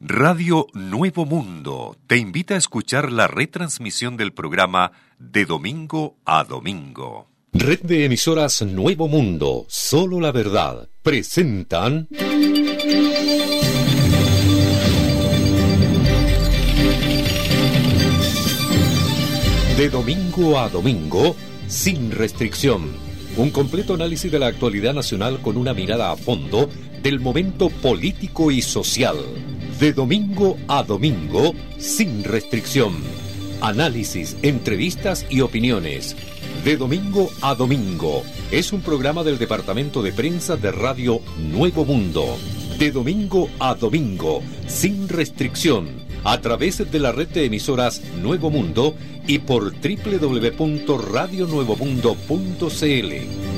Radio Nuevo Mundo te invita a escuchar la retransmisión del programa De Domingo a Domingo. Red de emisoras Nuevo Mundo, solo la verdad, presentan... De Domingo a Domingo, sin restricción. Un completo análisis de la actualidad nacional con una mirada a fondo del momento político y social. De Domingo a Domingo, sin restricción. Análisis, entrevistas y opiniones. De Domingo a Domingo es un programa del Departamento de Prensa de Radio Nuevo Mundo. De Domingo a Domingo, sin restricción, a través de la red de emisoras Nuevo Mundo y por www.radionuevomundo.cl.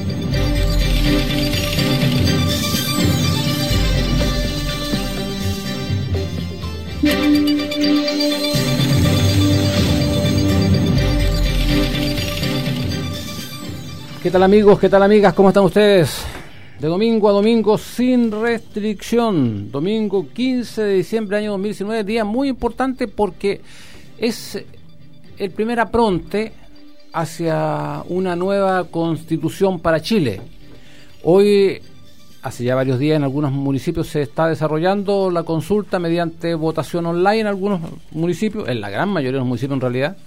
¿Qué tal amigos? ¿Qué tal amigas? ¿Cómo están ustedes? De domingo a domingo sin restricción. Domingo 15 de diciembre año 2019, día muy importante porque es el primer apronte hacia una nueva constitución para Chile. Hoy, hace ya varios días, en algunos municipios se está desarrollando la consulta mediante votación online en algunos municipios, en la gran mayoría de los municipios en realidad,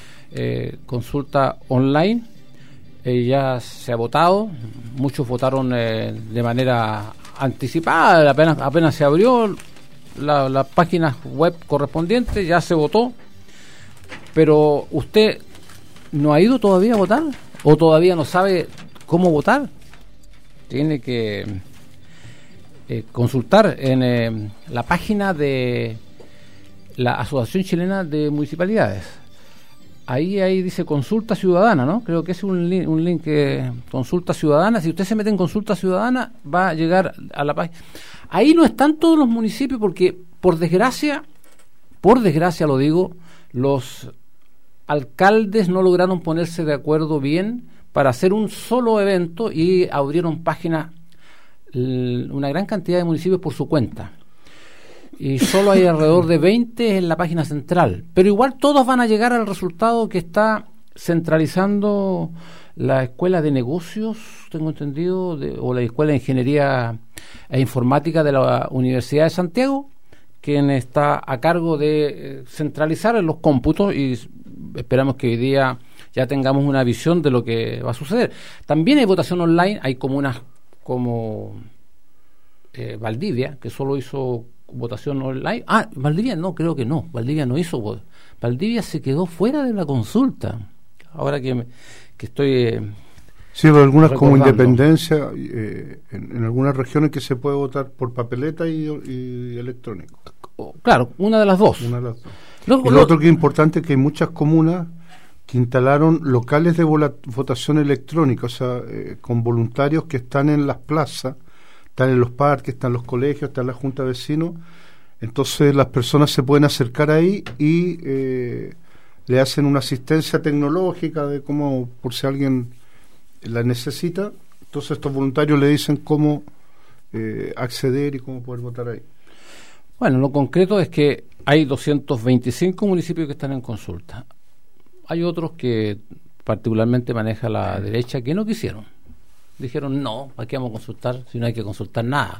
consulta online. Ya se ha votado, muchos votaron de manera anticipada, apenas se abrió la página web correspondiente, ya se votó, pero usted no ha ido todavía a votar o todavía no sabe cómo votar. Tiene que consultar en la página de la Asociación Chilena de Municipalidades. Ahí dice consulta ciudadana, ¿no? Creo que es un link consulta ciudadana. Si usted se mete en consulta ciudadana, va a llegar a la página. Ahí no están todos los municipios porque, por desgracia lo digo, los alcaldes no lograron ponerse de acuerdo bien para hacer un solo evento y abrieron páginas, una gran cantidad de municipios por su cuenta. Y solo hay alrededor de 20 en la página central, pero igual todos van a llegar al resultado que está centralizando la Escuela de Negocios, tengo entendido, o la Escuela de Ingeniería e Informática de la Universidad de Santiago, quien está a cargo de centralizar los cómputos, y esperamos que hoy día ya tengamos una visión de lo que va a suceder. También hay votación online, hay comunas como Valdivia, que solo hizo votación online. Valdivia no, creo que no. Valdivia no hizo. Valdivia se quedó fuera de la consulta. Ahora que estoy... Sí, pero algunas como Independencia, en algunas regiones que se puede votar por papeleta y electrónico. Claro, una de las dos. Y lo otro que es importante es que hay muchas comunas que instalaron locales de votación electrónica, o sea, con voluntarios que están en las plazas, están en los parques, están los colegios, están las juntas de vecinos. Entonces las personas se pueden acercar ahí y le hacen una asistencia tecnológica de cómo, por si alguien la necesita. Entonces estos voluntarios le dicen cómo acceder y cómo poder votar ahí. Bueno, lo concreto es que hay 225 municipios que están en consulta. Hay otros que particularmente maneja la derecha que no quisieron. Dijeron, no, ¿para qué vamos a consultar si no hay que consultar nada?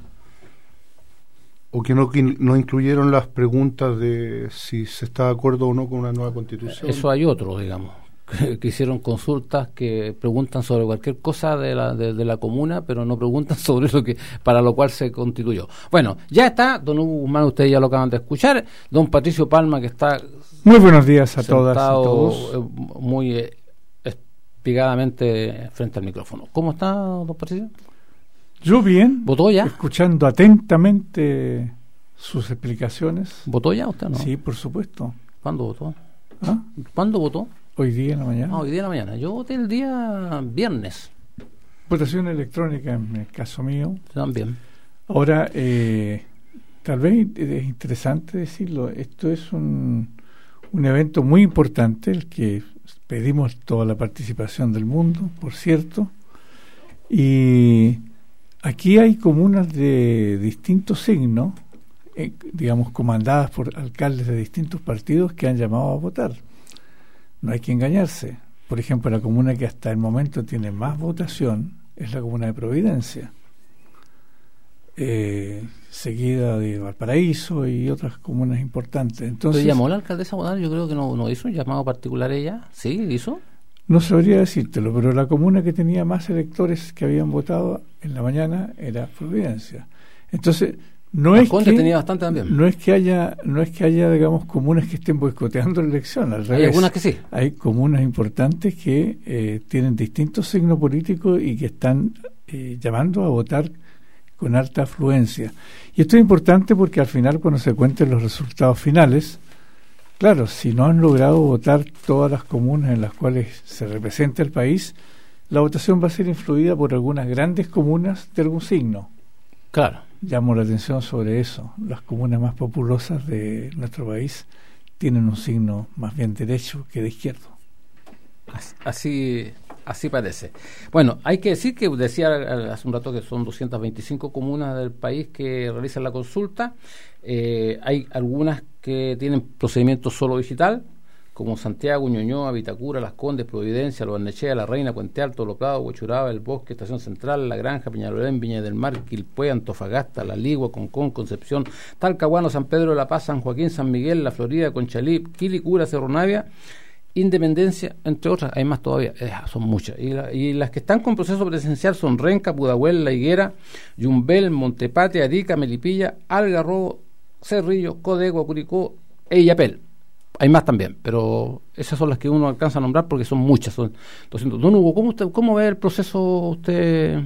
O que no incluyeron las preguntas de si se está de acuerdo o no con una nueva constitución. Eso hay otros, digamos, que hicieron consultas que preguntan sobre cualquier cosa de la comuna, pero no preguntan sobre lo que para lo cual se constituyó. Bueno, ya está, don Hugo Guzmán, ustedes ya lo acaban de escuchar, don Patricio Palma, que está... Muy buenos días a todas y todos. Muy... pegadamente frente al micrófono. ¿Cómo está, don Patricio? Yo bien. ¿Votó ya? Escuchando atentamente sus explicaciones. ¿Votó ya usted, no? Sí, por supuesto. ¿Cuándo votó? ¿Ah? ¿Cuándo votó? Hoy día en la mañana. Hoy día en la mañana. Yo voté el día viernes. Votación electrónica en el caso mío. También. Ahora, tal vez es interesante decirlo, esto es un evento muy importante, el que pedimos toda la participación del mundo, por cierto, y aquí hay comunas de distintos signos digamos, comandadas por alcaldes de distintos partidos que han llamado a votar. No hay que engañarse. Por ejemplo, la comuna que hasta el momento tiene más votación es la comuna de Providencia, seguida de Valparaíso y otras comunas importantes. Entonces, ¿pero llamó la alcaldesa a votar? Yo creo que no hizo un llamado particular ella. ¿Sí? ¿Hizo? No sabría decírtelo, pero la comuna que tenía más electores que habían votado en la mañana era Providencia. Entonces, no es que tenía bastante también. No es que haya, digamos, comunas que estén boicoteando la elección, al revés. Hay algunas que sí. Hay comunas importantes que tienen distintos signos políticos y que están llamando a votar con alta afluencia. Y esto es importante porque al final, cuando se cuenten los resultados finales, claro, si no han logrado votar todas las comunas en las cuales se representa el país, la votación va a ser influida por algunas grandes comunas de algún signo. Claro. Llamo la atención sobre eso. Las comunas más populosas de nuestro país tienen un signo más bien derecho que de izquierdo. Así parece. Bueno, hay que decir que decía hace un rato que son 225 comunas del país que realizan la consulta. Hay algunas que tienen procedimiento solo digital, como Santiago, Ñuñoa, Vitacura, Las Condes, Providencia, Lo Barnechea, La Reina, Puente Alto, Lo Prado, Huechuraba, El Bosque, Estación Central, La Granja, Peñalolén, Viña del Mar, Quilpué, Antofagasta, La Ligua, Concón, Concepción, Talcahuano, San Pedro de la Paz, San Joaquín, San Miguel, La Florida, Conchalí, Quilicura, Cerro Navia, Independencia, entre otras. Hay más todavía, son muchas. Y las que están con proceso presencial son Renca, Pudahuel, La Higuera, Yumbel, Montepate, Arica, Melipilla, Algarrobo, Cerrillo, Codegua, Curicó e Illapel. Hay más también, pero esas son las que uno alcanza a nombrar porque son muchas, son 200. Don Hugo, ¿cómo ve el proceso usted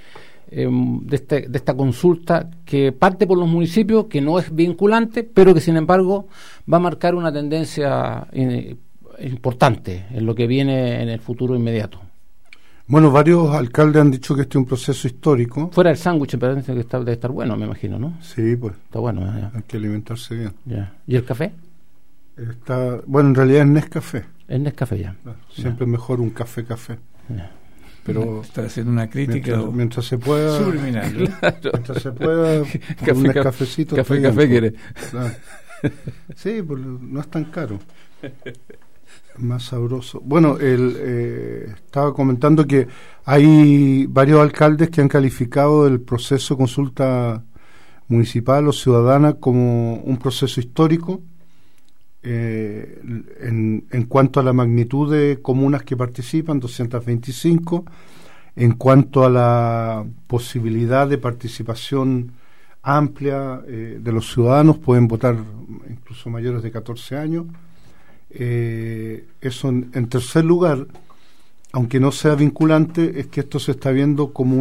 de esta consulta que parte por los municipios, que no es vinculante, pero que sin embargo va a marcar una tendencia importante en lo que viene en el futuro inmediato? Bueno, varios alcaldes han dicho que este es un proceso histórico. Fuera el sándwich, me parece que debe estar bueno, me imagino, ¿no? Sí, pues. Está bueno. Ya. Hay que alimentarse bien. Ya. ¿Y el café? Bueno, en realidad es Nescafé. Es Nescafé ya. Claro, siempre es mejor un café. Ya. Pero está haciendo una crítica mientras se pueda subliminal, ¿no? Mientras se pueda un Nescafecito café quiere. Claro. Sí, pues no es tan caro, es más sabroso. Bueno, estaba comentando que hay varios alcaldes que han calificado el proceso de consulta municipal o ciudadana como un proceso histórico en cuanto a la magnitud de comunas que participan, 225, en cuanto a la posibilidad de participación amplia de los ciudadanos, pueden votar incluso mayores de 14 años. Eso en tercer lugar, aunque no sea vinculante, es que esto se está viendo como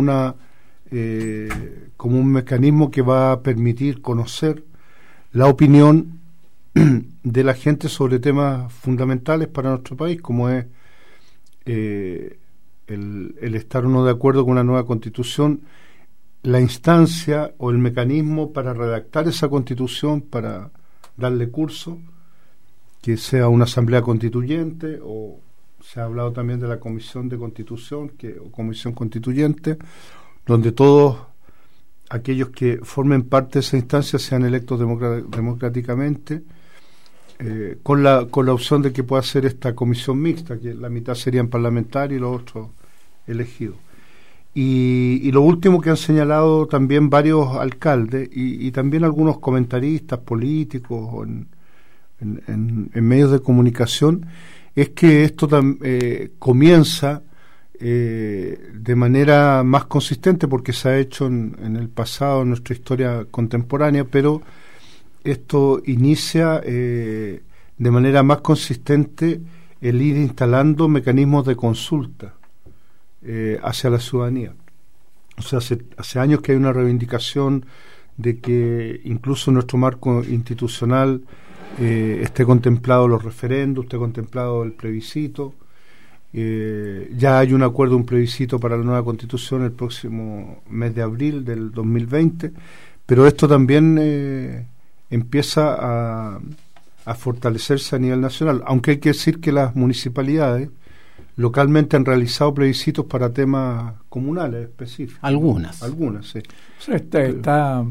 como un mecanismo que va a permitir conocer la opinión de la gente sobre temas fundamentales para nuestro país, como es el estar o no de acuerdo con una nueva constitución, la instancia o el mecanismo para redactar esa constitución, para darle curso, que sea una asamblea constituyente, o se ha hablado también de la comisión de constitución o comisión constituyente, donde todos aquellos que formen parte de esa instancia sean electos democráticamente, con la opción de que pueda ser esta comisión mixta, que la mitad serían parlamentarios y los otros elegidos. Y lo último que han señalado también varios alcaldes y también algunos comentaristas políticos o en medios de comunicación, es que esto comienza de manera más consistente, porque se ha hecho en el pasado, en nuestra historia contemporánea, pero esto inicia de manera más consistente el ir instalando mecanismos de consulta hacia la ciudadanía. O sea, hace años que hay una reivindicación de que incluso en nuestro marco institucional esté contemplado los referendos, esté contemplado el plebiscito. Ya hay un acuerdo, un plebiscito para la nueva constitución el próximo mes de abril del 2020, pero esto también empieza a fortalecerse a nivel nacional, aunque hay que decir que las municipalidades localmente han realizado plebiscitos para temas comunales específicos. Algunas, sí. O sea, está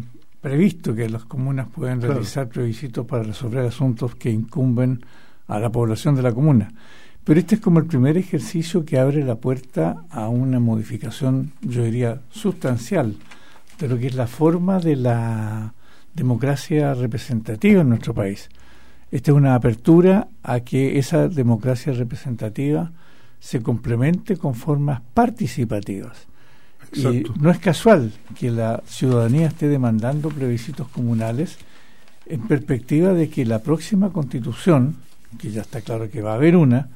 previsto que las comunas pueden realizar plebiscitos para resolver asuntos que incumben a la población de la comuna. Pero este es como el primer ejercicio que abre la puerta a una modificación, yo diría, sustancial de lo que es la forma de la democracia representativa en nuestro país. Esta es una apertura a que esa democracia representativa se complemente con formas participativas. Exacto. Y no es casual que la ciudadanía esté demandando plebiscitos comunales en perspectiva de que la próxima Constitución, que ya está claro que va a haber una,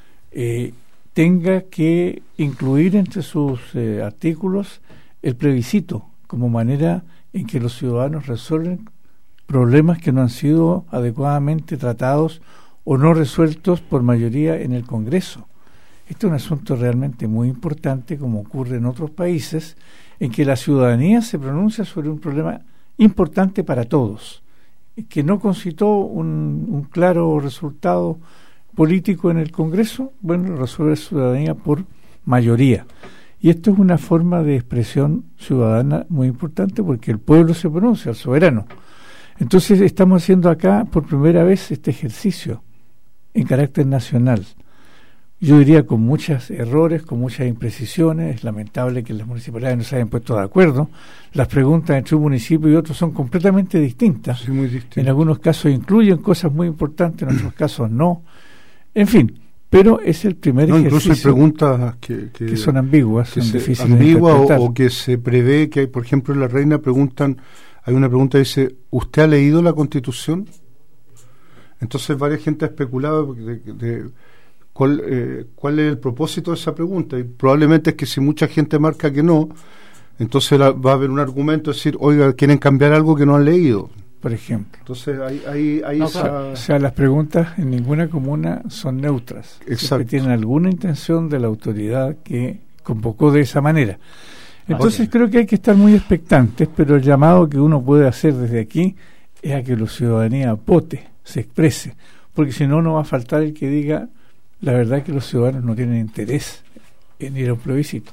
tenga que incluir entre sus artículos el plebiscito como manera en que los ciudadanos resuelven problemas que no han sido adecuadamente tratados o no resueltos por mayoría en el Congreso. Este es un asunto realmente muy importante, como ocurre en otros países, en que la ciudadanía se pronuncia sobre un problema importante para todos, que no concitó un claro resultado político en el Congreso. Bueno, lo resuelve la ciudadanía por mayoría. Y esto es una forma de expresión ciudadana muy importante porque el pueblo se pronuncia, el soberano. Entonces estamos haciendo acá por primera vez este ejercicio en carácter nacional. Yo diría con muchos errores, con muchas imprecisiones. Es lamentable que las municipalidades no se hayan puesto de acuerdo. Las preguntas entre un municipio y otro son completamente distintas. Sí, muy distintas. En algunos casos incluyen cosas muy importantes, en otros casos no. En fin, pero es el primer ejercicio. Incluso hay preguntas que son ambiguas, que son difíciles ambiguas de interpretar. o que se prevé que hay, por ejemplo, en La Reina preguntan, hay una pregunta que dice, ¿usted ha leído la Constitución? Entonces varias gente ha especulado de cuál es el propósito de esa pregunta, y probablemente es que si mucha gente marca que no, entonces va a haber un argumento de decir, oiga, quieren cambiar algo que no han leído, por ejemplo. Entonces hay no, esa... claro. O sea, las preguntas en ninguna comuna son neutras. Exacto. Tienen alguna intención de la autoridad que convocó de esa manera. Entonces creo que hay que estar muy expectantes, pero el llamado que uno puede hacer desde aquí es a que la ciudadanía vote, se exprese, porque si no, no va a faltar el que diga la verdad que los ciudadanos no tienen interés en ir a un plebiscito.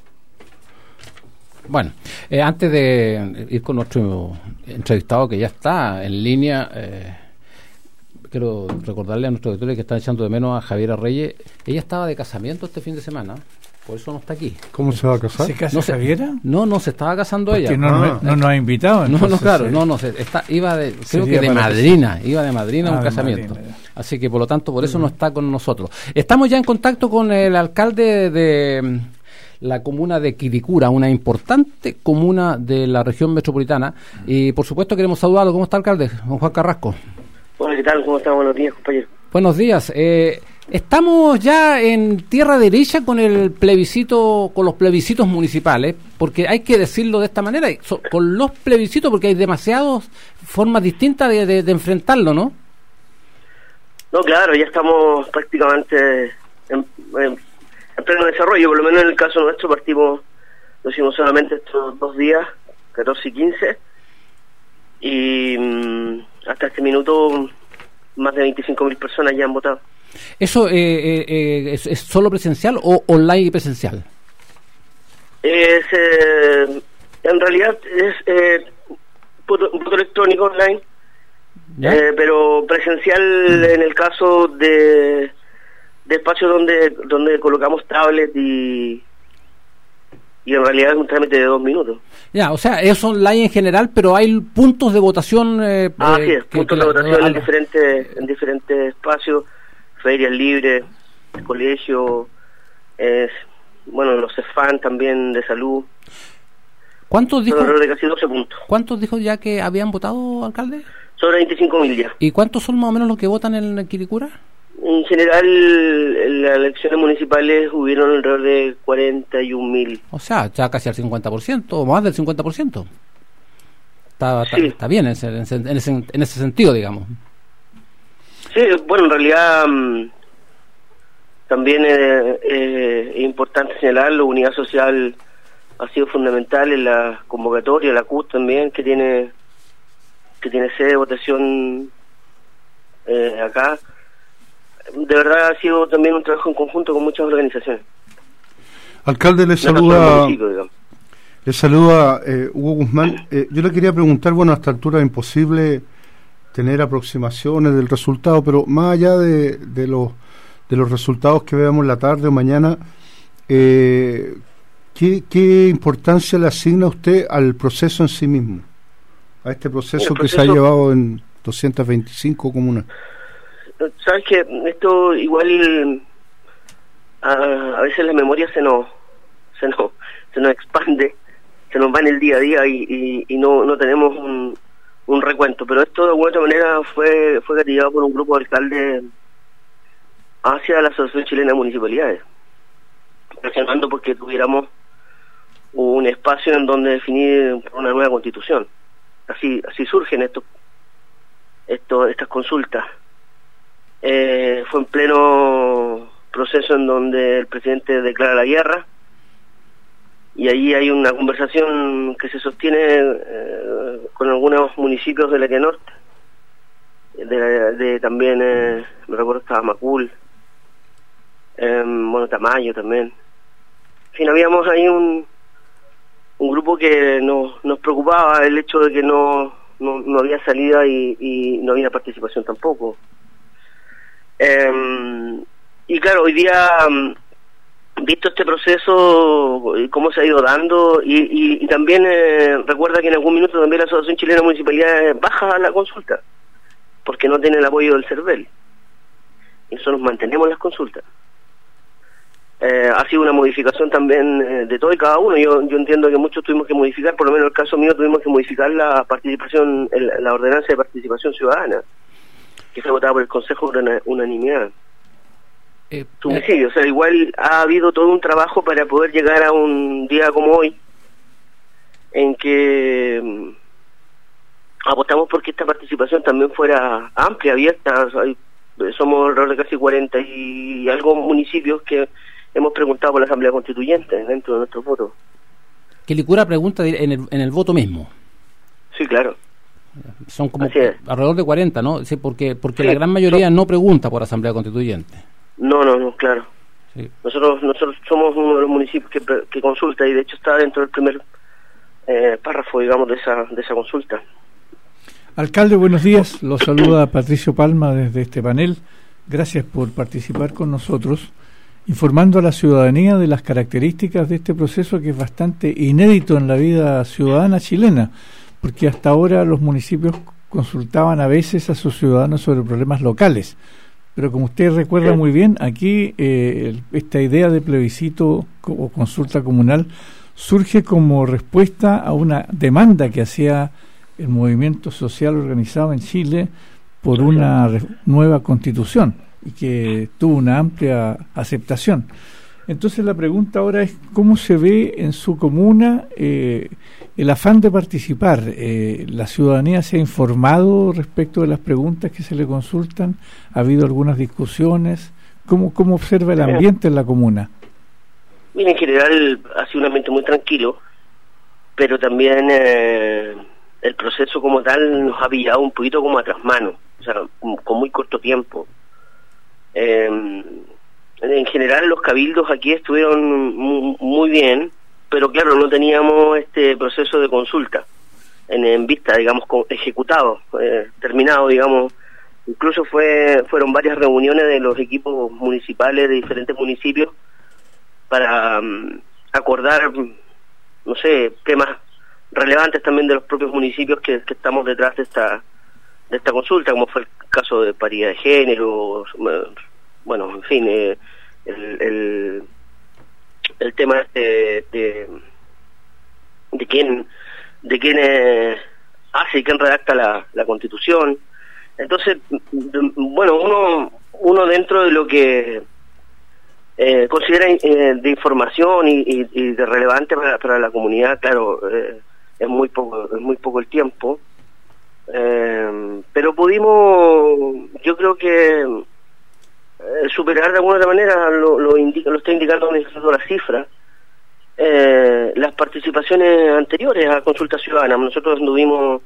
Bueno, antes de ir con nuestro entrevistado que ya está en línea, quiero recordarle a nuestros auditores que están echando de menos a Javiera Reyes. Ella estaba de casamiento este fin de semana, por eso no está aquí. ¿Cómo se va a casar? ¿Se casa Javiera? No, se estaba casando ella. No nos ha invitado. Entonces, claro, iba de, creo que de madrina, a un casamiento. Madrina. Así que por lo tanto, por eso no está con nosotros. Estamos ya en contacto con el alcalde de la comuna de Quilicura, una importante comuna de la región metropolitana, y por supuesto queremos saludarlo. ¿Cómo está, alcalde? Don Juan Carrasco. Hola, ¿qué tal? ¿Cómo están? Buenos días, compañero. Buenos días. Estamos ya en tierra derecha con el plebiscito, con los plebiscitos municipales, porque hay que decirlo de esta manera, con los plebiscitos, porque hay demasiadas formas distintas de enfrentarlo, ¿no? No, claro, ya estamos prácticamente en pleno desarrollo. Por lo menos en el caso nuestro lo hicimos solamente estos 2 días, 14 y 15, y hasta este minuto más de 25.000 personas ya han votado. ¿Eso es solo presencial o online y presencial? En realidad es voto electrónico online, pero presencial en el caso de espacios donde colocamos tablets y en realidad es un trámite de 2 minutos. Ya, o sea, es online en general, pero hay puntos de votación. Sí, puntos de votación en diferentes espacios, ferias libres, colegios, los CEFAN también de salud. ¿Cuántos dijo? Alrededor de casi 12 puntos. ¿Cuántos dijo ya que habían votado, alcalde? Sobre 25.000 ya. ¿Y cuántos son más o menos los que votan en Quilicura? En general, en las elecciones municipales hubieron alrededor de 41.000. O sea, ya casi al 50%, o más del 50%. Está bien en ese sentido, digamos. Sí, bueno, en realidad también es importante señalarlo. Unidad Social ha sido fundamental en la convocatoria, la CUT también, que tiene sede de votación acá. De verdad ha sido también un trabajo en conjunto con muchas organizaciones. Alcalde, le saluda Le saluda Hugo Guzmán. Yo le quería preguntar, bueno, a esta altura es imposible tener aproximaciones del resultado, pero más allá de los resultados que veamos la tarde o mañana, ¿qué importancia le asigna usted al proceso en sí mismo? A este proceso que se ha llevado en 225 comunas. Sabes que esto igual a veces la memoria se nos expande, se nos va en el día a día y no tenemos un recuento, pero esto de alguna otra manera fue gatillado por un grupo de alcaldes hacia la Asociación Chilena de Municipalidades, presionando porque tuviéramos un espacio en donde definir una nueva constitución. Así surgen estas consultas. Fue en pleno proceso en donde el presidente declara la guerra, y ahí hay una conversación que se sostiene con algunos municipios de la que norte, también me recuerdo estaba Macul, Tamayo también. En fin, habíamos ahí un grupo que nos preocupaba el hecho de que no había salida y no había participación tampoco. Y claro, hoy día, visto este proceso y cómo se ha ido dando, y también recuerda que en algún minuto también la Asociación Chilena de Municipalidades baja la consulta porque no tiene el apoyo del CERVEL, y nosotros mantenemos las consultas. Ha sido una modificación también de todo y cada uno. Yo entiendo que muchos tuvimos que modificar, por lo menos en el caso mío tuvimos que modificar la participación, la ordenanza de participación ciudadana, que fue votada por el Consejo de unanimidad. Sí, o sea, igual ha habido todo un trabajo para poder llegar a un día como hoy, en que apostamos porque esta participación también fuera amplia, abierta. O sea, somos alrededor de casi 40 y algo municipios que hemos preguntado por la Asamblea Constituyente dentro de nuestros votos. Que Licura pregunta en el voto mismo. Sí, claro. Son como alrededor de 40, ¿no? Sí, porque sí, la gran mayoría no pregunta por Asamblea Constituyente. No, claro. Sí. Nosotros somos uno de los municipios que consulta, y de hecho está dentro del primer párrafo, digamos, de esa consulta. Alcalde, buenos días. Lo saluda Patricio Palma desde este panel. Gracias por participar con nosotros, informando a la ciudadanía de las características de este proceso que es bastante inédito en la vida ciudadana chilena, porque hasta ahora los municipios consultaban a veces a sus ciudadanos sobre problemas locales, pero como usted recuerda muy bien, aquí esta idea de plebiscito o consulta comunal surge como respuesta a una demanda que hacía el movimiento social organizado en Chile por una nueva constitución, y que tuvo una amplia aceptación. Entonces la pregunta ahora es, ¿cómo se ve en su comuna el afán de participar? ¿La ciudadanía se ha informado respecto de las preguntas que se le consultan? ¿Ha habido algunas discusiones? ¿Cómo observa el ambiente en la comuna? Mira, en general ha sido un ambiente muy tranquilo, pero también el proceso como tal nos ha pillado un poquito como a trasmano, o sea, con muy corto tiempo. En general los cabildos aquí estuvieron muy bien, pero claro, no teníamos este proceso de consulta en vista, digamos, ejecutado, terminado, digamos. Incluso fueron varias reuniones de los equipos municipales de diferentes municipios para acordar, no sé, temas relevantes también de los propios municipios que estamos detrás de esta consulta, como fue el caso de paridad de género, bueno, en fin, el tema de quién hace y quién redacta la Constitución. Entonces, bueno, uno dentro de lo que considera de información y de relevante para la comunidad, claro, es muy poco el tiempo, pero pudimos, yo creo que superar de alguna otra manera, lo está indicando la cifra, las participaciones anteriores a consulta ciudadana. Nosotros anduvimos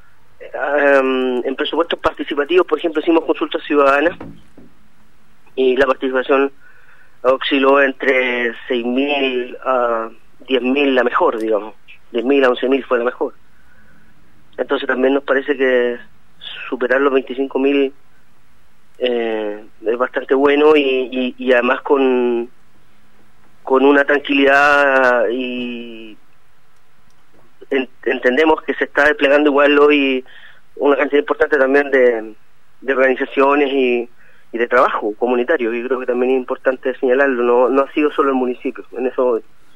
en presupuestos participativos, por ejemplo, hicimos consultas ciudadanas y la participación osciló entre 6.000 a 10.000, la mejor, digamos. 10.000 a 11.000 fue la mejor. Entonces también nos parece que superar los 25.000 es bastante bueno y además con una tranquilidad, y entendemos que se está desplegando igual hoy una cantidad importante también de organizaciones y de trabajo comunitario, y creo que también es importante señalarlo. No ha sido solo el municipio, en eso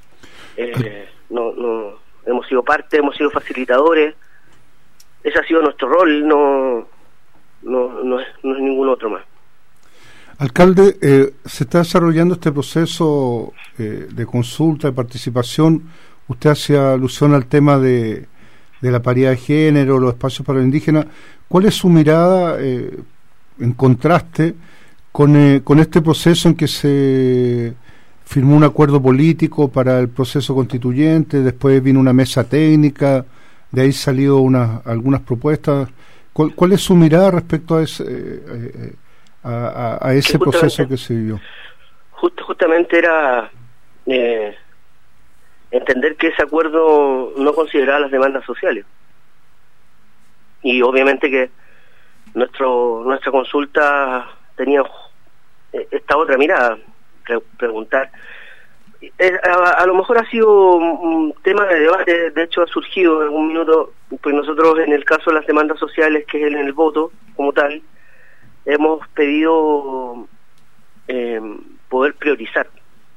no hemos sido parte, hemos sido facilitadores. Ese ha sido nuestro rol, no es ningún otro más. Alcalde, se está desarrollando este proceso de consulta, de participación. Usted hacía alusión al tema de la paridad de género, los espacios para los indígenas. ¿Cuál es su mirada en contraste con este proceso en que se firmó un acuerdo político para el proceso constituyente, después vino una mesa técnica, de ahí salió algunas propuestas? ¿Cuál es su mirada respecto a ese proceso que se vivió? Justamente era entender que ese acuerdo no consideraba las demandas sociales, y obviamente que nuestra consulta tenía esta otra mirada, preguntar. A lo mejor ha sido un tema de debate, de hecho ha surgido en algún minuto, pues nosotros en el caso de las demandas sociales, que es en el voto como tal, hemos pedido poder priorizar,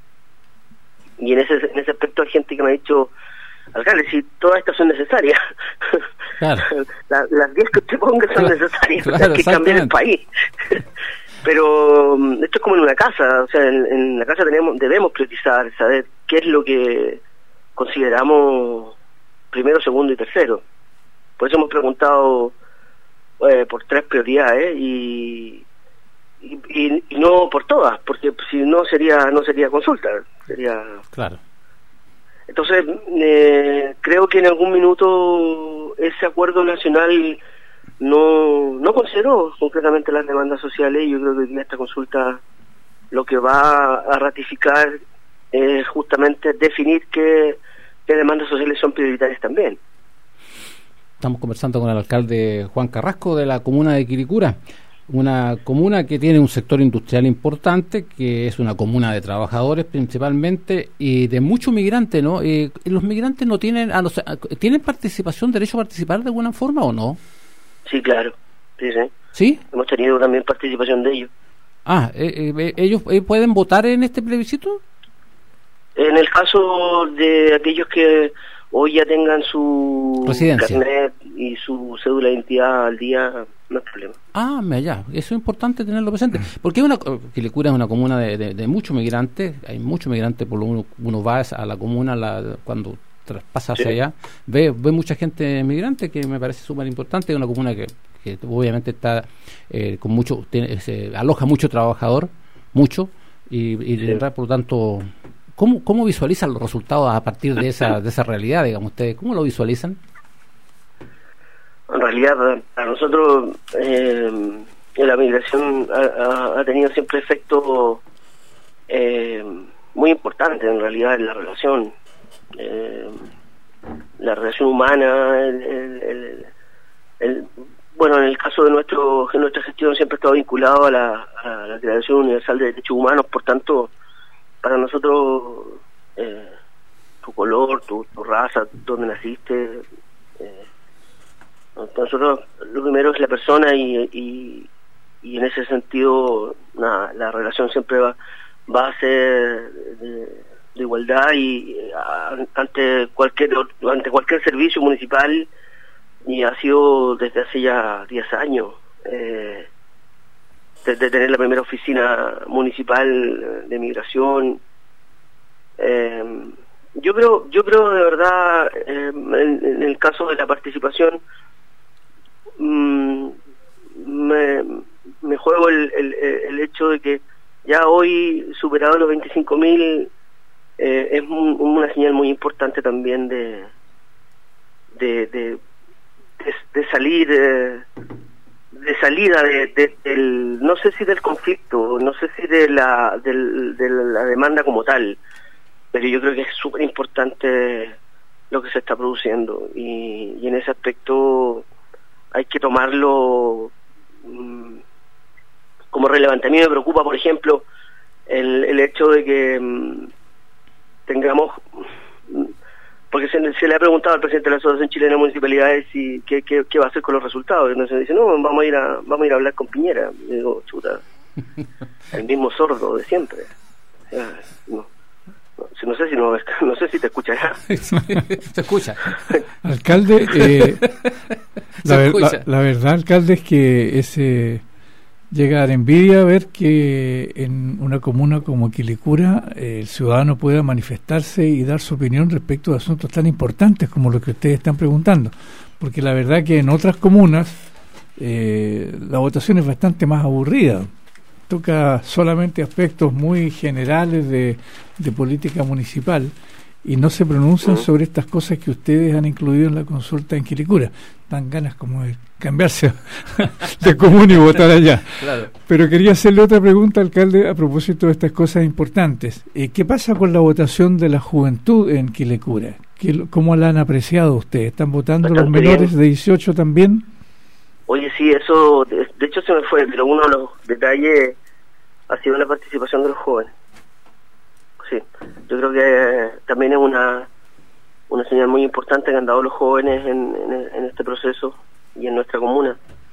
y en ese aspecto hay gente que me ha dicho: alcalde, si todas estas son necesarias, claro. las 10 que usted ponga son necesarias, claro, hay que cambiar el país. Pero esto es como en una casa, o sea, en la casa debemos priorizar, saber qué es lo que consideramos primero, segundo y tercero. Por eso hemos preguntado por 3 prioridades y no por todas, porque si no sería consulta, sería... Claro. Entonces, creo que en algún minuto ese acuerdo nacional no consideró concretamente las demandas sociales, y yo creo que hoy día esta consulta lo que va a ratificar es justamente definir qué demandas sociales son prioritarias también. Estamos conversando con el alcalde Juan Carrasco de la comuna de Quilicura, una comuna que tiene un sector industrial importante, que es una comuna de trabajadores principalmente y de muchos migrantes, ¿no? ¿Los migrantes no tienen tienen participación, derecho a participar de alguna forma o no? Sí, claro. Sí. ¿Sí? Hemos tenido también participación de ellos. ¿Ellos pueden votar en este plebiscito? En el caso de aquellos que hoy ya tengan su residencia, carnet y su cédula de identidad al día, no hay problema. Ya, eso es importante tenerlo presente, porque Quilicura es una comuna de muchos migrantes, hay muchos migrantes, por lo menos uno va a la comuna cuando traspasa hacia allá, ve mucha gente migrante, que me parece súper importante. Es una comuna que obviamente está con mucho, aloja mucho trabajador, y por lo tanto, ¿cómo visualizan los resultados a partir de esa realidad, digamos ustedes? ¿Cómo lo visualizan? En realidad, para nosotros la migración ha tenido siempre efectos muy importantes en realidad en la relación. La relación humana, bueno, en el caso de nuestra gestión siempre ha estado vinculado a la Declaración Universal de Derechos Humanos. Por tanto, para nosotros tu color, tu raza, dónde naciste, nosotros lo primero es la persona, y en ese sentido la relación siempre va a ser de igualdad, y ante cualquier servicio municipal, y ha sido desde hace ya 10 años, desde tener la primera oficina municipal de migración. Yo creo de verdad, en el caso de la participación, me juego el hecho de que ya hoy, superado los 25.000, es una señal muy importante también de salir, de salida del, no sé si del conflicto, no sé si de la demanda como tal, pero yo creo que es súper importante lo que se está produciendo, y en ese aspecto hay que tomarlo como relevante. A mí me preocupa, por ejemplo, el hecho de que tengamos, porque se le ha preguntado al presidente de la Asociación Chilena de Municipalidades si qué va a hacer con los resultados. Entonces dice, no, vamos a ir a hablar con Piñera. Y digo, chuta, el mismo sordo de siempre. O sea, no sé si te escuchará. Se escucha. Alcalde, la verdad, alcalde, es que llega a dar envidia ver que en una comuna como Quilicura el ciudadano pueda manifestarse y dar su opinión respecto de asuntos tan importantes como los que ustedes están preguntando, porque la verdad que en otras comunas la votación es bastante más aburrida, toca solamente aspectos muy generales de política municipal y no se pronuncian sobre estas cosas que ustedes han incluido en la consulta en Quilicura. Dan ganas como de cambiarse de comuna y votar allá. Claro. Pero quería hacerle otra pregunta, alcalde, a propósito de estas cosas importantes. ¿Qué pasa con la votación de la juventud en Quilicura? ¿Cómo la han apreciado ustedes? ¿Están votando bastante los menores bien. De 18 también? Oye, sí, eso, de hecho se me fue, pero uno de los detalles ha sido la participación de los jóvenes. Sí, yo creo que también es una señal muy importante que han dado los jóvenes en este proceso y en nuestra comuna.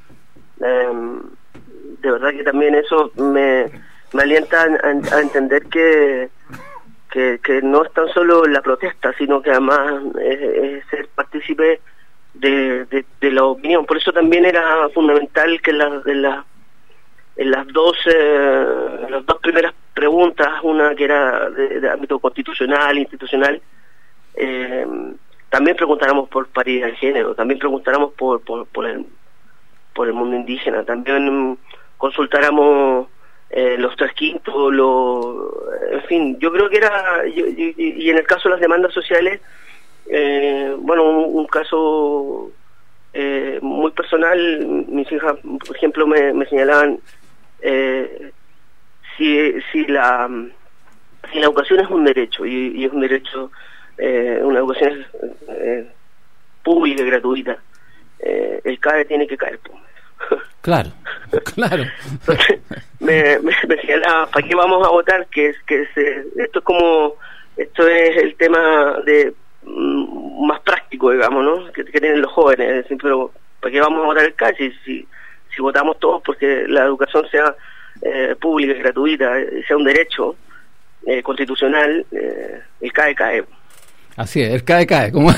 De verdad que también eso me alienta a entender que no es tan solo la protesta, sino que además es ser partícipe de la opinión. Por eso también era fundamental que en las dos primeras preguntas, una que era de ámbito constitucional, institucional, también preguntáramos por paridad de género, también preguntáramos por el mundo indígena, también consultáramos los 3/5, en fin, yo creo que era, y en el caso de las demandas sociales, un caso muy personal. Mis hijas, por ejemplo, me señalaban si la educación es un derecho, y es un derecho, una educación pública y gratuita, el CAE tiene que caer. Claro. Entonces, me señalaba, ¿para qué vamos a votar? Esto es el tema de más práctico, digamos, ¿no? Que tienen los jóvenes. Es decir, pero ¿para qué vamos a votar el CAE si votamos todos porque la educación sea pública y gratuita, sea un derecho constitucional? El CAE cae. Así es, el CAE como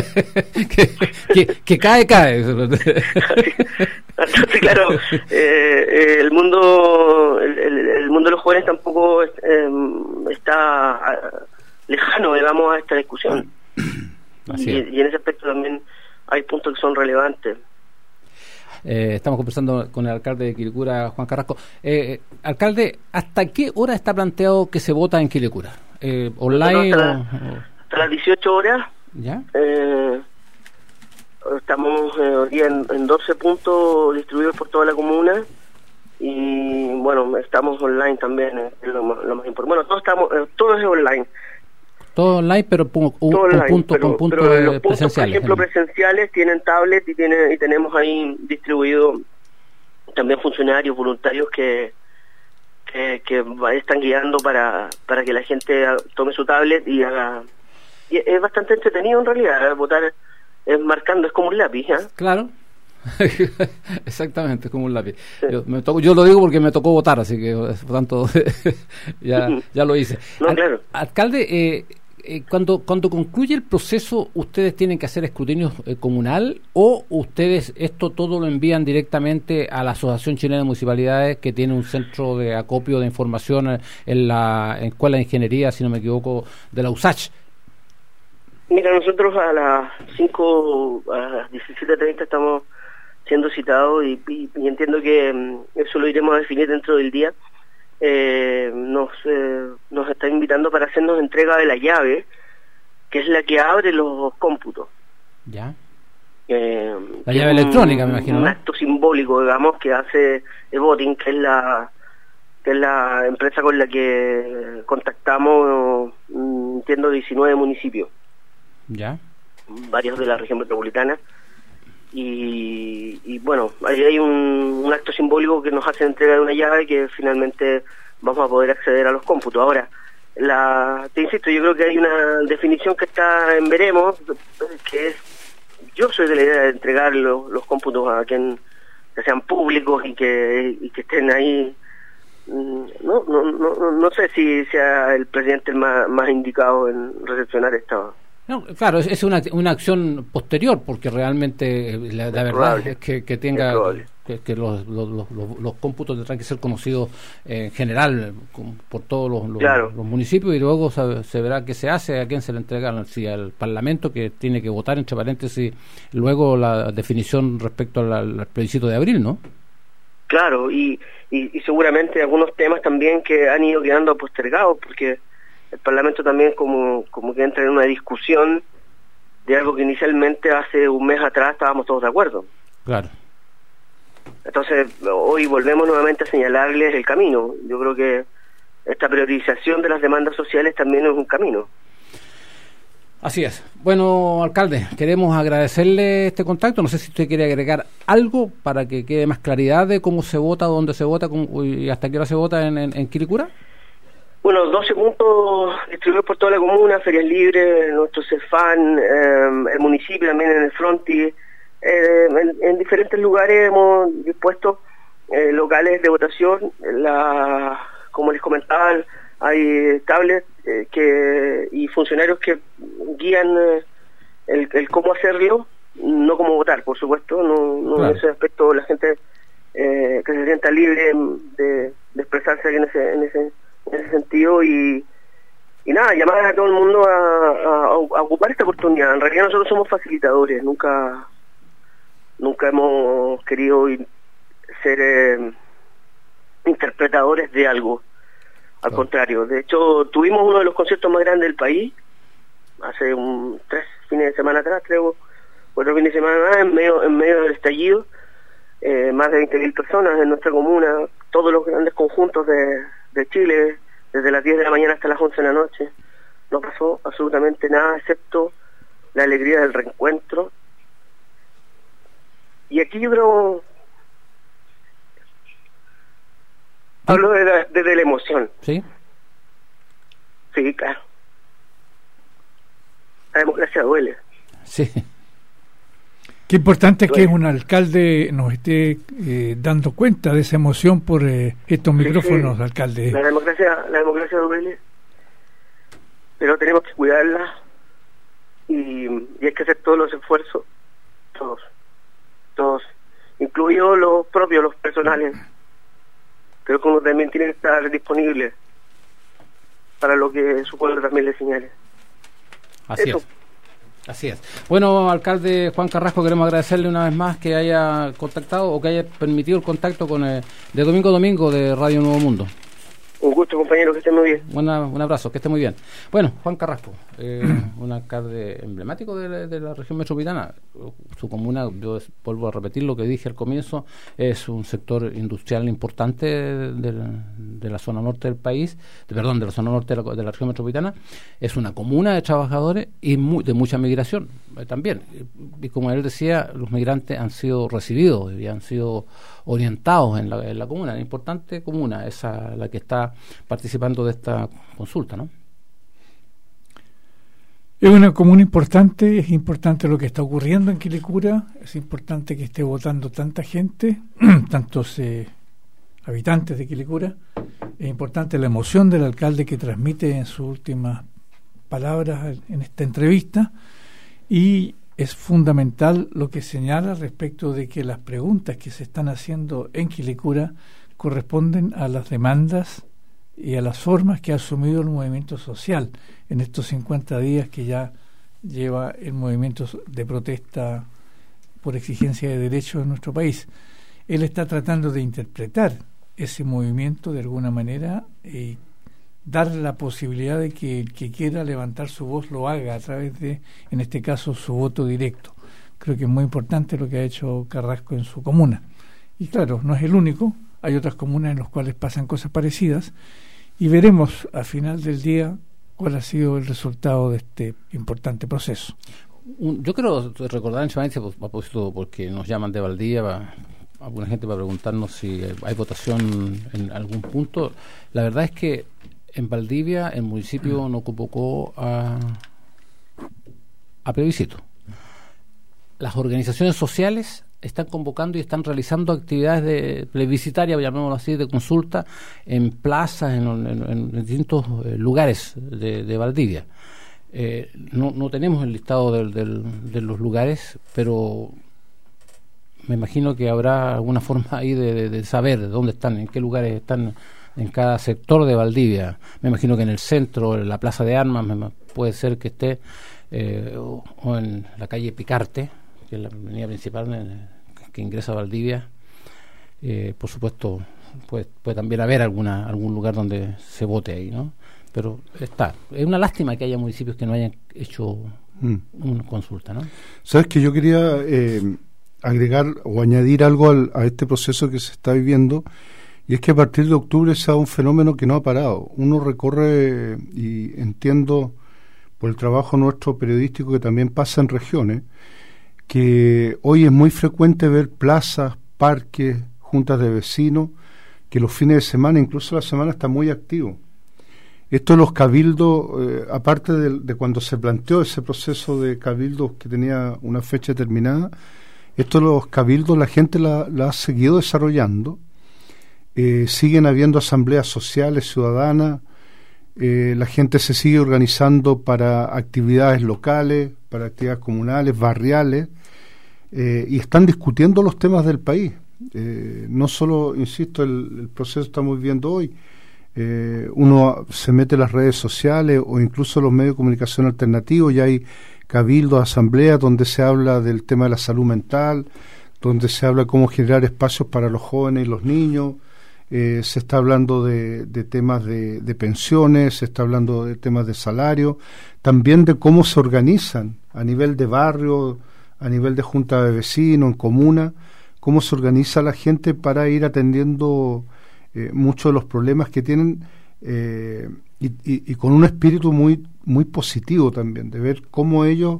que cae. Entonces, claro, el mundo de los jóvenes tampoco está lejano, digamos, a esta discusión. Y en ese aspecto también hay puntos que son relevantes. Estamos conversando con el alcalde de Quilicura, Juan Carrasco. Alcalde, ¿hasta qué hora está planteado que se vota en Quilicura? ¿Online hasta las 18 horas? ¿Ya? Estamos hoy día en 12 puntos distribuidos por toda la comuna, y bueno, estamos online también, es lo más importante. Bueno, todo es online. Todo online, pero con puntos presenciales. Por ejemplo, presenciales tienen tablet y tenemos ahí distribuido también funcionarios voluntarios que están guiando para que la gente tome su tablet y haga. Y es bastante entretenido en realidad, votar es marcando, es como un lápiz, ¿eh? Claro. Exactamente, es como un lápiz. Sí. Yo lo digo porque me tocó votar, así que por tanto ya lo hice. No, claro. Alcalde, cuando concluye el proceso, ¿ustedes tienen que hacer escrutinio comunal o ustedes esto todo lo envían directamente a la Asociación Chilena de Municipalidades, que tiene un centro de acopio de información en la Escuela de Ingeniería, si no me equivoco, de la USACH? Mira, nosotros a las 17:30 estamos siendo citados y entiendo que eso lo iremos a definir dentro del día. Nos está invitando para hacernos entrega de la llave, que es la que abre los cómputos. Ya. La llave electrónica, me imagino. Un acto simbólico, digamos, que hace eVoting, que es la empresa con la que contactamos, entiendo, 19 municipios. Ya. varios de la región metropolitana, y bueno, ahí hay un acto simbólico que nos hace entrega de una llave que finalmente vamos a poder acceder a los cómputos. Ahora, te insisto, yo creo que hay una definición que está en veremos, que es, yo soy de la idea de entregar los cómputos a quien, que sean públicos y que estén ahí. No sé si sea el presidente el más indicado en recepcionar esto. No, claro, es una acción posterior, porque realmente la verdad es que tenga que los cómputos tendrán que ser conocidos en general por todos los municipios, y luego se verá qué se hace, a quién se le entrega, si al Parlamento, que tiene que votar, entre paréntesis, luego la definición respecto al plebiscito de abril, ¿no? Claro, y seguramente algunos temas también que han ido quedando postergados, porque el Parlamento también como que entra en una discusión de algo que inicialmente hace un mes atrás estábamos todos de acuerdo. Claro. Entonces, hoy volvemos nuevamente a señalarles el camino. Yo creo que esta priorización de las demandas sociales también es un camino. Así es. Bueno, alcalde, queremos agradecerle este contacto. No sé si usted quiere agregar algo para que quede más claridad de cómo se vota, dónde se vota y hasta qué hora se vota en Quilicura. Bueno, 12 puntos distribuidos por toda la comuna, ferias libres, nuestro CEFAN, el municipio también en el Fronti. En diferentes lugares hemos dispuesto locales de votación. Como les comentaba, hay tablets y funcionarios que guían el cómo hacerlo, no cómo votar, por supuesto. No claro. En ese aspecto la gente que se sienta libre de expresarse en ese sentido, y nada, llamar a todo el mundo a ocupar esta oportunidad. En realidad nosotros somos facilitadores, nunca hemos querido ser interpretadores de algo, al contrario. De hecho, tuvimos uno de los conciertos más grandes del país hace 3 fines de semana atrás, 4 fines de semana atrás, en medio del estallido. Más de 20.000 personas en nuestra comuna, todos los grandes conjuntos de Chile, desde las 10 de la mañana hasta las 11 de la noche. No pasó absolutamente nada, excepto la alegría del reencuentro. Y aquí yo creo, hablo desde la emoción. ¿Sí? Sí, claro. La democracia duele. Sí. Qué importante es que un alcalde nos esté dando cuenta de esa emoción por estos micrófonos, sí. Alcalde. La democracia duele, pero tenemos que cuidarla, y hay que hacer todos los esfuerzos, todos, incluidos los propios, los personales, pero como también tiene que estar disponible para lo que su pueblo también le señale. Así es. Así es. Bueno, alcalde Juan Carrasco, queremos agradecerle una vez más que haya contactado o que haya permitido el contacto con de Domingo a Domingo de Radio Nuevo Mundo. Un gusto, compañero, que esté muy bien. Un abrazo, que esté muy bien. Bueno, Juan Carrasco, un alcalde emblemático de la región metropolitana. Su comuna, yo vuelvo a repetir lo que dije al comienzo, es un sector industrial importante de la zona norte del país, de la zona norte de la región metropolitana. Es una comuna de trabajadores y de mucha migración también. Y como él decía, los migrantes han sido recibidos y han sido orientados en la comuna, una importante comuna, esa la que está participando de esta consulta, ¿no? Es una comuna importante, es importante lo que está ocurriendo en Quilicura, es importante que esté votando tanta gente, tantos habitantes de Quilicura, es importante la emoción del alcalde que transmite en sus últimas palabras en esta entrevista, y es fundamental lo que señala respecto de que las preguntas que se están haciendo en Quilicura corresponden a las demandas y a las formas que ha asumido el movimiento social en estos 50 días que ya lleva el movimiento de protesta por exigencia de derechos en nuestro país. Él está tratando de interpretar ese movimiento de alguna manera y dar la posibilidad de que el que quiera levantar su voz lo haga a través de, en este caso, su voto directo. Creo que es muy importante lo que ha hecho Carrasco en su comuna. Y claro, no es el único, hay otras comunas en las cuales pasan cosas parecidas, y veremos al final del día cuál ha sido el resultado de este importante proceso. Yo quiero recordar en Chamainse, a propósito, porque nos llaman de Valdivia, alguna gente va a preguntarnos si hay votación en algún punto. La verdad es que en Valdivia el municipio no convocó a plebiscito. Las organizaciones sociales están convocando y están realizando actividades plebiscitarias, llamémoslo así, de consulta en plazas, en distintos lugares de Valdivia. No tenemos el listado de los lugares, pero me imagino que habrá alguna forma ahí de saber dónde están, en qué lugares están en cada sector de Valdivia. Me imagino que en el centro, en la Plaza de Armas, puede ser que esté, o en la calle Picarte, que es la avenida principal que ingresa a Valdivia. Por supuesto, puede también haber algún lugar donde se vote ahí, ¿no? Pero es una lástima que haya municipios que no hayan hecho una consulta, ¿no? Sabes que yo quería agregar o añadir algo a este proceso que se está viviendo, y es que a partir de octubre se da un fenómeno que no ha parado. Uno recorre, y entiendo por el trabajo nuestro periodístico que también pasa en regiones, que hoy es muy frecuente ver plazas, parques, juntas de vecinos, que los fines de semana, incluso la semana, está muy activo. Esto de los cabildos, aparte de cuando se planteó ese proceso de cabildos que tenía una fecha determinada, esto de los cabildos la gente la ha seguido desarrollando. Siguen habiendo asambleas sociales, ciudadanas, la gente se sigue organizando para actividades locales, para actividades comunales, barriales, y están discutiendo los temas del país. No solo, insisto, el proceso que estamos viviendo hoy. Uno se mete en las redes sociales o incluso los medios de comunicación alternativos, y hay cabildos, asambleas donde se habla del tema de la salud mental, donde se habla de cómo generar espacios para los jóvenes y los niños. Se está hablando de temas de pensiones, se está hablando de temas de salario, también de cómo se organizan a nivel de barrio, a nivel de junta de vecinos, en comuna, cómo se organiza la gente para ir atendiendo muchos de los problemas que tienen, y con un espíritu muy positivo también, de ver cómo ellos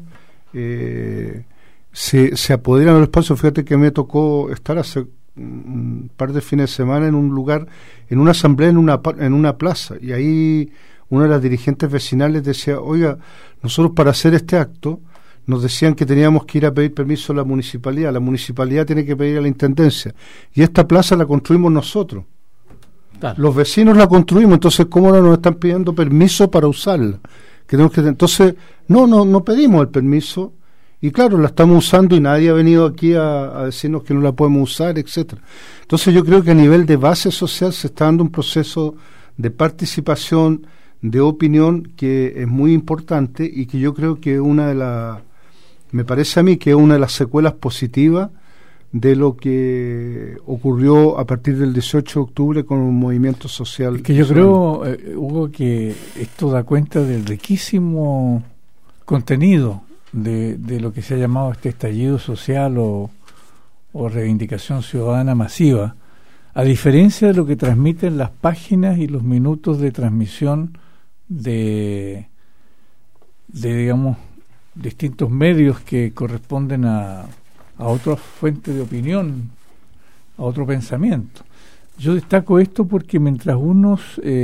se apoderan del espacio. Fíjate que me tocó estar hace un par de fines de semana en un lugar, en una asamblea en una plaza, y ahí una de las dirigentes vecinales decía: oiga, nosotros para hacer este acto nos decían que teníamos que ir a pedir permiso a la municipalidad tiene que pedir a la intendencia, y esta plaza la construimos nosotros. Claro. Los vecinos la construimos, entonces ¿cómo no nos están pidiendo permiso para usarla? Entonces no pedimos el permiso, y claro, la estamos usando y nadie ha venido aquí a decirnos que no la podemos usar, etcétera. Entonces yo creo que a nivel de base social se está dando un proceso de participación, de opinión, que es muy importante, y que yo creo que me parece a mí que es una de las secuelas positivas de lo que ocurrió a partir del 18 de octubre con un movimiento social. Es que yo creo, Hugo, que esto da cuenta del riquísimo contenido de lo que se ha llamado este estallido social o reivindicación ciudadana masiva, a diferencia de lo que transmiten las páginas y los minutos de transmisión de digamos, distintos medios que corresponden a otra fuente de opinión, a otro pensamiento. Yo destaco esto porque mientras unos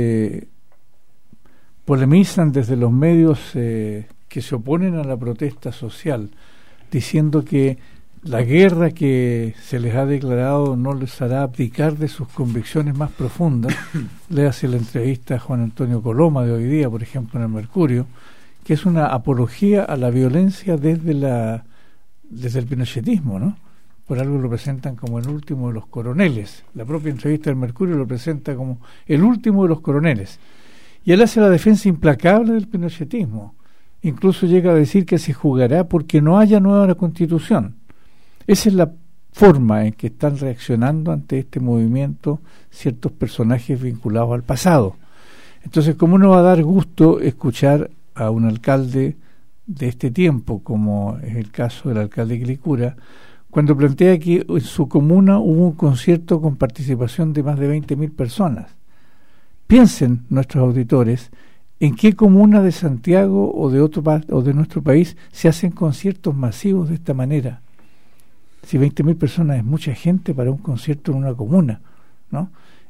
polemizan desde los medios que se oponen a la protesta social, diciendo que la guerra que se les ha declarado no les hará abdicar de sus convicciones más profundas, le hace la entrevista a Juan Antonio Coloma de hoy día, por ejemplo, en el Mercurio, que es una apología a la violencia desde el pinochetismo, ¿no? Por algo lo presentan como el último de los coroneles. La propia entrevista del Mercurio lo presenta como el último de los coroneles. Y él hace la defensa implacable del pinochetismo. Incluso llega a decir que se jugará porque no haya nueva constitución. Esa es la forma en que están reaccionando ante este movimiento ciertos personajes vinculados al pasado. Entonces, ¿cómo no va a dar gusto escuchar a un alcalde de este tiempo, como es el caso del alcalde Quilicura, cuando plantea que en su comuna hubo un concierto con participación de más de 20.000 personas? Piensen, nuestros auditores, ¿En qué comuna de Santiago o de nuestro país se hacen conciertos masivos de esta manera? Si 20.000 personas es mucha gente para un concierto en una comuna, ¿no?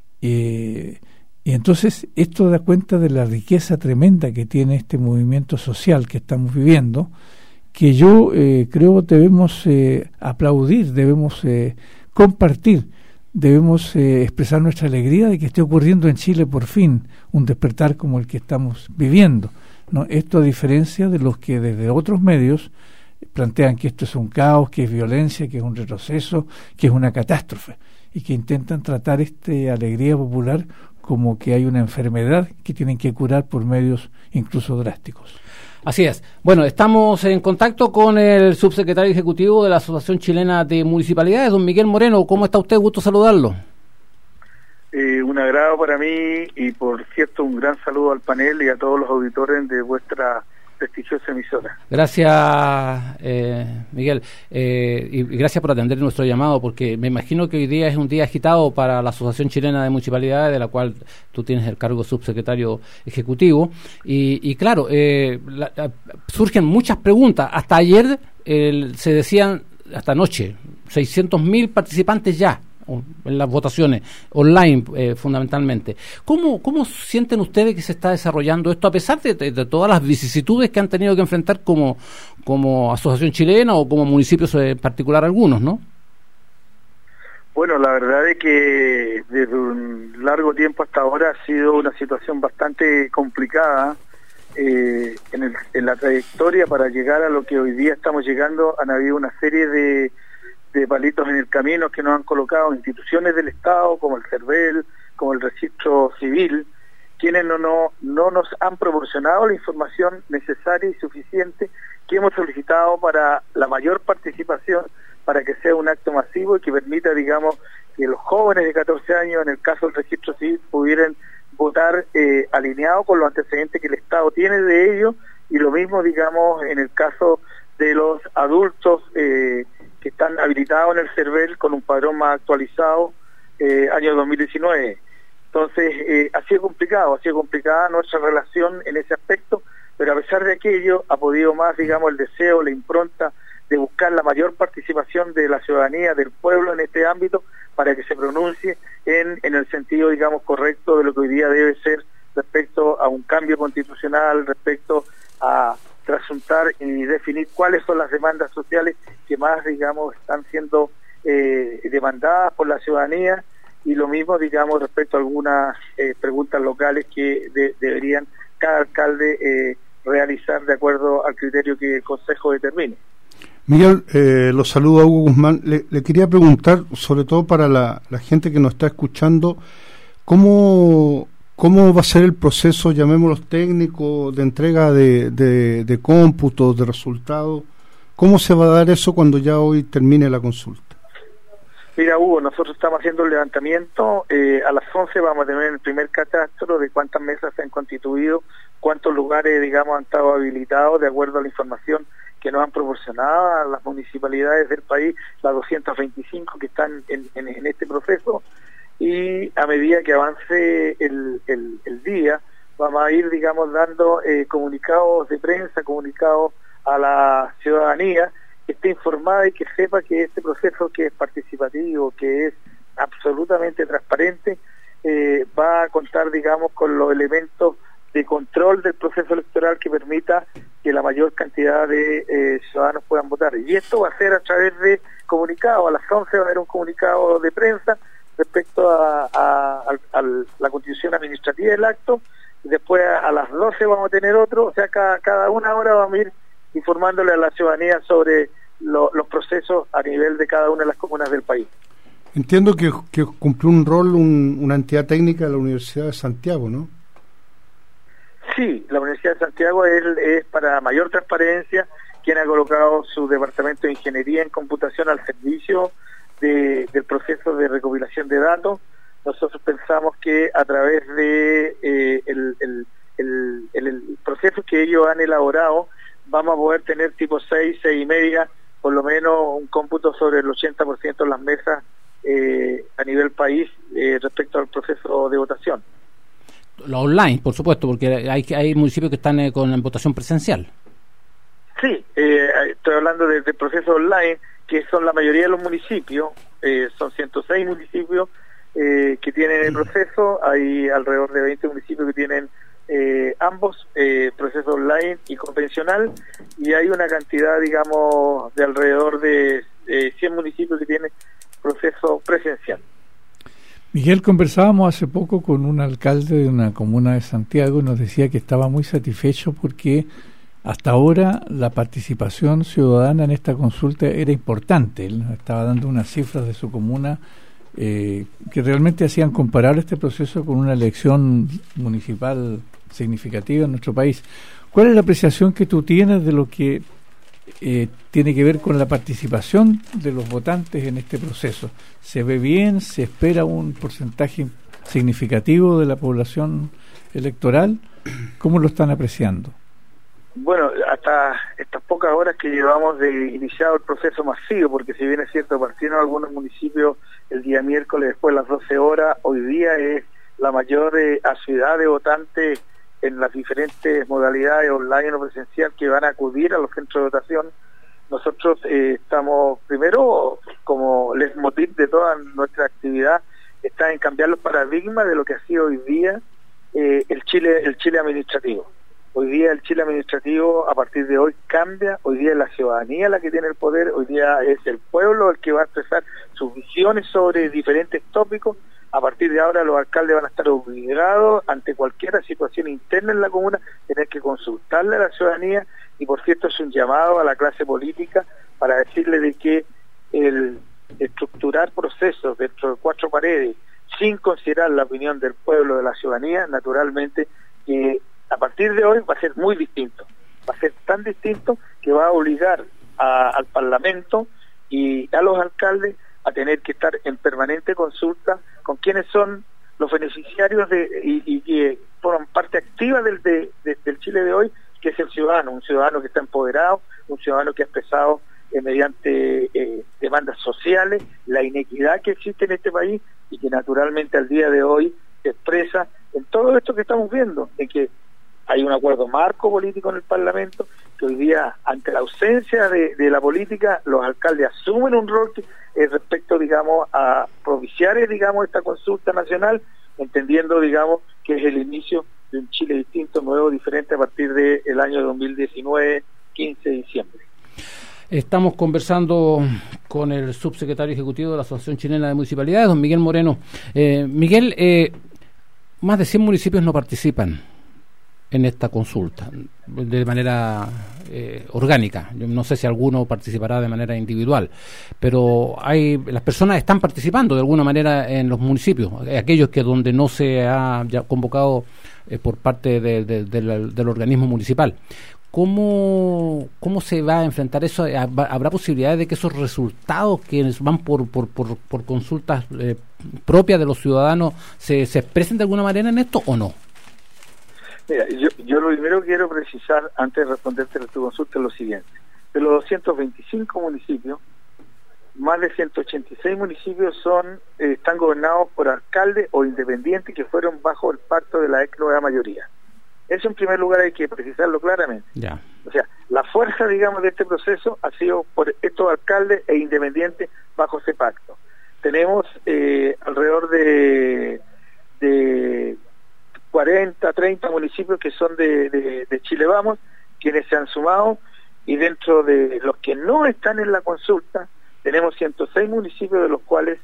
Y entonces esto da cuenta de la riqueza tremenda que tiene este movimiento social que estamos viviendo, que yo creo debemos aplaudir, debemos compartir, debemos expresar nuestra alegría de que esté ocurriendo en Chile por fin un despertar como el que estamos viviendo, ¿no? Esto a diferencia de los que desde otros medios plantean que esto es un caos, que es violencia, que es un retroceso, que es una catástrofe, y que intentan tratar esta alegría popular como que hay una enfermedad que tienen que curar por medios incluso drásticos. Así es. Bueno, estamos en contacto con el subsecretario ejecutivo de la Asociación Chilena de Municipalidades, don Miguel Moreno. ¿Cómo está usted? Gusto saludarlo. Un agrado para mí y, por cierto, un gran saludo al panel y a todos los auditores de vuestra prestigiosa emisora. Gracias, Miguel, y gracias por atender nuestro llamado, porque me imagino que hoy día es un día agitado para la Asociación Chilena de Municipalidades, de la cual tú tienes el cargo subsecretario ejecutivo, y claro, surgen muchas preguntas. Hasta ayer se decían, hasta anoche, 600.000 participantes ya en las votaciones online, fundamentalmente. ¿Cómo sienten ustedes que se está desarrollando esto, a pesar de todas las vicisitudes que han tenido que enfrentar como asociación chilena o como municipios en particular algunos, ¿no? Bueno, la verdad es que desde un largo tiempo hasta ahora ha sido una situación bastante complicada. En la trayectoria para llegar a lo que hoy día estamos llegando, han habido una serie de palitos en el camino que nos han colocado instituciones del Estado, como el CERVEL, como el Registro Civil, quienes no nos han proporcionado la información necesaria y suficiente que hemos solicitado para la mayor participación, para que sea un acto masivo y que permita, digamos, que los jóvenes de 14 años, en el caso del Registro Civil, pudieran votar alineado con los antecedentes que el Estado tiene de ellos, y lo mismo, digamos, en el caso de los adultos que están habilitados en el CERVEL con un padrón más actualizado, año 2019. Entonces, ha sido complicada nuestra relación en ese aspecto, pero a pesar de aquello, ha podido más, digamos, el deseo, la impronta de buscar la mayor participación de la ciudadanía, del pueblo en este ámbito, para que se pronuncie en el sentido, digamos, correcto de lo que hoy día debe ser respecto a un cambio constitucional, respecto a trasuntar y definir cuáles son las demandas sociales que más, digamos, están siendo demandadas por la ciudadanía, y lo mismo, digamos, respecto a algunas preguntas locales que deberían cada alcalde realizar de acuerdo al criterio que el Consejo determine. Miguel, los saludo a Hugo Guzmán. Le quería preguntar, sobre todo para la gente que nos está escuchando, ¿cómo va a ser el proceso, llamémoslo técnico, de entrega de cómputos, de resultados? ¿Cómo se va a dar eso cuando ya hoy termine la consulta? Mira, Hugo, nosotros estamos haciendo el levantamiento. A las 11 vamos a tener el primer catastro de cuántas mesas se han constituido, cuántos lugares, digamos, han estado habilitados de acuerdo a la información que nos han proporcionado a las municipalidades del país, las 225 que están en este proceso. Y a medida que avance el día, vamos a ir, digamos, dando comunicados de prensa, comunicados a la ciudadanía, que esté informada y que sepa que este proceso, que es participativo, que es absolutamente transparente, va a contar, digamos, con los elementos de control del proceso electoral que permita que la mayor cantidad de ciudadanos puedan votar. Y esto va a ser a través de comunicados. A las 11 va a haber un comunicado de prensa respecto a la constitución administrativa del acto, y después a las 12 vamos a tener otro. O sea, cada una hora vamos a ir informándole a la ciudadanía sobre los procesos a nivel de cada una de las comunas del país. Entiendo que cumplió un rol una entidad técnica de la Universidad de Santiago, ¿no? Sí, la Universidad de Santiago es para mayor transparencia quien ha colocado su departamento de ingeniería en computación al servicio del proceso de recopilación de datos. Nosotros pensamos que a través de el proceso que ellos han elaborado, vamos a poder tener tipo 6 y media, por lo menos un cómputo sobre el 80% de las mesas a nivel país respecto al proceso de votación. La online, por supuesto, porque hay municipios que están con votación presencial. Sí, estoy hablando del proceso online, que son la mayoría de los municipios, son 106 municipios que tienen el proceso, hay alrededor de 20 municipios que tienen ambos, proceso online y convencional, y hay una cantidad, digamos, de alrededor de 100 municipios que tienen proceso presencial. Miguel, conversábamos hace poco con un alcalde de una comuna de Santiago y nos decía que estaba muy satisfecho porque hasta ahora la participación ciudadana en esta consulta era importante. Él estaba dando unas cifras de su comuna que realmente hacían comparable este proceso con una elección municipal significativa en nuestro país. ¿Cuál es la apreciación que tú tienes de lo que tiene que ver con la participación de los votantes en este proceso? ¿Se ve bien? ¿Se espera un porcentaje significativo de la población electoral? ¿Cómo lo están apreciando? Bueno, hasta estas pocas horas que llevamos de iniciado el proceso masivo, porque si bien es cierto, partieron algunos municipios el día miércoles después de las 12 horas, hoy día es la mayor asiduidad de votantes en las diferentes modalidades online o presencial que van a acudir a los centros de votación. Nosotros estamos, primero, como leitmotiv de toda nuestra actividad, está en cambiar los paradigmas de lo que ha sido hoy día el Chile administrativo. Hoy día el Chile administrativo, a partir de hoy, cambia. Hoy día es la ciudadanía la que tiene el poder, hoy día es el pueblo el que va a expresar sus visiones sobre diferentes tópicos. A partir de ahora los alcaldes van a estar obligados, ante cualquier situación interna en la comuna, tener que consultarle a la ciudadanía, y por cierto es un llamado a la clase política para decirle de que el estructurar procesos dentro de 4 paredes, sin considerar la opinión del pueblo, de la ciudadanía, naturalmente que a partir de hoy va a ser muy distinto, va a ser tan distinto que va a obligar al Parlamento y a los alcaldes a tener que estar en permanente consulta con quienes son los beneficiarios y que forman parte activa del Chile de hoy, que es el ciudadano, un ciudadano que está empoderado, un ciudadano que ha expresado mediante demandas sociales la inequidad que existe en este país y que naturalmente al día de hoy se expresa en todo esto que estamos viendo, en que hay un acuerdo marco político en el Parlamento, que hoy día, ante la ausencia de la política, los alcaldes asumen un rol respecto, digamos, a propiciar, digamos, esta consulta nacional, entendiendo, digamos, que es el inicio de un Chile distinto, nuevo, diferente a partir del año 2019, 15 de diciembre. Estamos conversando con el subsecretario ejecutivo de la Asociación Chilena de Municipalidades, don Miguel Moreno. Miguel, más de 100 municipios no participan en esta consulta de manera orgánica. Yo no sé si alguno participará de manera individual, pero las personas están participando de alguna manera en los municipios, aquellos que donde no se ha ya convocado por parte del organismo municipal. ¿Cómo se va a enfrentar eso? ¿Habrá posibilidades de que esos resultados que van por consultas propias de los ciudadanos se expresen de alguna manera en esto o no? Mira, yo lo primero que quiero precisar antes de responderte a tu consulta es lo siguiente. De los 225 municipios, más de 186 municipios están gobernados por alcaldes o independientes que fueron bajo el pacto de la ex nueva mayoría. Eso en primer lugar hay que precisarlo claramente. Ya. O sea, la fuerza, digamos, de este proceso ha sido por estos alcaldes e independientes bajo ese pacto. Tenemos alrededor de 40, 30 municipios que son de Chile Vamos, quienes se han sumado, y dentro de los que no están en la consulta, tenemos 106 municipios, de los cuales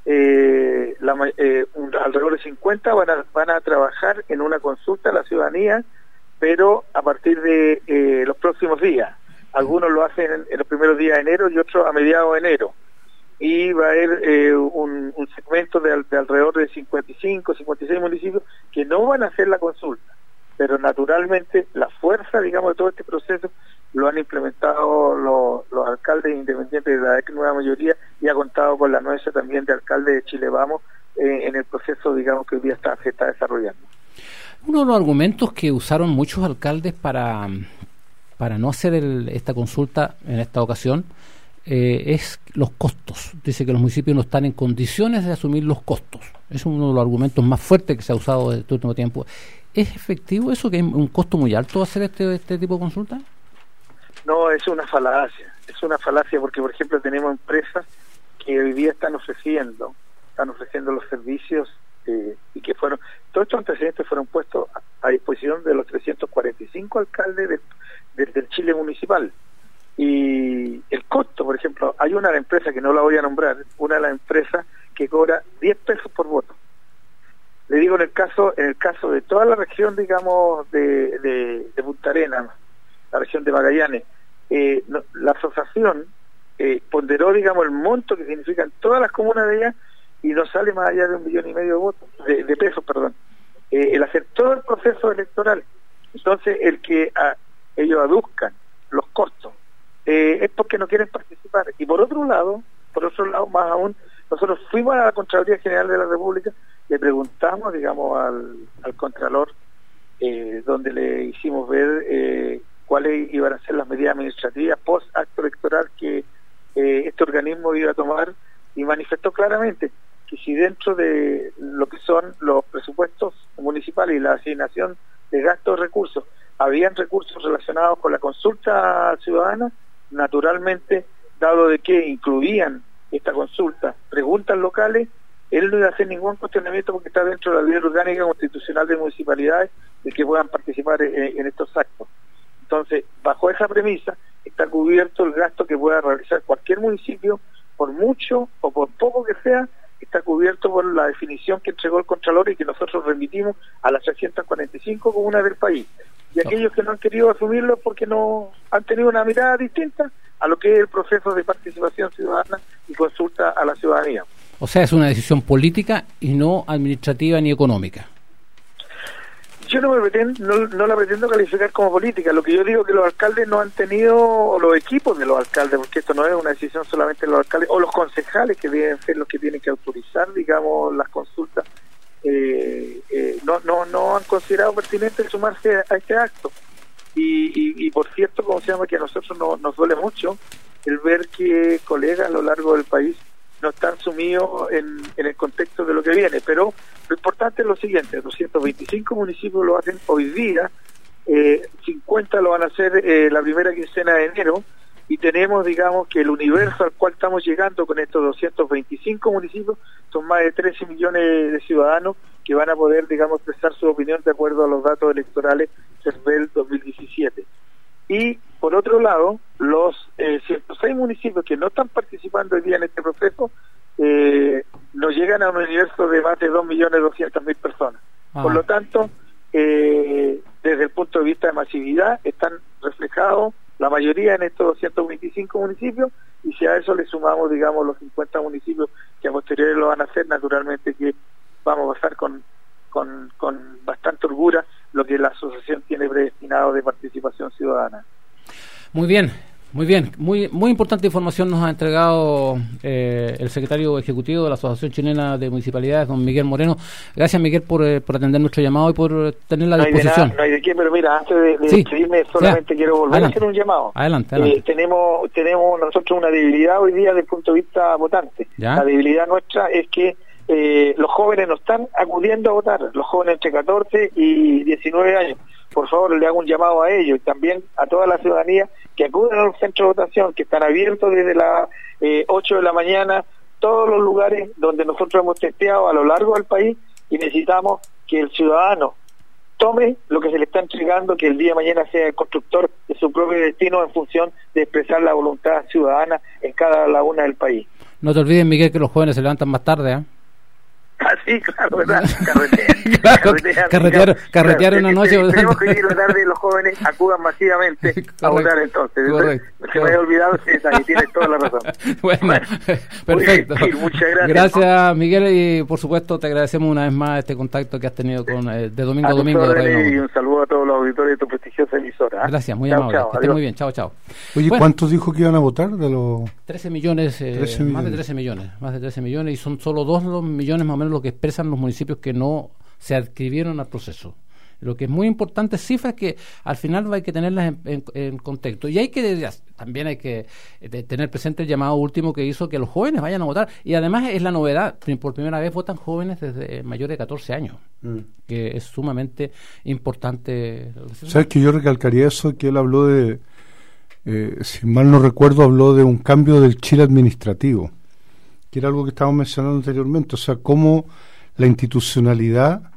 alrededor de 50 van a trabajar en una consulta a la ciudadanía, pero a partir de los próximos días. Algunos lo hacen en los primeros días de enero y otros a mediados de enero. Y va a haber un segmento de alrededor de 55, 56 municipios que no van a hacer la consulta, pero naturalmente la fuerza, digamos, de todo este proceso lo han implementado los alcaldes independientes de la nueva mayoría, y ha contado con la anuencia también de alcaldes de Chile Vamos en el proceso, digamos, que hoy día se está desarrollando. Uno de los argumentos que usaron muchos alcaldes para no hacer esta consulta en esta ocasión es los costos. Dice que los municipios no están en condiciones de asumir los costos. Es uno de los argumentos más fuertes que se ha usado este último tiempo. ¿Es efectivo eso, que hay un costo muy alto hacer este tipo de consulta? No, es una falacia. Es una falacia porque, por ejemplo, tenemos empresas que hoy día están ofreciendo los servicios y que todos estos antecedentes fueron puestos a disposición de los 345 alcaldes del Chile municipal. Y el costo, por ejemplo, hay una empresa que no la voy a nombrar, una de las empresas que cobra 10 pesos por voto. Le digo, en el caso de toda la región, digamos, de Punta Arenas, la región de Magallanes, la asociación ponderó, digamos, el monto que significan todas las comunas de allá y no sale más allá de 1,5 millones de pesos, el hacer todo el proceso electoral. Entonces, el que ellos aduzcan los costos es porque no quieren participar. Y por otro lado, más aún, nosotros fuimos a la Contraloría General de la República, le preguntamos, digamos, al Contralor, donde le hicimos ver cuáles iban a ser las medidas administrativas post acto electoral que este organismo iba a tomar, y manifestó claramente que si dentro de lo que son los presupuestos municipales y la asignación de gastos de recursos habían recursos relacionados con la consulta ciudadana, naturalmente, dado de que incluían esta consulta preguntas locales, él no iba a hacer ningún cuestionamiento porque está dentro de la ley orgánica constitucional de municipalidades de que puedan participar en estos actos. Entonces, bajo esa premisa, está cubierto el gasto que pueda realizar cualquier municipio, por mucho o por poco que sea, está cubierto por la definición que entregó el Contralor y que nosotros remitimos a las 345 comunas del país. Y aquellos que no han querido asumirlo porque no han tenido una mirada distinta a lo que es el proceso de participación ciudadana y consulta a la ciudadanía. O sea, es una decisión política y no administrativa ni económica. Yo no la pretendo calificar como política. Lo que yo digo es que los alcaldes no han tenido, o los equipos de los alcaldes, porque esto no es una decisión solamente de los alcaldes, o los concejales que deben ser los que tienen que autorizar, digamos, las consultas, no han considerado pertinente sumarse a este acto. Y por cierto, como se llama, que a nosotros nos duele mucho el ver que colegas a lo largo del país no están sumidos en el contexto de lo que viene, pero lo importante es lo siguiente: 225 municipios lo hacen hoy día, 50 lo van a hacer la primera quincena de enero, y tenemos, digamos, que el universo al cual estamos llegando con estos 225 municipios son más de 13 millones de ciudadanos que van a poder, digamos, expresar su opinión de acuerdo a los datos electorales CERVEL 2017. Y, por otro lado, los 106 municipios que no están participando hoy día en este proceso nos llegan a un universo de más de 2.200.000 personas. Por lo tanto, desde el punto de vista de masividad, están reflejados la mayoría en estos 225 municipios, y si a eso le sumamos, digamos, los 50 municipios que a posteriori lo van a hacer, naturalmente que vamos a pasar con bastante holgura lo que la asociación tiene predestinado de participación ciudadana. Muy bien, muy importante información nos ha entregado el secretario ejecutivo de la Asociación Chilena de Municipalidades, don Miguel Moreno. Gracias, Miguel, por atender nuestro llamado y por tener la disposición. No hay de qué, pero mira, antes de despedirme, solamente quiero volver a hacer un llamado. Adelante. Tenemos nosotros una debilidad hoy día desde el punto de vista votante. ¿Ya? La debilidad nuestra es que los jóvenes no están acudiendo a votar, los jóvenes entre 14 y 19 años. Por favor, le hago un llamado a ellos y también a toda la ciudadanía que acudan a los centros de votación, que están abiertos desde las 8 de la mañana, todos los lugares donde nosotros hemos testeado a lo largo del país, y necesitamos que el ciudadano tome lo que se le está entregando, que el día de mañana sea el constructor de su propio destino en función de expresar la voluntad ciudadana en cada laguna del país. No te olvides, Miguel, que los jóvenes se levantan más tarde, ¿eh? Ah, sí, claro, ¿verdad? Carretear una noche. Tenemos que ir a tratar de los jóvenes acudan masivamente a votar entonces. Se me había olvidado esa, y tienes toda la razón. Bueno, perfecto. Bien, muchas gracias. Gracias, Miguel, y por supuesto te agradecemos una vez más este contacto que has tenido con de domingo a domingo. Y un saludo a todos los auditores de tu prestigiosa emisora. Gracias, muy amable. Que estés muy bien. Chao. Oye, bueno, ¿cuántos dijo que iban a votar de los 13 millones? Más de 13 millones, y son solo 2 millones más o menos lo que expresan los municipios que no se adscribieron al proceso. Lo que es muy importante, cifras que al final hay que tenerlas en contexto. Y también hay que tener presente el llamado último que hizo que los jóvenes vayan a votar. Y además es la novedad, por primera vez votan jóvenes desde mayores de 14 años, que es sumamente importante. ¿Sabes que yo recalcaría eso? Que él habló de, si mal no recuerdo, habló de un cambio del Chile administrativo, que era algo que estábamos mencionando anteriormente. O sea, cómo la institucionalidad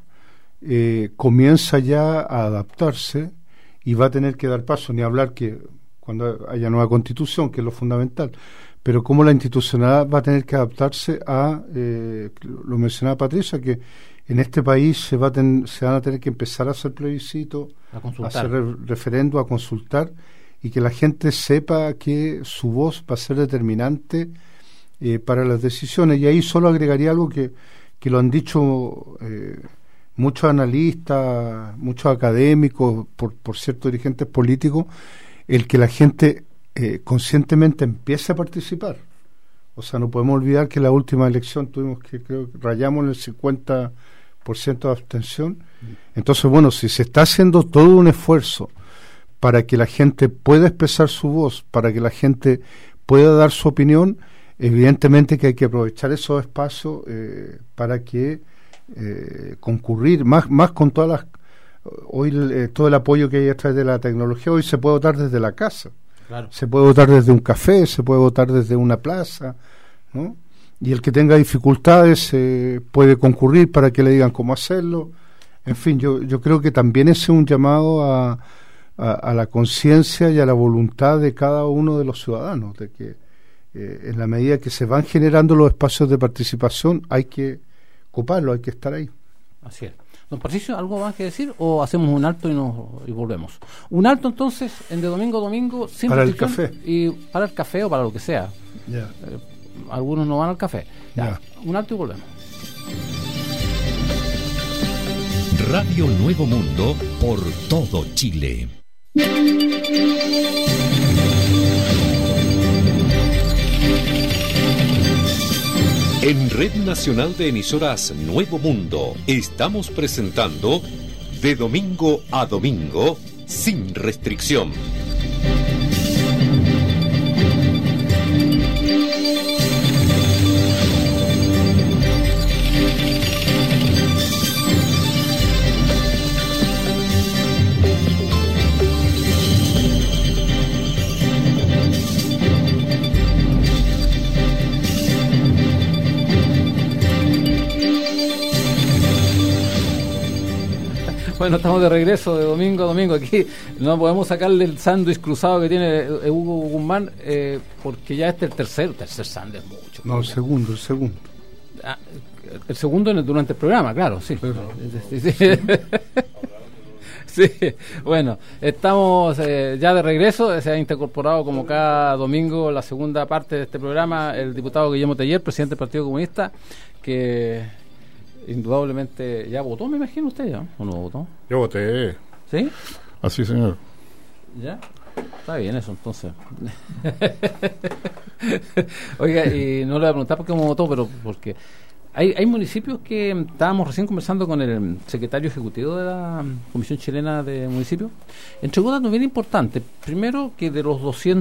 comienza ya a adaptarse y va a tener que dar paso, ni hablar que cuando haya nueva constitución, que es lo fundamental, pero cómo la institucionalidad va a tener que adaptarse a, lo mencionaba Patricia, que en este país se van a tener que empezar a hacer plebiscito, a hacer referendo, a consultar, y que la gente sepa que su voz va a ser determinante para las decisiones. Y ahí solo agregaría algo que lo han dicho muchos analistas, muchos académicos, por ciertos dirigentes políticos, el que la gente conscientemente empiece a participar. O sea, no podemos olvidar que en la última elección tuvimos creo que rayamos en el 50% de abstención. Entonces, bueno, si se está haciendo todo un esfuerzo para que la gente pueda expresar su voz, para que la gente pueda dar su opinión, evidentemente que hay que aprovechar esos espacios para que concurrir más con todas las hoy todo el apoyo que hay a través de la tecnología. Hoy se puede votar desde la casa, claro. Se puede votar desde un café, se puede votar desde una plaza, ¿no? Y el que tenga dificultades puede concurrir para que le digan cómo hacerlo. En fin, yo creo que también ese es un llamado a la conciencia y a la voluntad de cada uno de los ciudadanos, de que en la medida que se van generando los espacios de participación hay que ocuparlo, hay que estar ahí. Así es. Don Patricio, ¿algo más que decir o hacemos un alto y volvemos? Un alto entonces en de domingo a domingo sin para el café. Y para el café o para lo que sea. Yeah. Algunos no van al café. Ya. Un alto y volvemos. Radio Nuevo Mundo por todo Chile. En Red Nacional de Emisoras Nuevo Mundo estamos presentando De Domingo a Domingo sin restricción. Bueno, estamos de regreso de domingo a domingo. Aquí no podemos sacarle el sándwich cruzado que tiene Hugo Guzmán, porque ya este es el tercer sándwich mucho. No, el segundo. Ah, el segundo durante el programa, claro, sí. Sí. Sí, bueno, estamos ya de regreso. Se ha incorporado como cada domingo la segunda parte de este programa el diputado Guillermo Teller, presidente del Partido Comunista, que indudablemente ya votó, me imagino usted, ¿ya? ¿O no votó? Yo voté. ¿Sí? Así, señor. ¿Ya? Está bien eso, entonces. Oiga, y no le voy a preguntar por qué votó, pero porque hay municipios que estábamos recién conversando con el secretario ejecutivo de la Comisión Chilena de Municipios. Entregó datos bien importantes. Primero, que de los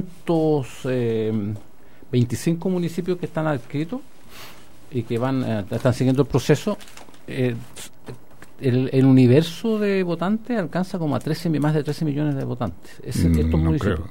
225 municipios que están adscritos y que están siguiendo el proceso, el universo de votantes alcanza como a más de 13 millones de votantes. Estos municipios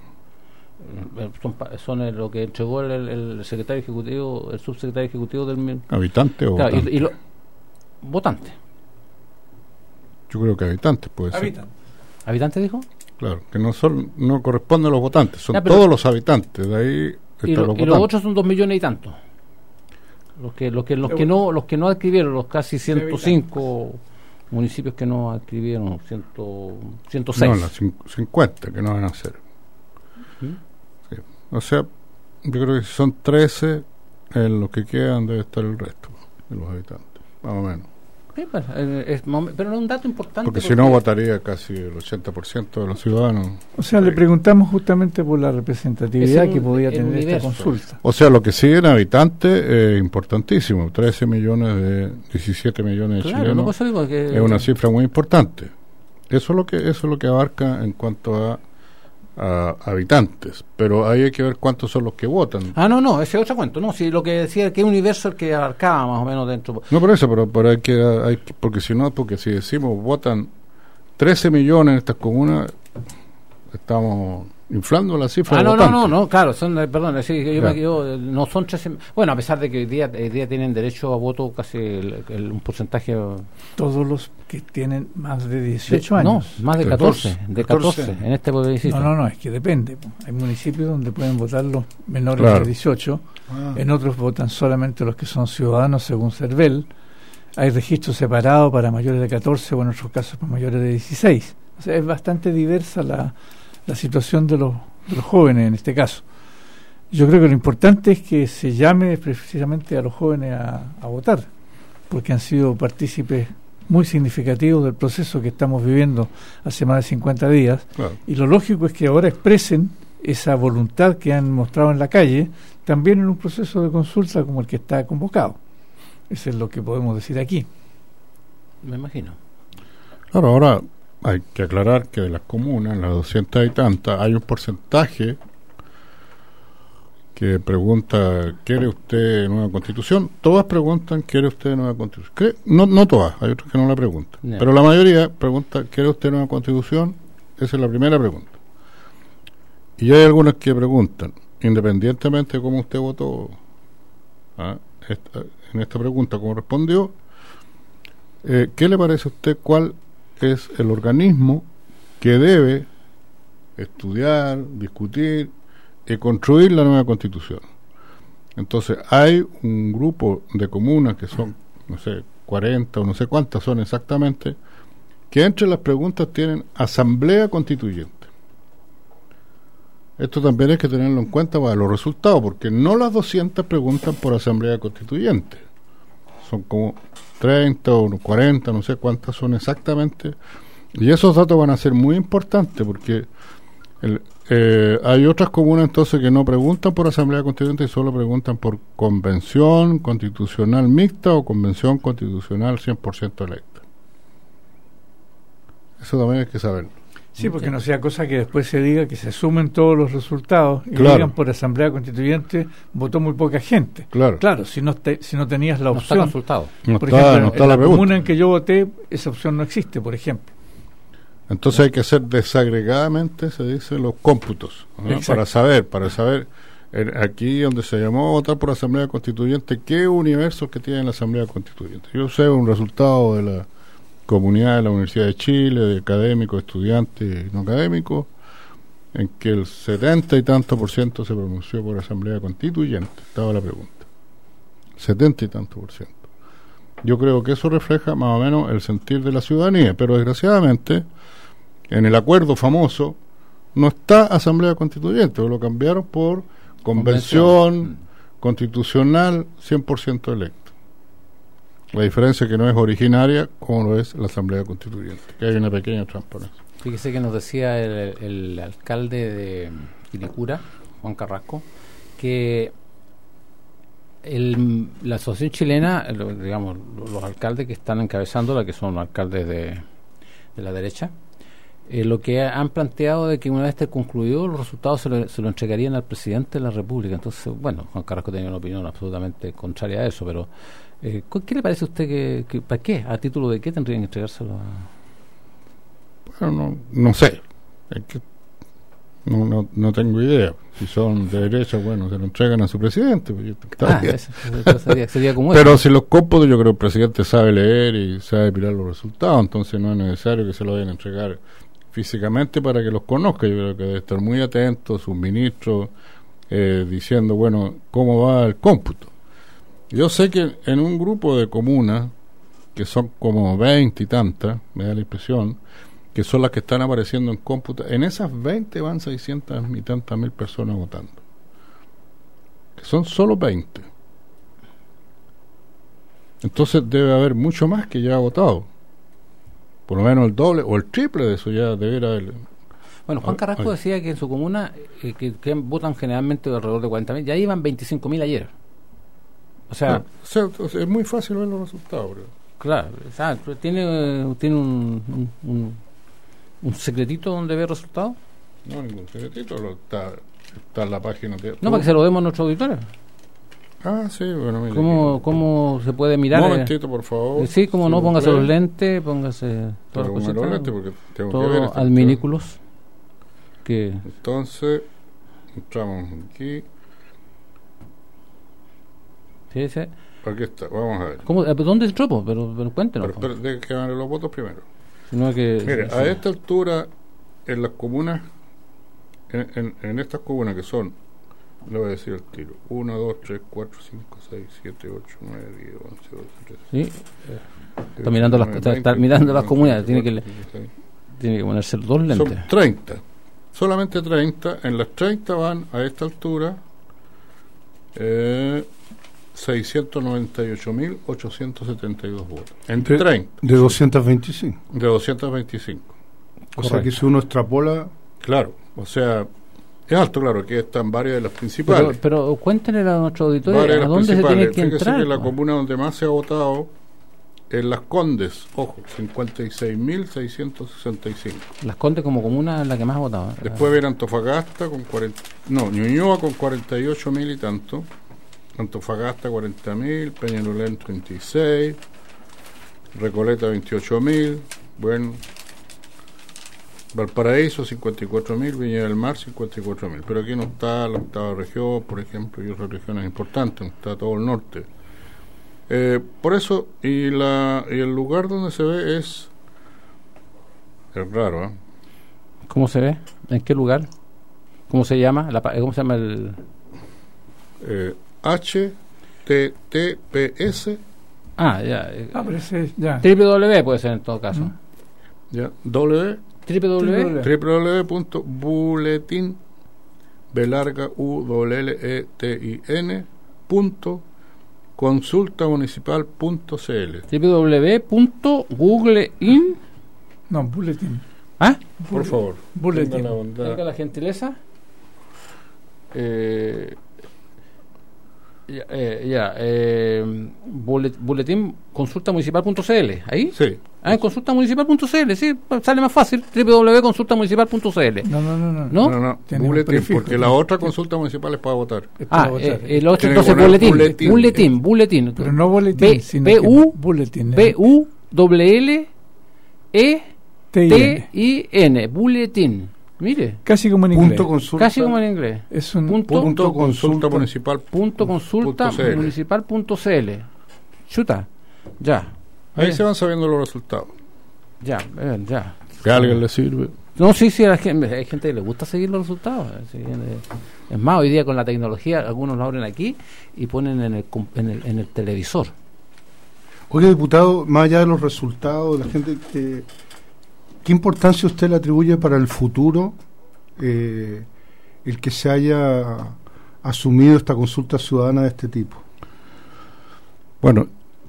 son lo que entregó el secretario ejecutivo, el subsecretario ejecutivo del ¿Habitante o claro, votante? Votante. Yo creo que habitantes puede ser. ¿Habitante dijo? Claro, que no corresponden a los votantes, son todos los habitantes, de ahí y los otros son 2 millones y tantos. Los que no adquirieron, los casi 105 municipios que no adquirieron, 106. No, las 50 que no van a hacer. Sí. O sea, yo creo que si son 13, en los que quedan debe estar el resto de los habitantes, más o menos. Sí, pero no es un dato importante. Porque si no votaría casi el 80% de los ciudadanos. O sea, le preguntamos justamente por la representatividad que podía tener esta consulta. O sea, lo que siguen habitantes es importantísimo. 13 millones de 17 millones de chilenos. Es una cifra muy importante. Eso es lo que abarca en cuanto a habitantes, pero ahí hay que ver cuántos son los que votan. No, ese es otro cuento. No, si lo que decía que universo el que abarcaba más o menos dentro. No, por eso, pero hay que porque si decimos votan 13 millones en estas comunas, estamos inflando la cifra. No, claro, perdón, no son 13. Bueno, a pesar de que hoy día tienen derecho a voto casi un porcentaje. Todos los que tienen más de 18 años. No, más de 14. De 14 en este municipio. No, es que depende. Hay municipios donde pueden votar los menores de 18, en otros votan solamente los que son ciudadanos según CERVEL. Hay registros separados para mayores de 14 o en otros casos para mayores de 16. O sea, es bastante diversa la situación de los jóvenes en este caso. Yo creo que lo importante es que se llame precisamente a los jóvenes a votar, porque han sido partícipes muy significativos del proceso que estamos viviendo hace más de 50 días, claro. Y lo lógico es que ahora expresen esa voluntad que han mostrado en la calle, también en un proceso de consulta como el que está convocado. Eso es lo que podemos decir aquí. Me imagino. Claro, ahora hay que aclarar que de las comunas, las 200 y tantas, hay un porcentaje que pregunta, ¿quiere usted nueva constitución? Todas preguntan, ¿quiere usted nueva constitución? No todas, hay otras que no la preguntan. No. Pero la mayoría pregunta, ¿quiere usted nueva constitución? Esa es la primera pregunta. Y hay algunas que preguntan, independientemente de cómo usted votó en esta pregunta, cómo respondió, ¿qué le parece a usted? ¿Cuál es el organismo que debe estudiar, discutir y construir la nueva constitución? Entonces hay un grupo de comunas que son, no sé, 40 o no sé cuántas son exactamente, que entre las preguntas tienen asamblea constituyente. Esto también hay que tenerlo en cuenta para los resultados, porque no las 200 preguntan por asamblea constituyente, son como 30 o 40, no sé cuántas son exactamente, y esos datos van a ser muy importantes, porque hay otras comunas entonces que no preguntan por asamblea constituyente y solo preguntan por convención constitucional mixta o convención constitucional 100% electa. Eso también hay que saberlo. Sí, porque no sea cosa que después se diga que se sumen todos los resultados y digan por asamblea constituyente votó muy poca gente. Claro, si no tenías la opción. No está consultado. Por ejemplo, en la comuna en que yo voté, esa opción no existe, por ejemplo. Entonces hay que hacer desagregadamente, se dice, los cómputos, ¿no? para saber aquí donde se llamó a votar por asamblea constituyente, qué universos que tiene la asamblea constituyente. Yo sé un resultado de la comunidad de la Universidad de Chile, de académicos, estudiantes y no académicos, en que el 70 y tanto % se pronunció por asamblea constituyente. Estaba la pregunta. 70 y tanto %. Yo creo que eso refleja más o menos el sentir de la ciudadanía, pero desgraciadamente en el acuerdo famoso no está asamblea constituyente, lo cambiaron por convención constitucional 100% electa. La diferencia es que no es originaria como lo es la asamblea constituyente, que hay una pequeña trampa. Fíjese que nos decía el alcalde de Quilicura, Juan Carrasco, que la asociación chilena, digamos, los alcaldes que están encabezándola, que son alcaldes de la derecha, lo que han planteado de que una vez esté concluido los resultados se lo entregarían al presidente de la República. Entonces, bueno, Juan Carrasco tenía una opinión absolutamente contraria a eso, pero ¿qué le parece a usted que para qué? ¿A título de qué tendrían que entregárselo Bueno, no sé. No tengo idea. Si son de derecha, bueno, se lo entregan a su presidente. Sería como pero si los cómputos, yo creo que el presidente sabe leer y sabe mirar los resultados, entonces no es necesario que se lo vayan a entregar físicamente para que los conozca. Yo creo que debe estar muy atento sus ministros diciendo, bueno, cómo va el cómputo. Yo sé que en un grupo de comunas, que son como 20 y tantas, me da la impresión, que son las que están apareciendo en cómputo, en esas 20 van 600 y tantas mil personas votando, que son solo 20. Entonces debe haber mucho más que ya ha votado, por lo menos el doble o el triple de eso ya debería haber. Bueno, Juan Carrasco decía que en su comuna que votan generalmente alrededor de 40.000, ya iban 25.000 ayer. O sea, es muy fácil ver los resultados, bro. Claro, tiene un ¿Un secretito donde ve resultados? No, ningún secretito, está en la página. No, para que se lo demos a nuestros auditores. Ah, sí, bueno, mire. ¿Cómo se puede mirar? Un momentito, por favor. Sí, como no, póngase los lentes, póngase todas las cositas. Los lentes porque tengo todo que ver adminículos. Entonces, entramos aquí. Sí, sí. Aquí está, vamos a ver. ¿Dónde entró? Pero cuéntenos. Pero deje que hagan los votos primero. Mire, a esta altura, en las comunas, en estas comunas que son, le voy a decir el tiro, 1, 2, 3, 4, 5, 6, 7, 8, 9, 10, 11, 12, 13. Sí. Está mirando las comunidades, tiene que ponerse dos lentes. Son 30. Solamente 30. En las 30 van a esta altura 698.872 votos. Entre 30. De 225. De 225. O sea que si uno extrapola... Claro, o sea, es alto, claro, que están varias de las principales. Pero cuéntenle a nuestro auditorio a dónde se tiene que entrar. Que la comuna donde más se ha votado es Las Condes, ojo, 56.665. Las Condes como comuna es la que más ha votado. Después viene Antofagasta con Ñuñoa con 48.000 y tanto. Antofagasta 40.000, Peñalolén 36, Recoleta 28.000, bueno, Valparaíso 54.000, Viña del Mar 54.000, pero aquí no está la octava región, por ejemplo, y otras regiones importantes, no está todo el norte. Por eso, y el lugar donde se ve es raro, ¿eh? ¿Cómo se ve? ¿En qué lugar? ¿Cómo se llama? ¿Cómo se llama el...? HTTPS. Pero ese ya. www puede ser en todo caso. Ya, www.bulletin consultamunicipal.cl www.googlein. No, Bulletin. Por favor. Bulletin. Tenga la gentileza. Boletín consultamunicipal.cl, ¿ahí? Sí. En consultamunicipal.cl, sí, sale más fácil, www.consultamunicipal.cl. No. Bulletín, porque la otra consulta municipal es para votar. El otro entonces Bulletín. Pero no boletín, sino Bulletin. B-U-L-E-T-I-N, Bulletín. Mire, casi como en inglés. Casi como en inglés. Es un punto consulta municipal.cl. Chuta. Ya. Ahí se van sabiendo los resultados. Ya. Que a alguien le sirve. No, sí, hay gente que le gusta seguir los resultados. Es más, hoy día con la tecnología, algunos lo abren aquí y ponen en el televisor. Oye, diputado, más allá de los resultados, la gente ¿qué importancia usted le atribuye para el futuro el que se haya asumido esta consulta ciudadana de este tipo? Bueno,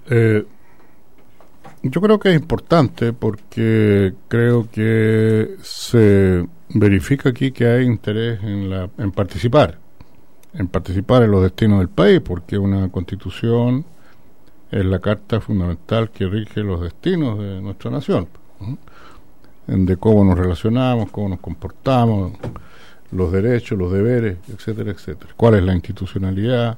yo creo que es importante porque creo que se verifica aquí que hay interés en participar en los destinos del país, porque una constitución es la carta fundamental que rige los destinos de nuestra nación, de cómo nos relacionamos, cómo nos comportamos, los derechos, los deberes, etcétera, etcétera. ¿Cuál es la institucionalidad?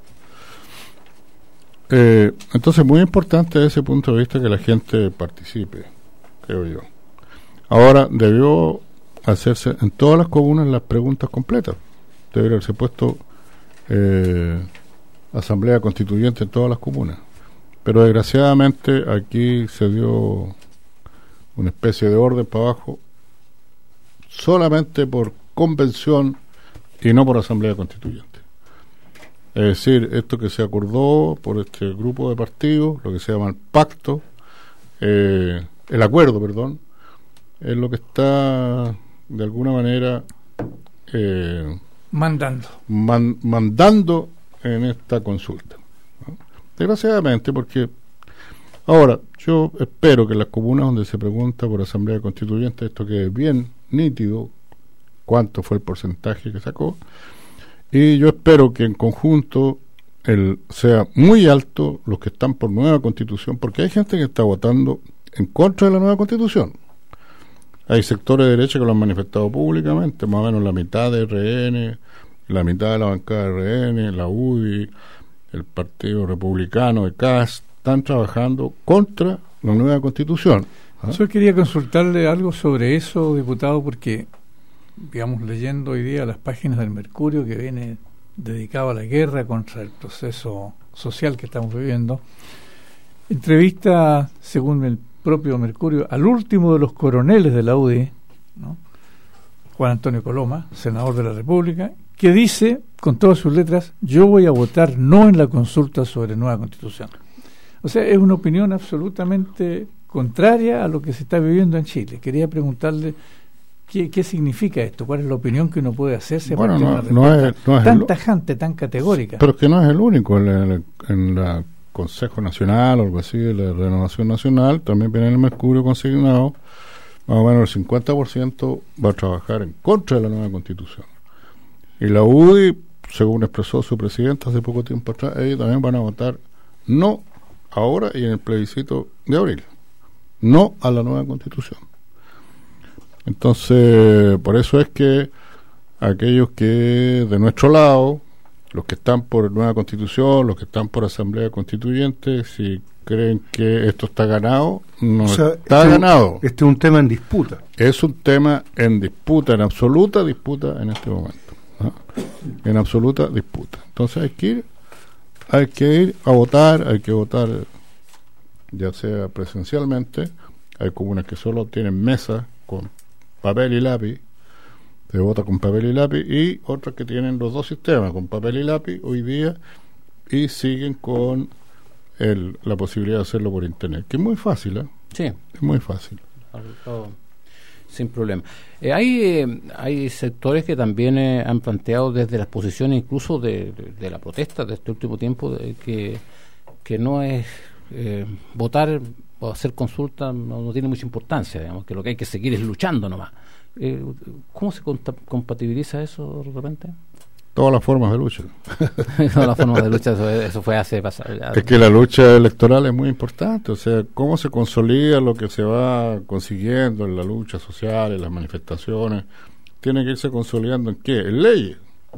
Entonces, muy importante desde ese punto de vista que la gente participe, creo yo. Ahora, debió hacerse en todas las comunas las preguntas completas. Debería haberse puesto asamblea constituyente en todas las comunas. Pero desgraciadamente aquí se dio una especie de orden para abajo solamente por convención y no por asamblea constituyente. Es decir, esto que se acordó por este grupo de partidos, lo que se llama el pacto, el acuerdo, perdón, es lo que está de alguna manera mandando en esta consulta, ¿no? Desgraciadamente, porque ahora yo espero que en las comunas donde se pregunta por asamblea constituyente esto quede bien nítido, cuánto fue el porcentaje que sacó, y yo espero que en conjunto sea muy alto los que están por nueva constitución, porque hay gente que está votando en contra de la nueva constitución. Hay sectores de derecha que lo han manifestado públicamente, más o menos la mitad de RN, la mitad de la bancada de RN, la UDI, el Partido Republicano de Kast, están trabajando contra la nueva Constitución. Yo quería consultarle algo sobre eso, diputado, porque, digamos, leyendo hoy día las páginas del Mercurio, que viene dedicado a la guerra contra el proceso social que estamos viviendo, entrevista, según el propio Mercurio, al último de los coroneles de la UDI, ¿no?, Juan Antonio Coloma, senador de la República, que dice, con todas sus letras, yo voy a votar no en la consulta sobre nueva Constitución. O sea, es una opinión absolutamente contraria a lo que se está viviendo en Chile. Quería preguntarle qué significa esto, cuál es la opinión que uno puede hacerse. Bueno, no es tan tajante, tan categórica. Pero es que no es el único. En la Consejo Nacional o algo así, de la Renovación Nacional, también viene el Mercurio consignado, más o menos el 50% va a trabajar en contra de la nueva Constitución. Y la UDI, según expresó su presidente hace poco tiempo atrás, ellos también van a votar no ahora y en el plebiscito de abril, no a la nueva Constitución. Entonces, por eso es que aquellos que de nuestro lado, los que están por nueva Constitución, los que están por Asamblea Constituyente, si creen que esto está ganado, no, o sea, está ganado. Este es un tema en disputa. Es un tema en disputa, en absoluta disputa en este momento, ¿no? En absoluta disputa. Entonces hay que ir a votar, hay que votar ya sea presencialmente. Hay comunas que solo tienen mesas con papel y lápiz, se vota con papel y lápiz, y otras que tienen los dos sistemas, con papel y lápiz hoy día, y siguen con la posibilidad de hacerlo por internet, que es muy fácil, ¿eh? Sí. Es muy fácil. Sin problema. Hay sectores que también han planteado desde las posiciones incluso de la protesta de este último tiempo que no es votar o hacer consulta no tiene mucha importancia, digamos, que lo que hay que seguir es luchando nomás. ¿Cómo se compatibiliza eso de repente? Todas las formas de lucha. Todas las formas de lucha, eso fue hace pasar. Es que la lucha electoral es muy importante, o sea, cómo se consolida lo que se va consiguiendo en la lucha social, en las manifestaciones, tiene que irse consolidando ¿en qué? En leyes.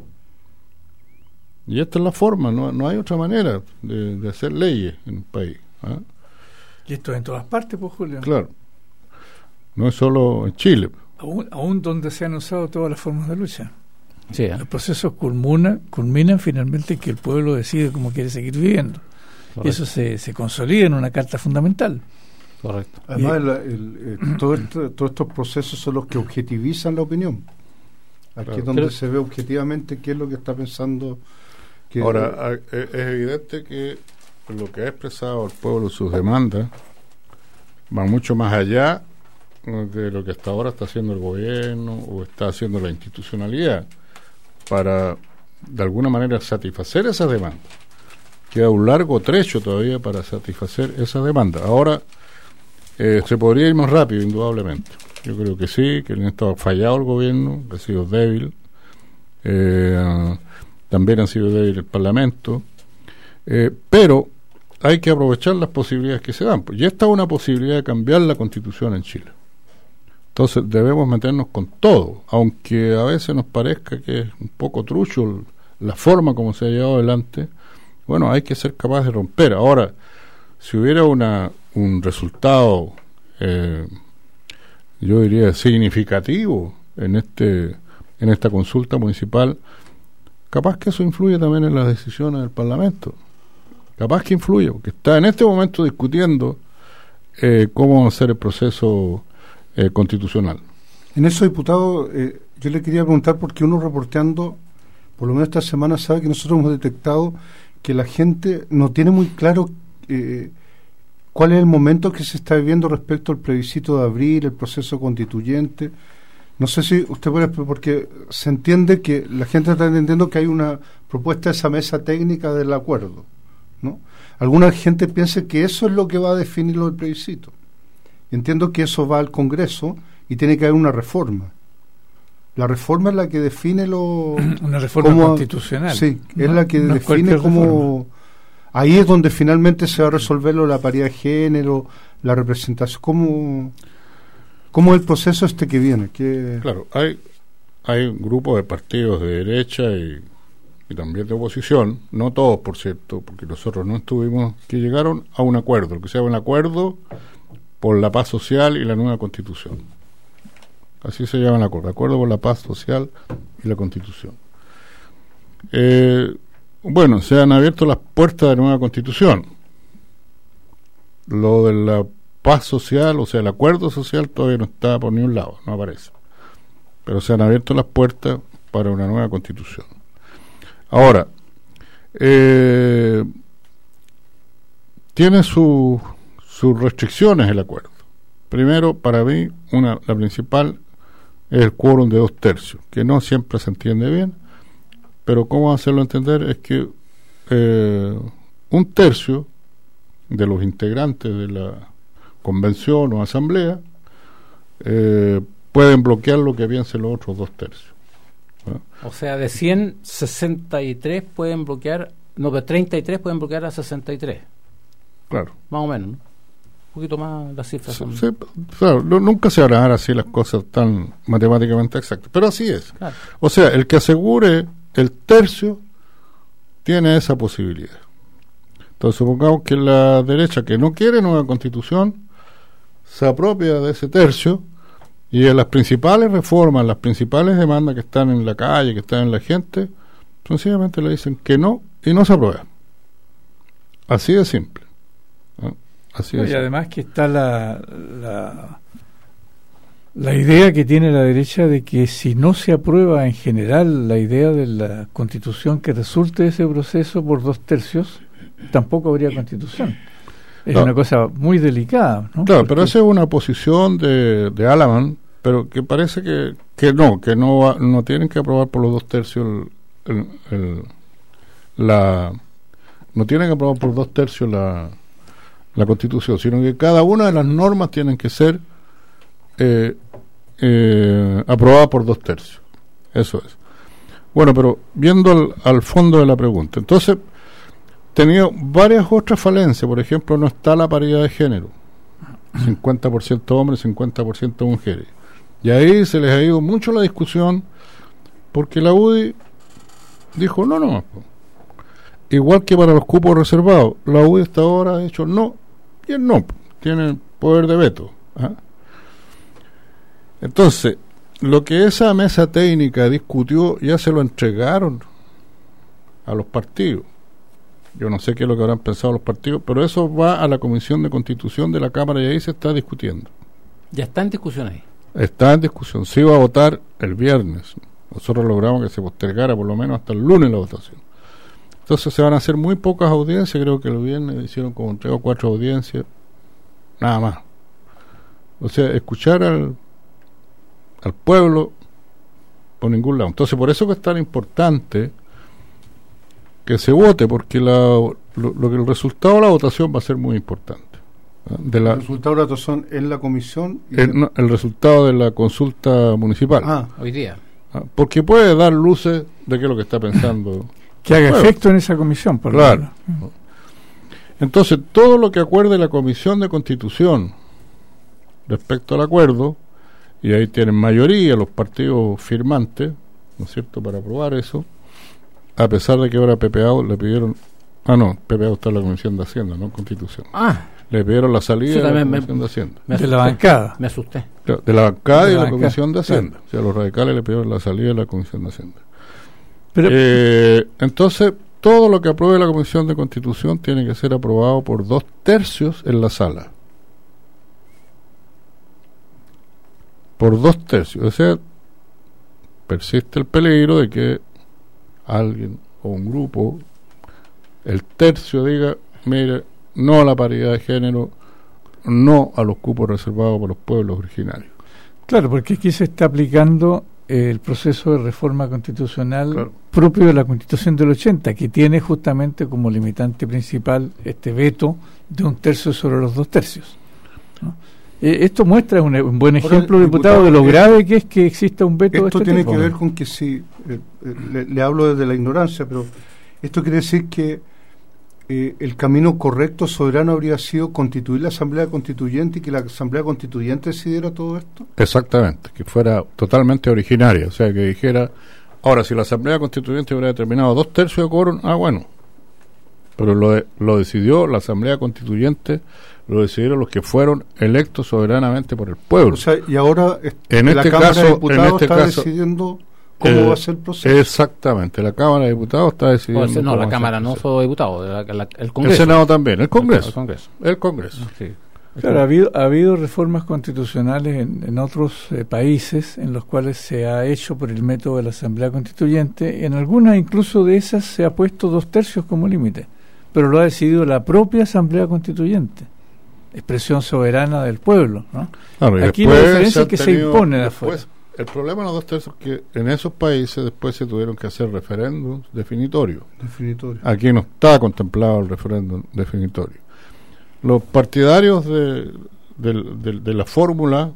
Y esta es la forma, no hay otra manera de hacer leyes en un país, ¿eh? Y esto en todas partes, pues, Julio. Claro. No es solo en Chile. Aún donde se han usado todas las formas de lucha. Sí, Los procesos culminan finalmente en que el pueblo decide cómo quiere seguir viviendo. Correcto. Y eso se consolida en una carta fundamental. Correcto. Además, todos estos procesos son los que objetivizan la opinión. Aquí es donde se ve objetivamente qué es lo que está pensando. Ahora, es evidente que lo que ha expresado el pueblo, sus demandas, va mucho más allá de lo que hasta ahora está haciendo el gobierno o está haciendo la institucionalidad para, de alguna manera, satisfacer esas demandas. Queda un largo trecho todavía para satisfacer esas demandas. Ahora, se podría ir más rápido, indudablemente. Yo creo que sí, que en esto ha fallado el gobierno, que ha sido débil. También ha sido débil el Parlamento. Pero hay que aprovechar las posibilidades que se dan. Y esta es una posibilidad de cambiar la Constitución en Chile. Entonces debemos meternos con todo, aunque a veces nos parezca que es un poco trucho la forma como se ha llevado adelante. Bueno, hay que ser capaz de romper. Ahora, si hubiera un resultado, yo diría significativo en esta consulta municipal, capaz que eso influye también en las decisiones del Parlamento. Capaz que influye, porque está en este momento discutiendo cómo hacer el proceso constitucional. En eso, diputado, yo le quería preguntar, porque uno reporteando, por lo menos esta semana, sabe que nosotros hemos detectado que la gente no tiene muy claro cuál es el momento que se está viviendo respecto al plebiscito de abril, el proceso constituyente. No sé si usted puede, porque se entiende que la gente está entendiendo que hay una propuesta de esa mesa técnica del acuerdo, ¿no? Alguna gente piensa que eso es lo que va a definir lo del plebiscito. Entiendo que eso va al Congreso y tiene que haber una reforma. La reforma es la que define una reforma constitucional. Sí, es la que define cómo. Ahí es donde finalmente se va a resolver la paridad de género, la representación. ¿Cómo ¿Cómo es el proceso que viene? Claro, hay un grupo de partidos de derecha y también de oposición, no todos, por cierto, porque nosotros no estuvimos, que llegaron a un acuerdo, lo que se llama un acuerdo por la paz social y la nueva Constitución. Así se llama el acuerdo por la paz social y la Constitución. Bueno, se han abierto las puertas de la nueva Constitución. Lo de la paz social, o sea, el acuerdo social todavía no está por ningún lado, no aparece. Pero se han abierto las puertas para una nueva Constitución. Ahora, tiene sus restricciones el acuerdo. Primero, para mí, la principal es el quórum de 2/3, que no siempre se entiende bien, pero cómo hacerlo entender es que 1/3 de los integrantes de la convención o asamblea pueden bloquear lo que piensen los otros 2/3. ¿no? O sea, de 163 pueden bloquear, no, que 33 pueden bloquear a 63. Claro. Más o menos, ¿no? Un poquito más las cifras. Sí, claro, nunca se van a dar así las cosas tan matemáticamente exactas, pero así es. Claro. O sea, el que asegure el tercio tiene esa posibilidad. Entonces, supongamos que la derecha, que no quiere nueva Constitución, se apropia de ese tercio y en las principales reformas, las principales demandas que están en la calle, que están en la gente, sencillamente le dicen que no y no se aprueba. Así de simple. ¿no? Así de y simple. además que está la idea que tiene la derecha de que si no se aprueba en general la idea de la Constitución que resulte de ese proceso por 2/3, tampoco habría Constitución. Es una cosa muy delicada, ¿no? Claro, pero esa es una posición de Alaman, pero que parece que no tienen que aprobar por los 2/3 no tienen que aprobar por 2/3 la Constitución, sino que cada una de las normas tienen que ser aprobada por 2/3. Eso es. Bueno, pero viendo al fondo de la pregunta, entonces tenía varias otras falencias. Por ejemplo, no está la paridad de género, 50% hombres, 50% mujeres, y ahí se les ha ido mucho la discusión porque la UDI dijo no, igual que para los cupos reservados, la UDI hasta ahora ha dicho no, y el no tiene poder de veto. Entonces, lo que esa mesa técnica discutió ya se lo entregaron a los partidos. Yo no sé qué es lo que habrán pensado los partidos, pero eso va a la Comisión de Constitución de la Cámara y ahí se está discutiendo. Ya está en discusión ahí. Está en discusión. Se iba a votar el viernes. Nosotros logramos que se postergara por lo menos hasta el lunes la votación. Entonces se van a hacer muy pocas audiencias. Creo que el viernes hicieron como 3 o 4 audiencias. Nada más. O sea, escuchar al pueblo por ningún lado. Entonces por eso que es tan importante que se vote, porque el resultado de la votación va a ser muy importante. ¿El resultado de la votación en la comisión? El resultado de la consulta municipal. Hoy día. Porque puede dar luces de qué es lo que está pensando. Que haga efecto en esa comisión, por claro. Entonces, todo lo que acuerde la Comisión de Constitución respecto al acuerdo, y ahí tienen mayoría los partidos firmantes, ¿no es cierto?, para aprobar eso, a pesar de que ahora PPAO le pidieron... PPAO está en la Comisión de Hacienda, no Constitución. Le pidieron la salida de la Comisión de Hacienda. De la bancada. Me asusté. De la bancada y de la Comisión de Hacienda. Claro. O sea, los radicales le pidieron la salida de la Comisión de Hacienda. Pero, entonces, todo lo que apruebe la Comisión de Constitución tiene que ser aprobado por 2/3 en la sala. Por 2/3. O sea, persiste el peligro de que alguien o un grupo, el tercio, diga, mire, no a la paridad de género, no a los cupos reservados por los pueblos originarios. Claro, porque aquí se está aplicando el proceso de reforma constitucional propio de la Constitución del 80, que tiene justamente como limitante principal este veto de 1/3 sobre los 2/3. ¿no? Esto muestra un buen ejemplo, diputado, de lo grave que es que exista un veto de este tipo. Esto tiene que ver con que le hablo desde la ignorancia, pero esto quiere decir que el camino correcto, soberano, habría sido constituir la Asamblea Constituyente y que la Asamblea Constituyente decidiera todo esto. Exactamente, que fuera totalmente originaria, o sea, que dijera, ahora, si la Asamblea Constituyente hubiera determinado 2/3 de quórum, bueno, pero lo decidió la Asamblea Constituyente, lo decidieron los que fueron electos soberanamente por el pueblo. O sea, y ahora en la este Cámara caso, de Diputados está caso, decidiendo cómo va a ser el proceso. Exactamente, la Cámara de Diputados está decidiendo. No, la Cámara no solo diputados, el Congreso. El Senado también, el Congreso. El Congreso. Sí. Claro, ha habido reformas constitucionales en otros países en los cuales se ha hecho por el método de la Asamblea Constituyente. En algunas incluso de esas se ha puesto 2/3 como límite, pero lo ha decidido la propia Asamblea Constituyente, expresión soberana del pueblo, ¿no? Claro, aquí la diferencia es que se impone de afuera. El problema de los 2/3 es que en esos países después se tuvieron que hacer referéndums definitorios. Aquí no está contemplado el referéndum definitorio. Los partidarios de la fórmula,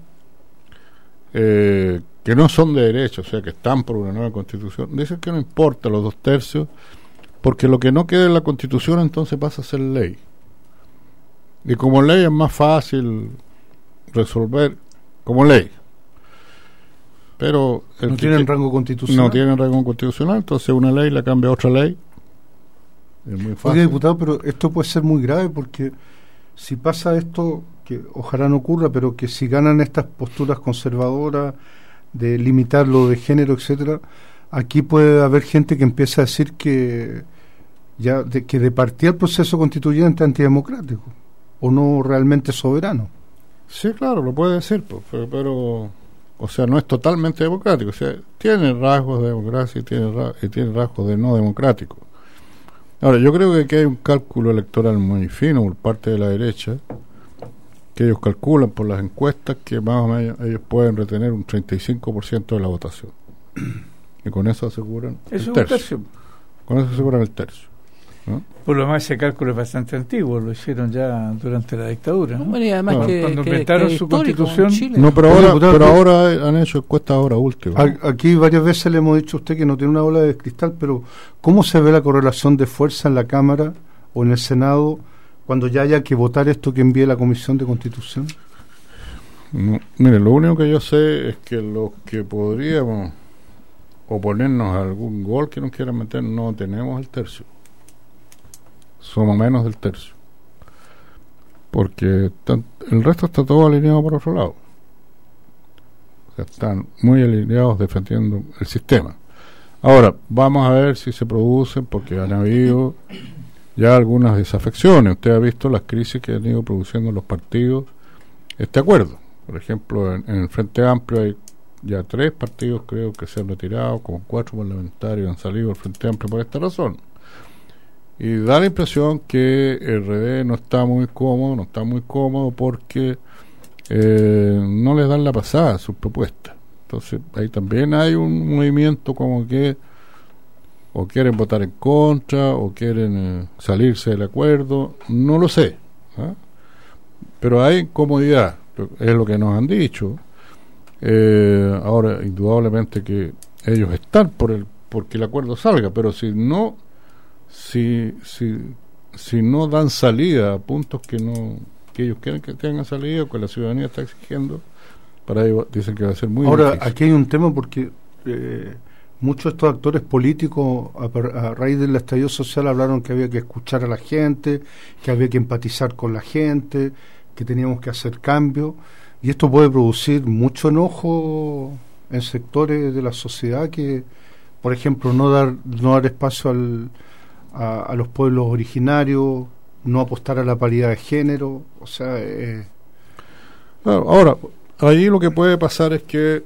que no son de derecha, o sea, que están por una nueva constitución, dicen que no importa los 2/3, porque lo que no quede en la constitución entonces pasa a ser ley. Y como ley es más fácil resolver como ley. Pero no tienen rango constitucional. No tienen rango constitucional, entonces una ley la cambia a otra ley. Es muy fácil. Oye, diputado, pero esto puede ser muy grave porque si pasa esto, que ojalá no ocurra, pero que si ganan estas posturas conservadoras de limitar lo de género, etcétera, aquí puede haber gente que empieza a decir que de partida el proceso constituyente antidemocrático o no realmente soberano. Sí, claro, lo puede decir, pero o sea, no es totalmente democrático, o sea, tiene rasgos de democracia y tiene rasgos de no democrático. Ahora, yo creo que aquí hay un cálculo electoral muy fino por parte de la derecha, que ellos calculan por las encuestas que más o menos ellos pueden retener un 35% de la votación. Y con eso aseguran el tercio. Con eso aseguran el tercio, ¿no? Por lo más, ese cálculo es bastante antiguo, lo hicieron ya durante la dictadura, ¿no? Bueno, y además cuando inventaron su constitución. No, pero ahora han hecho encuestas ahora último. Aquí varias veces le hemos dicho a usted que no tiene una bola de cristal, pero ¿cómo se ve la correlación de fuerza en la Cámara o en el Senado cuando ya haya que votar esto que envíe la Comisión de Constitución? No, mire, lo único que yo sé es que los que podríamos oponernos a algún gol que nos quieran meter no tenemos el tercio. Somos menos del tercio, porque el resto está todo alineado por otro lado, o sea, están muy alineados defendiendo el sistema. Ahora, vamos a ver si se producen, porque han habido ya algunas desafecciones. Usted ha visto las crisis que han ido produciendo los partidos este acuerdo. Por ejemplo, en el Frente Amplio hay ya 3 partidos, creo, que se han retirado, como 4 parlamentarios han salido del Frente Amplio por esta razón. Y da la impresión que el RD no está muy cómodo porque no les dan la pasada a sus propuestas. Entonces ahí también hay un movimiento como que o quieren votar en contra o quieren salirse del acuerdo, no lo sé, ¿eh? Pero hay incomodidad, es lo que nos han dicho. Ahora, indudablemente que ellos están porque el acuerdo salga, pero si no dan salida a puntos que ellos quieren que tengan salida o que la ciudadanía está exigiendo, para ellos dicen que va a ser muy difícil. Ahora, aquí hay un tema porque muchos de estos actores políticos a raíz del estallido social hablaron que había que escuchar a la gente, que había que empatizar con la gente, que teníamos que hacer cambios, y esto puede producir mucho enojo en sectores de la sociedad que, por ejemplo, no dar espacio a los pueblos originarios, no apostar a la paridad de género, o sea... Ahora, ahí lo que puede pasar es que,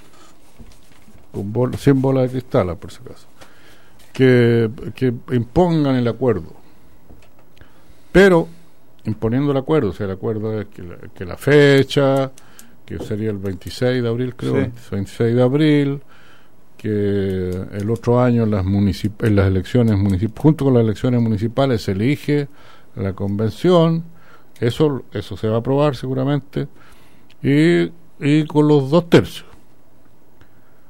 sin bola de cristal, por si acaso, que impongan el acuerdo, pero imponiendo el acuerdo, o sea, el acuerdo es que la fecha, que sería el 26 de abril, creo, sí. 26 de abril, que el otro año en las elecciones junto con las elecciones municipales se elige la convención, eso se va a aprobar seguramente, y con los 2/3,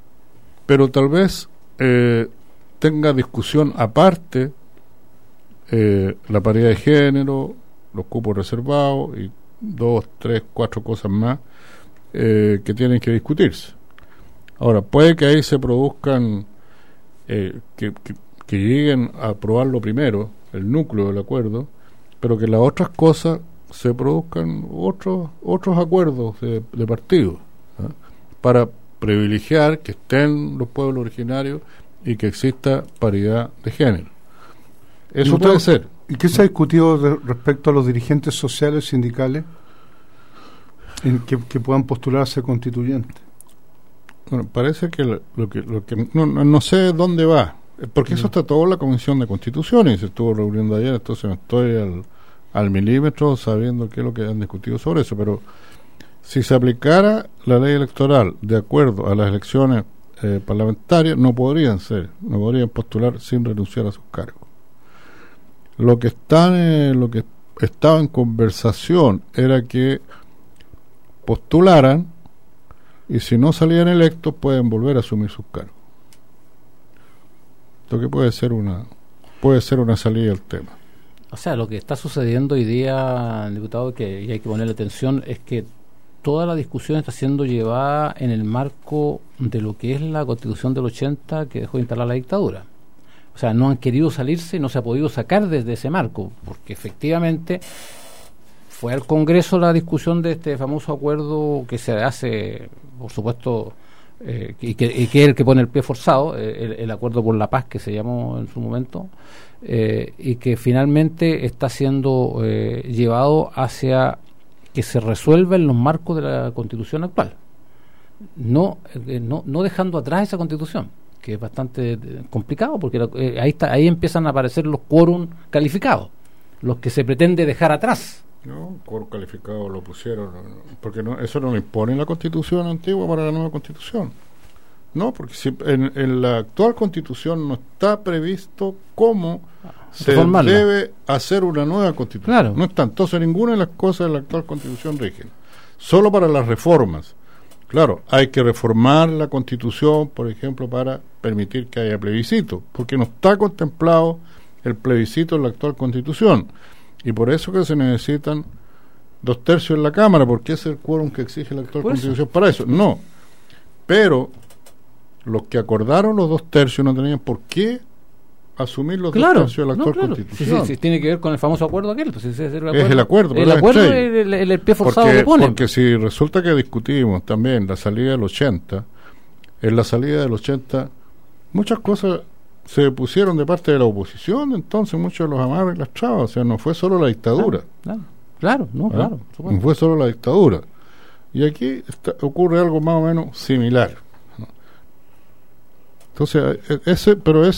pero tal vez tenga discusión aparte la paridad de género, los cupos reservados y 2, 3, 4 cosas más que tienen que discutirse. Ahora, puede que ahí se produzcan que lleguen a aprobarlo primero, el núcleo del acuerdo, pero que las otras cosas se produzcan otros acuerdos de partido, para privilegiar que estén los pueblos originarios y que exista paridad de género. Eso puede ser. ¿Y qué se ha discutido respecto a los dirigentes sociales sindicales que puedan postularse constituyentes? Bueno, parece que lo que no sé dónde va, porque eso está todo en la Comisión de Constitución y se estuvo reuniendo ayer, entonces no estoy al milímetro sabiendo qué es lo que han discutido sobre eso, pero si se aplicara la ley electoral de acuerdo a las elecciones parlamentarias, no podrían postular sin renunciar a sus cargos. Lo que estaba en conversación era que postularan y si no salían electos pueden volver a asumir sus cargos. Lo que puede ser una salida al tema. O sea, lo que está sucediendo hoy día, diputado, y hay que ponerle atención, es que toda la discusión está siendo llevada en el marco de lo que es la Constitución del 80 que dejó de instalar la dictadura. O sea, no han querido salirse, no se ha podido sacar desde ese marco, porque efectivamente fue al Congreso la discusión de este famoso acuerdo que se hace, por supuesto, y que es el que pone el pie forzado, el acuerdo por la paz que se llamó en su momento, y que finalmente está siendo llevado hacia que se resuelva en los marcos de la Constitución actual, no dejando atrás esa Constitución, que es bastante complicado, porque ahí empiezan a aparecer los quórum calificados, los que se pretende dejar atrás. No, quórum calificado lo pusieron, porque eso no lo impone la Constitución antigua para la nueva Constitución. No, porque si en la actual Constitución no está previsto cómo se debe hacer una nueva Constitución. Claro. No está, entonces ninguna de las cosas de la actual Constitución rigen. Solo para las reformas. Claro, hay que reformar la Constitución, por ejemplo, para permitir que haya plebiscito, porque no está contemplado el plebiscito en la actual Constitución. Y por eso que se necesitan 2/3 en la Cámara, porque es el quórum que exige la actual Constitución para eso. No, pero los que acordaron los 2/3 no tenían por qué asumir los 2/3 de la actual Constitución. Sí, tiene que ver con el famoso acuerdo aquel. Pues, es el acuerdo. El acuerdo es el pie forzado que pone. Porque si resulta que discutimos también la salida del 80, en la salida del 80 muchas cosas se pusieron de parte de la oposición, entonces muchos de los amarres y las trabas, o sea, no fue solo la dictadura. Claro. No fue solo la dictadura. Y aquí ocurre algo más o menos similar. Entonces, ese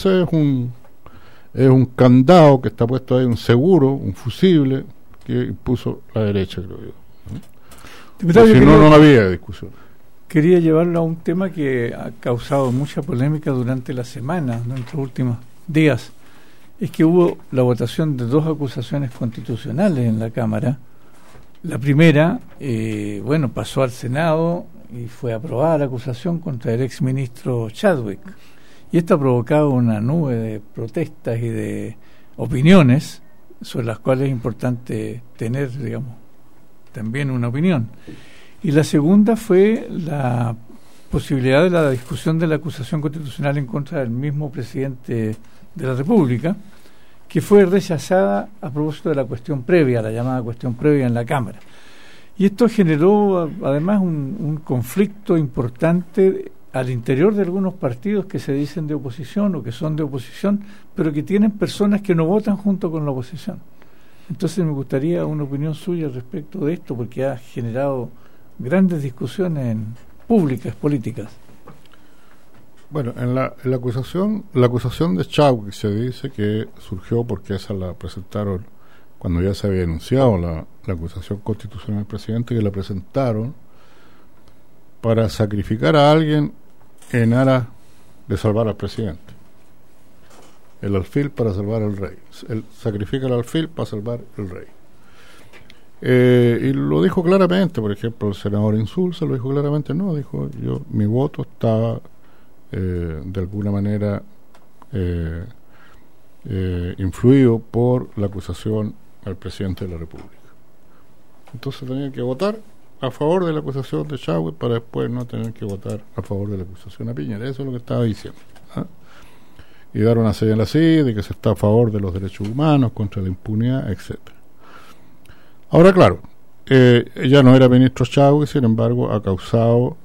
es un candado que está puesto ahí, un seguro, un fusible que impuso la derecha, creo yo. Si no había discusión. Quería llevarlo a un tema que ha causado mucha polémica durante la semana, en los últimos días. Es que hubo la votación de 2 acusaciones constitucionales en la Cámara. La primera, pasó al Senado y fue aprobada la acusación contra el exministro Chadwick. Y esto ha provocado una nube de protestas y de opiniones sobre las cuales es importante tener, también una opinión. Y la segunda fue la posibilidad de la discusión de la acusación constitucional en contra del mismo presidente de la República, que fue rechazada a propósito de la cuestión previa, la llamada cuestión previa en la Cámara. Y esto generó además un conflicto importante al interior de algunos partidos que se dicen de oposición o que son de oposición, pero que tienen personas que no votan junto con la oposición. Entonces me gustaría una opinión suya respecto de esto, porque ha generado grandes discusiones públicas, políticas. Bueno, en la acusación de Chadwick se dice que surgió porque esa la presentaron cuando ya se había anunciado la acusación constitucional del presidente, que la presentaron para sacrificar a alguien en aras de salvar al presidente. El alfil para salvar al rey. Él sacrifica el alfil para salvar el rey. Y lo dijo claramente, por ejemplo, el senador Insulza lo dijo claramente, dijo, mi voto estaba de alguna manera influido por la acusación al presidente de la República. Entonces tenían que votar a favor de la acusación de Chadwick para después no tener que votar a favor de la acusación a Piñera. Eso es lo que estaba diciendo. Y dar una señal así de que se está a favor de los derechos humanos, contra la impunidad, etcétera. Ahora, claro, ya no era ministro Chadwick, sin embargo, ha causado,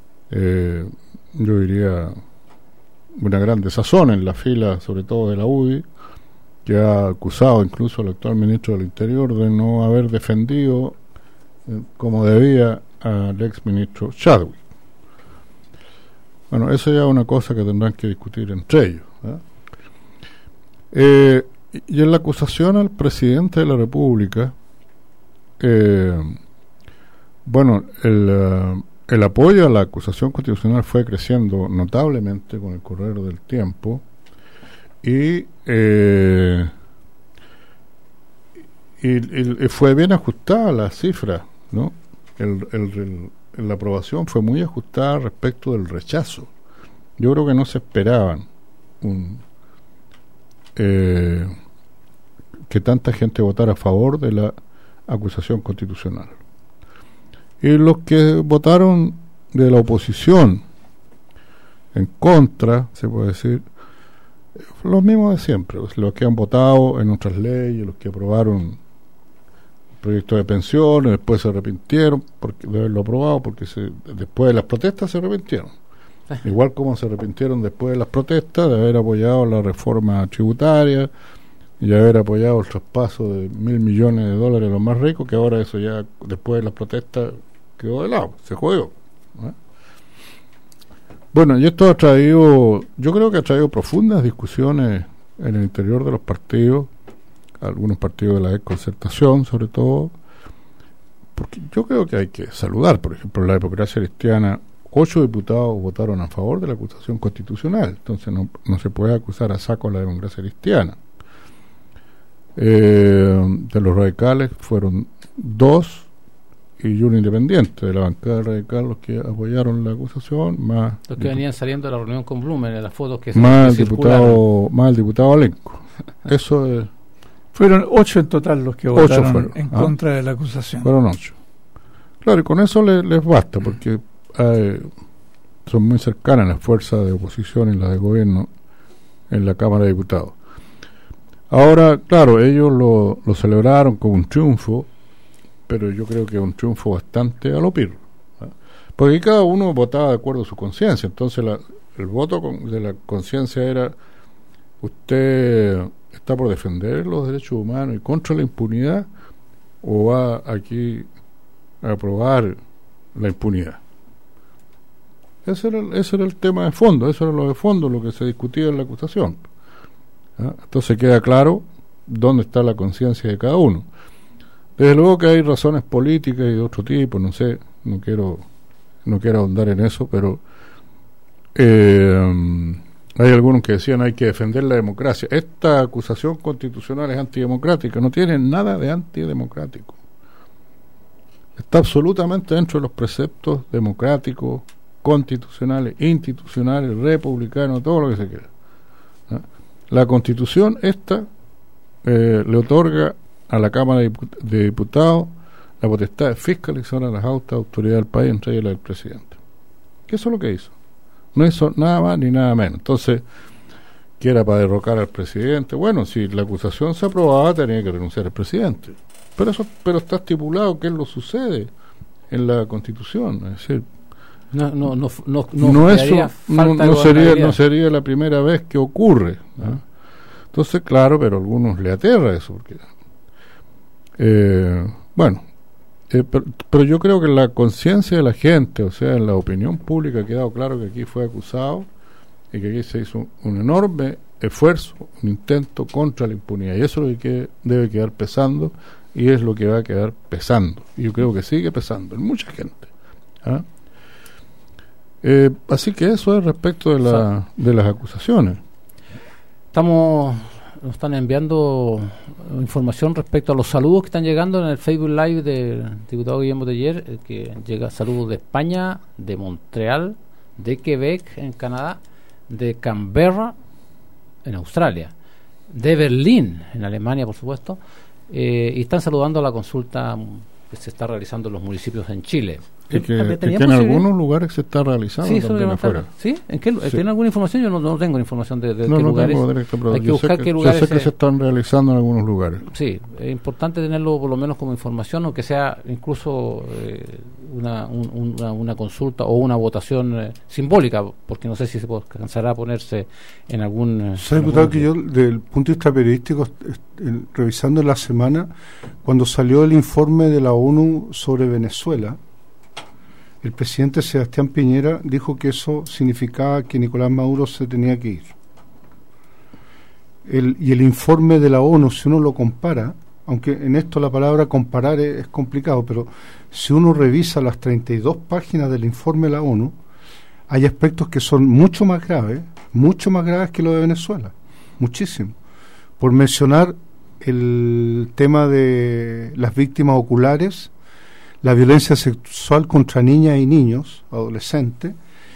yo diría, una gran desazón en la fila, sobre todo de la UDI, que ha acusado incluso al actual ministro del Interior de no haber defendido como debía al ex ministro Chadwick. Bueno, eso ya es una cosa que tendrán que discutir entre ellos. Y en la acusación al presidente de la República, bueno, el apoyo a la acusación constitucional fue creciendo notablemente con el correr del tiempo y fue bien ajustada la cifra, ¿no? La aprobación fue muy ajustada respecto del rechazo. Yo creo que no se esperaban que tanta gente votara a favor de la acusación constitucional. Y los que votaron de la oposición en contra, se puede decir, los mismos de siempre, los que han votado en otras leyes, los que aprobaron proyectos de pensiones, después se arrepintieron de haberlo aprobado, porque después de las protestas se arrepintieron. Igual como se arrepintieron después de las protestas de haber apoyado la reforma tributaria y haber apoyado el traspaso de $1.000 millones a los más ricos, que ahora eso ya después de las protestas quedó de lado, se jodió. Bueno, y esto yo creo que ha traído profundas discusiones en el interior de los partidos, algunos partidos de la desconcertación sobre todo, porque yo creo que hay que saludar, por ejemplo, la democracia cristiana. 8 diputados votaron a favor de la acusación constitucional, entonces no se puede acusar a saco a la democracia cristiana. De los radicales fueron 2 y un independiente de la bancada radical los que apoyaron la acusación, más los que venían saliendo de la reunión con Blumen, en las fotos que más el diputado Alenco. Eso es. Fueron 8 en total los que votaron en contra de la acusación. Fueron 8. Claro, y con eso les basta, porque son muy cercanas las fuerzas de oposición y las de gobierno en la Cámara de Diputados. Ahora, claro, ellos lo celebraron como un triunfo, pero yo creo que es un triunfo bastante a lo pirro, porque cada uno votaba de acuerdo a su conciencia. Entonces el voto de la conciencia era: usted está por defender los derechos humanos y contra la impunidad, o va aquí a aprobar la impunidad. Ese era el tema de fondo, eso era lo de fondo, lo que se discutía en la acusación. Entonces queda claro dónde está la conciencia de cada uno. Desde luego que hay razones políticas y de otro tipo, no sé, no quiero ahondar en eso, pero hay algunos que decían hay que defender la democracia. Esta acusación constitucional es antidemocrática, no tiene nada de antidemocrático. Está absolutamente dentro de los preceptos democráticos, constitucionales, institucionales, republicanos, todo lo que se quiera. La Constitución le otorga a la Cámara de Diputados la potestad de fiscalizar a las altas autoridades del país, entre ellas la del presidente. ¿Qué eso es lo que hizo? No hizo nada más ni nada menos. Entonces, que era para derrocar al presidente. Bueno, si la acusación se aprobaba, tenía que renunciar el presidente. Pero está estipulado que lo sucede en la Constitución. Es decir, no sería la primera vez que ocurre, ¿no? Entonces, claro, pero a algunos le aterra eso, porque pero yo creo que en la conciencia de la gente, o sea, en la opinión pública, ha quedado claro que aquí fue acusado y que aquí se hizo un enorme esfuerzo, un intento contra la impunidad, y eso es lo que debe quedar pesando, y es lo que va a quedar pesando, y yo creo que sigue pesando en mucha gente. Así que eso es respecto de las acusaciones. Nos están enviando información respecto a los saludos que están llegando en el Facebook Live del diputado Guillermo Teller, que llega saludos de España, de Montreal, de Quebec en Canadá, de Canberra en Australia, de Berlín, en Alemania, por supuesto, y están saludando la consulta que se está realizando en los municipios en Chile. Y que en algunos lugares se está realizando también afuera. ¿Sí? ¿Tiene alguna información? Yo no tengo información de qué lugares. Tengo directo, pero hay que buscar qué lugares. Yo sé que se están realizando en algunos lugares. Sí, es importante tenerlo por lo menos como información, aunque sea incluso una consulta o una votación simbólica, porque no sé si se alcanzará a ponerse en algún... ¿Sabe, diputado, que yo, desde el punto de vista periodístico, revisando en la semana, cuando salió el informe de la ONU sobre Venezuela, el presidente Sebastián Piñera dijo que eso significaba que Nicolás Maduro se tenía que ir. Y el informe de la ONU, si uno lo compara, aunque en esto la palabra comparar es complicado, pero si uno revisa las 32 páginas del informe de la ONU, hay aspectos que son mucho más graves que lo de Venezuela, muchísimo. Por mencionar el tema de las víctimas oculares, la violencia sexual contra niñas y niños, adolescentes,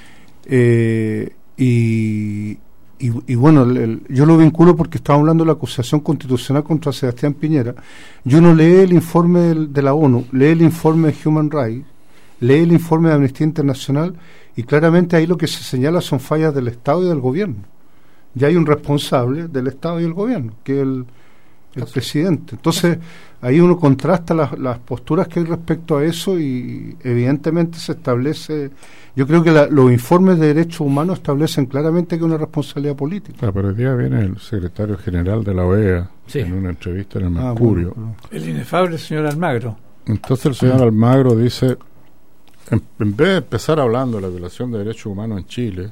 y bueno, yo lo vinculo porque estamos hablando de la acusación constitucional contra Sebastián Piñera. Yo no lee el informe de la ONU, lee el informe de Human Rights, lee el informe de Amnistía Internacional, y claramente ahí lo que se señala son fallas del Estado y del gobierno. Ya hay un responsable del Estado y el gobierno, que es el presidente. Entonces ahí uno contrasta las posturas que hay respecto a eso, y evidentemente se establece, yo creo que los informes de derechos humanos establecen claramente que es una responsabilidad política. Pero hoy día viene el secretario general de la OEA, sí, en una entrevista en el Mercurio, el inefable señor Almagro. Entonces el señor Almagro dice, en vez de empezar hablando de la violación de derechos humanos en Chile,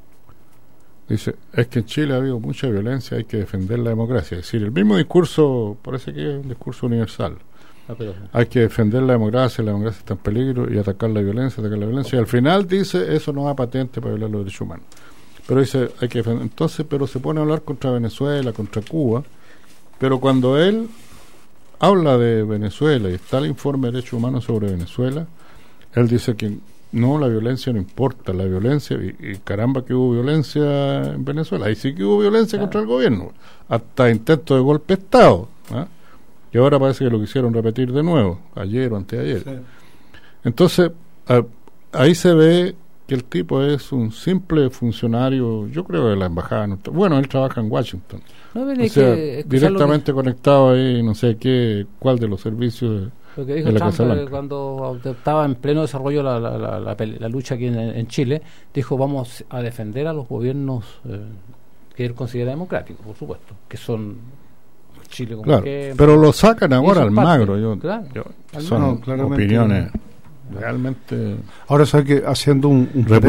dice, es que en Chile ha habido mucha violencia, hay que defender la democracia. Es decir, el mismo discurso, parece que es un discurso universal. Hay que defender la democracia está en peligro, y atacar la violencia. Y al final dice, eso no da patente para violar los derechos humanos. Pero dice, hay que defender. Entonces, pero se pone a hablar contra Venezuela, contra Cuba, pero cuando él habla de Venezuela y está el informe de derechos humanos sobre Venezuela, él dice que no, la violencia no importa, la violencia, y caramba que hubo violencia en Venezuela, ahí sí que hubo violencia contra el gobierno, hasta intentos de golpe de Estado, y ahora parece que lo quisieron repetir de nuevo, ayer o anteayer. Sí. Entonces, ahí se ve que el tipo es un simple funcionario, yo creo, de la embajada. Bueno, él trabaja en Washington, o sea, directamente conectado ahí, no sé cuál de los servicios lo que dijo Trump cuando estaba en pleno desarrollo la lucha aquí en Chile, dijo, vamos a defender a los gobiernos que él considera democráticos, por supuesto, que son Chile como claro, pero lo sacan ahora al Magro. Son opiniones realmente. Ahora, ¿sabes que haciendo un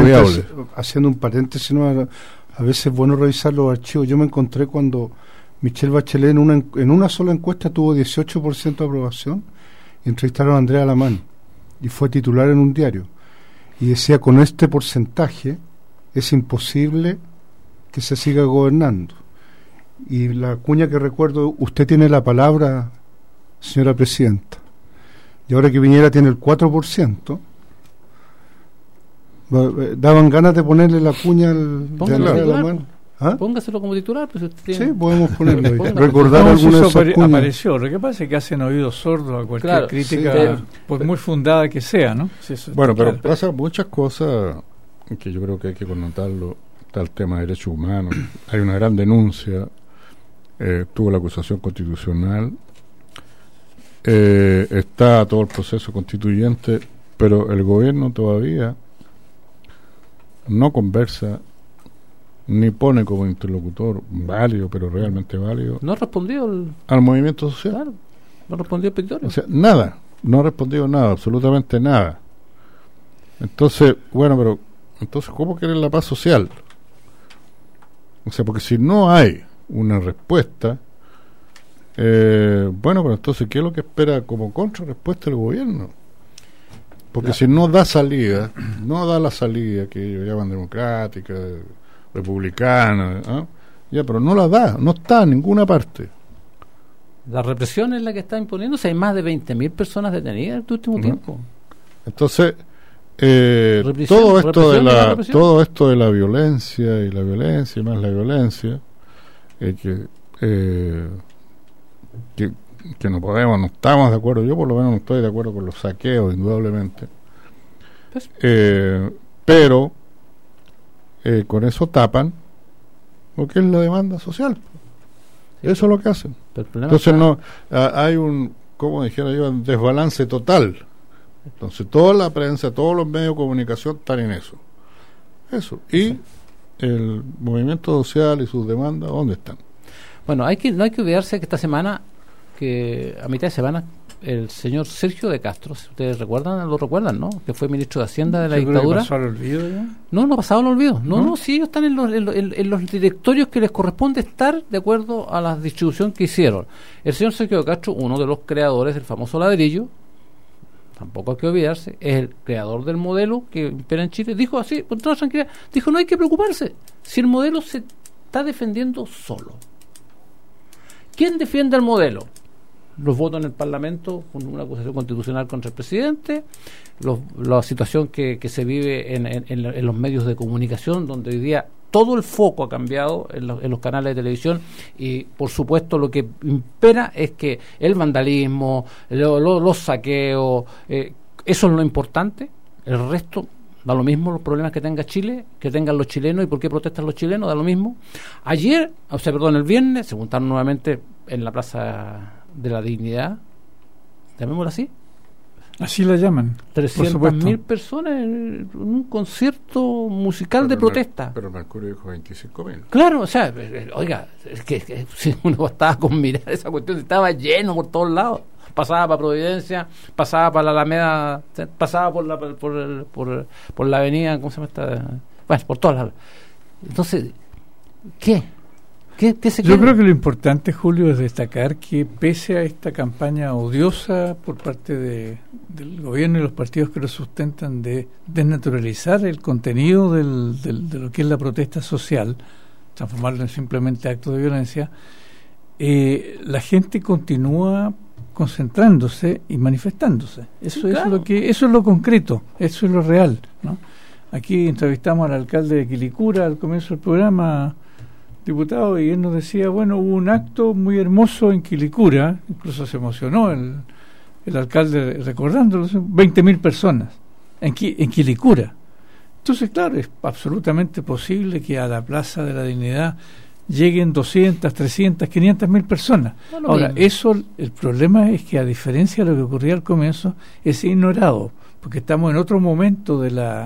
paréntesis, ¿no? A veces es bueno revisar los archivos. Yo me encontré cuando Michelle Bachelet en una sola encuesta tuvo 18% de aprobación, y entrevistaron a Andrea Alamán y fue titular en un diario, y decía, con este porcentaje es imposible que se siga gobernando. Y la cuña que recuerdo, usted tiene la palabra, señora presidenta, y ahora que Piñera tiene el 4%, daban ganas de ponerle la cuña de Andrea Alamán. Póngaselo como titular, pues sí, podemos ponerlo ahí. Recordar alguna de esas cuñas. Apareció. Lo que pasa es que hacen oídos sordos a cualquier crítica, por muy fundada que sea, ¿no? Sí, bueno, pero pasan muchas cosas que yo creo que hay que connotarlo. Está el tema de derechos humanos, hay una gran denuncia, tuvo la acusación constitucional, está todo el proceso constituyente, pero el gobierno todavía no conversa ni pone como interlocutor válido, pero realmente válido. No ha respondido al movimiento social. Claro, no ha respondido al petitorio. O sea, nada, no ha respondido nada, absolutamente nada. Entonces, bueno, pero entonces, ¿cómo quieren la paz social? O sea, porque si no hay una respuesta, bueno, pero entonces, ¿qué es lo que espera como contrarrespuesta el gobierno? Porque si no da salida, no da la salida que ellos llaman democrática, republicana, ya, pero no la da, no está en ninguna parte. La represión es la que está imponiéndose, hay más de 20.000 personas detenidas en el último tiempo. Entonces, todo esto de la violencia y más la violencia, que que no estamos de acuerdo. Yo por lo menos no estoy de acuerdo con los saqueos, indudablemente. Pero con eso tapan lo que es la demanda social. Sí, eso es lo que hacen. Entonces hay un, como dijera yo, un desbalance total. Entonces toda la prensa, todos los medios de comunicación están en eso. Y el movimiento social y sus demandas, ¿dónde están? Bueno, no hay que olvidarse que esta semana, que a mitad de semana, el señor Sergio de Castro, si ustedes lo recuerdan, ¿no? Que fue ministro de Hacienda de la dictadura. ¿Pasó al olvido ya? No ha pasado al olvido. No, sí, ellos están en los directorios que les corresponde estar de acuerdo a la distribución que hicieron. El señor Sergio de Castro, uno de los creadores del famoso ladrillo, tampoco hay que olvidarse, es el creador del modelo que impera en Chile. Dijo así, con toda tranquilidad, dijo, no hay que preocuparse, si el modelo se está defendiendo solo. ¿Quién defiende el modelo? Los votos en el Parlamento con una acusación constitucional contra el presidente, la situación que se vive en los medios de comunicación, donde hoy día todo el foco ha cambiado en los canales de televisión, y por supuesto lo que impera es que el vandalismo, los saqueos, eso es lo importante. El resto da lo mismo, los problemas que tenga Chile, que tengan los chilenos y por qué protestan los chilenos, da lo mismo. El viernes se juntaron nuevamente en la Plaza de la Dignidad, llamémosla así la llaman, 300.000 personas en un concierto musical de protesta. Pero Mercurio dijo 25.000. Claro, o sea, oiga, es que si uno bastaba con mirar esa cuestión, estaba lleno por todos lados. Pasaba para Providencia, pasaba para la Alameda, pasaba por la avenida, ¿cómo se llama esta? Bueno, por todas las... Entonces, ¿qué se Yo creo que lo importante, Julio, es destacar que pese a esta campaña odiosa por parte del gobierno y los partidos que lo sustentan de desnaturalizar el contenido de lo que es la protesta social, transformarlo en simplemente actos de violencia, la gente continúa concentrándose y manifestándose. Eso es lo concreto, eso es lo real, ¿no? Aquí entrevistamos al alcalde de Quilicura al comienzo del programa, diputado, y él nos decía, bueno, hubo un acto muy hermoso en Quilicura, incluso se emocionó el alcalde recordándolo, 20.000 personas en Quilicura. Entonces, claro, es absolutamente posible que a la Plaza de la Dignidad lleguen 200, 300, 500.000 personas. Ahora, el problema es que, a diferencia de lo que ocurría al comienzo, es ignorado, porque estamos en otro momento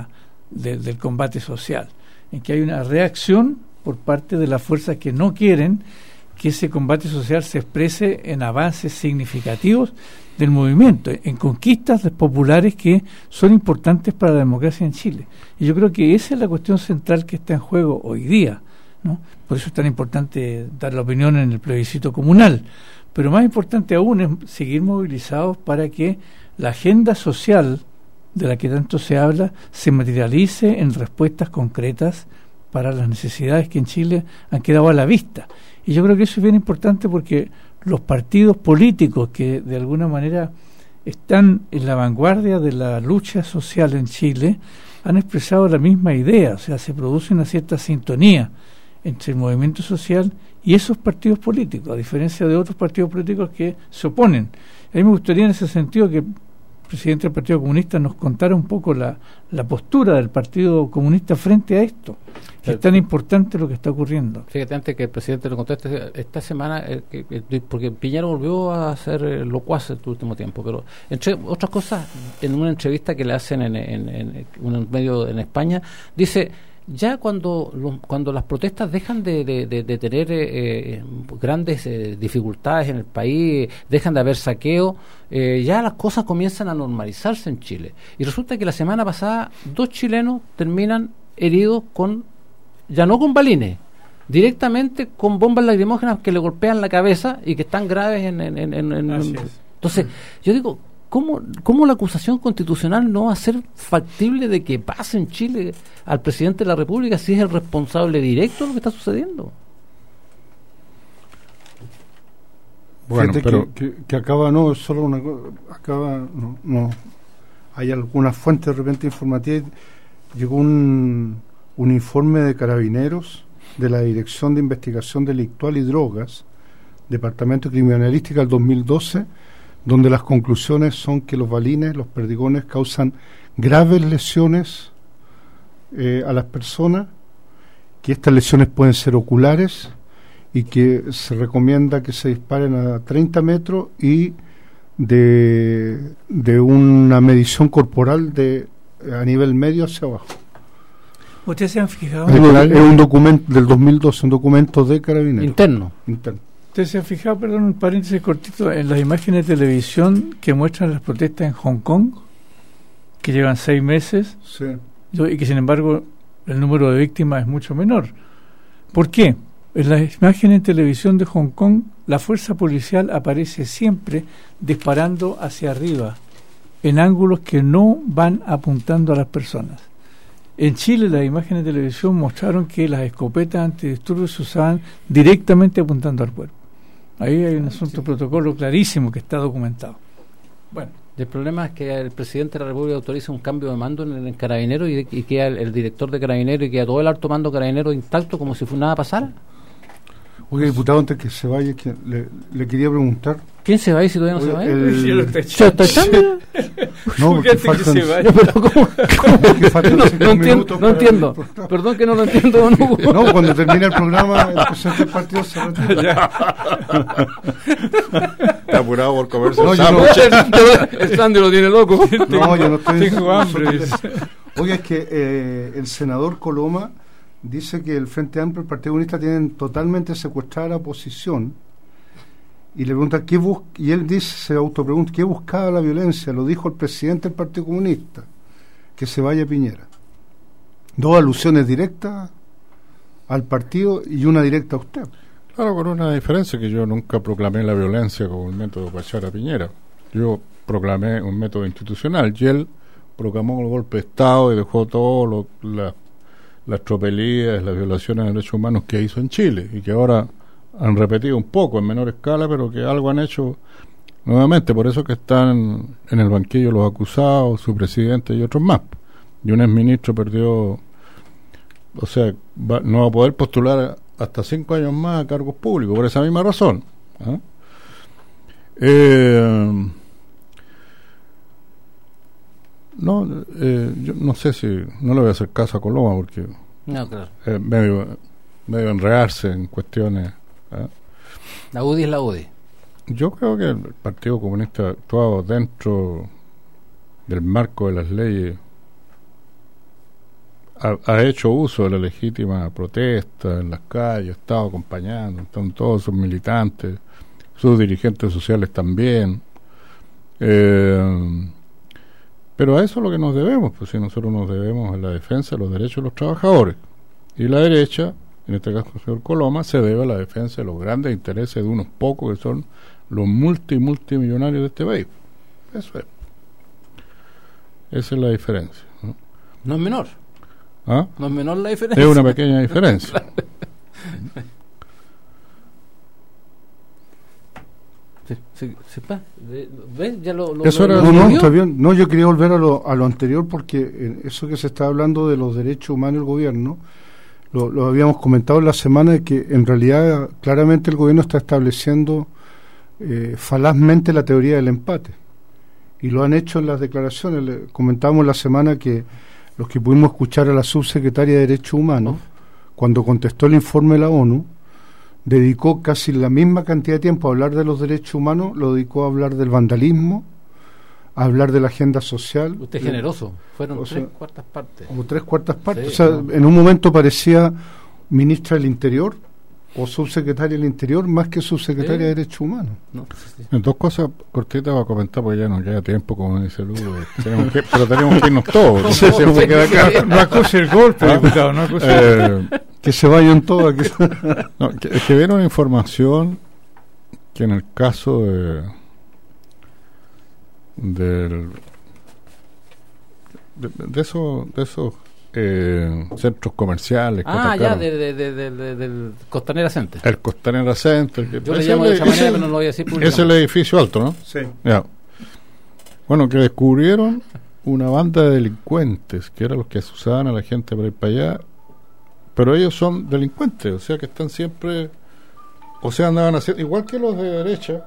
del combate social, en que hay una reacción por parte de las fuerzas que no quieren que ese combate social se exprese en avances significativos del movimiento, en conquistas populares que son importantes para la democracia en Chile. Y yo creo que esa es la cuestión central que está en juego hoy día, ¿no? Por eso es tan importante dar la opinión en el plebiscito comunal, pero más importante aún es seguir movilizados para que la agenda social de la que tanto se habla se materialice en respuestas concretas para las necesidades que en Chile han quedado a la vista. Y yo creo que eso es bien importante, porque los partidos políticos que de alguna manera están en la vanguardia de la lucha social en Chile han expresado la misma idea, o sea, se produce una cierta sintonía entre el movimiento social y esos partidos políticos, a diferencia de otros partidos políticos que se oponen. A mí me gustaría en ese sentido que presidente del Partido Comunista nos contara un poco la postura del Partido Comunista frente a esto, que es tan importante lo que está ocurriendo. Fíjate, antes que el presidente lo conteste, esta semana, porque Piñera volvió a ser locuaz el último tiempo, pero entre otras cosas, en una entrevista que le hacen en un medio en España, dice: ya cuando las protestas dejan de tener grandes dificultades en el país, dejan de haber saqueo, ya las cosas comienzan a normalizarse en Chile. Y resulta que la semana pasada 2 chilenos terminan heridos ya no con balines, directamente con bombas lacrimógenas que le golpean la cabeza y que están graves Entonces, yo digo, ¿Cómo la acusación constitucional no va a ser factible de que pase en Chile al presidente de la República si es el responsable directo de lo que está sucediendo? Bueno, pero que acaba, no, solo una cosa, acaba, no, hay algunas fuentes de repente informativas. Llegó un informe de Carabineros de la Dirección de Investigación Delictual y Drogas, Departamento de Criminalística del 2012, donde las conclusiones son que los balines, los perdigones, causan graves lesiones a las personas, que estas lesiones pueden ser oculares y que se recomienda que se disparen a 30 metros y de una medición corporal a nivel medio hacia abajo. ¿Ustedes se han fijado? Es un documento del 2012, un documento de Carabineros. Interno. ¿Ustedes se han fijado, perdón, un paréntesis cortito, en las imágenes de televisión que muestran las protestas en Hong Kong, que llevan 6 meses, sí, y que sin embargo el número de víctimas es mucho menor? ¿Por qué? En las imágenes en televisión de Hong Kong, la fuerza policial aparece siempre disparando hacia arriba, en ángulos que no van apuntando a las personas. En Chile, las imágenes de televisión mostraron que las escopetas antidisturbios se usaban directamente apuntando al cuerpo. Ahí hay un asunto protocolo clarísimo que está documentado. Bueno, el problema es que el presidente de la República autoriza un cambio de mando en Carabineros y queda el director de Carabineros y queda todo el alto mando Carabineros intacto como si nada pasara. Oye, diputado, antes que se vaya, que le quería preguntar. ¿Quién se va a ir si todavía no se va a ir? ¿Se está echando? No, porque faltan... pero ¿cómo? No entiendo. Perdón que no lo entiendo. No, cuando termine el programa, el presidente del partido se retira. Está apurado por comerse no, el sándwich. El sándwich lo tiene loco. No, yo no estoy... Tengo hambre. Oye, es que el senador Coloma dice que el Frente Amplio y el Partido Comunista tienen totalmente secuestrada la oposición, y le pregunta y él dice, se autopregunta, ¿qué buscaba la violencia? Lo dijo el presidente del Partido Comunista, que se vaya Piñera. 2 alusiones directas al partido y una directa a usted. Claro, con una diferencia, que yo nunca proclamé la violencia como el método para echar a Piñera. Yo proclamé un método institucional, y él proclamó el golpe de Estado y dejó todo las tropelías, las violaciones de derechos humanos que hizo en Chile, y que ahora han repetido un poco en menor escala, pero que algo han hecho nuevamente. Por eso que están en el banquillo los acusados, su presidente y otros más. Y un exministro perdió, o sea, no va a poder postular hasta 5 años más a cargos públicos, por esa misma razón. Yo no sé si no le voy a hacer caso a Coloma, porque no, claro, medio enredarse en cuestiones. La UDI es la UDI. Yo creo que el Partido Comunista ha actuado dentro del marco de las leyes, ha hecho uso de la legítima protesta en las calles, ha estado acompañando, están todos sus militantes, sus dirigentes sociales también, pero a eso es lo que nos debemos, pues si nosotros nos debemos a la defensa de los derechos de los trabajadores, y la derecha, en este caso el señor Coloma, se debe a la defensa de los grandes intereses de unos pocos que son los multimillonarios de este país. Eso es. Esa es la diferencia, ¿no? No es menor. ¿Ah? No es menor la diferencia. Es una pequeña diferencia. ¿Ves? Ya lo está bien. No, yo quería volver a lo anterior, porque eso que se está hablando de los derechos humanos del gobierno, lo habíamos comentado en la semana, de que en realidad claramente el gobierno está estableciendo falazmente la teoría del empate, y lo han hecho en las declaraciones. Comentábamos la semana que los que pudimos escuchar a la subsecretaria de Derechos Humanos, cuando contestó el informe de la ONU, dedicó casi la misma cantidad de tiempo a hablar de los derechos humanos, lo dedicó a hablar del vandalismo, a hablar de la agenda social. Usted es generoso, fueron 3/4 partes. Como 3/4 partes. Sí, o sea, en un momento parecía ministra del Interior o subsecretaria del Interior más que subsecretaria de Derechos Humanos. Dos cosas cortitas para comentar, porque ya no queda tiempo, como dice Lugo. Pero tenemos que irnos todos. No sé si se queda acá. No acuse el golpe, diputado. No acuse que se vayan todos. Es que viene una información que en el caso de esos centros comerciales que atacaron. Del Costanera Center. El Costanera Center. Yo le llamo de esa manera, pero no lo voy a decir públicamente. Es el edificio alto, ¿no? Sí. Ya. Bueno, que descubrieron una banda de delincuentes, que eran los que asusaban a la gente para ir para allá, pero ellos son delincuentes, o sea que están siempre O sea, andaban haciendo, igual que los de derecha,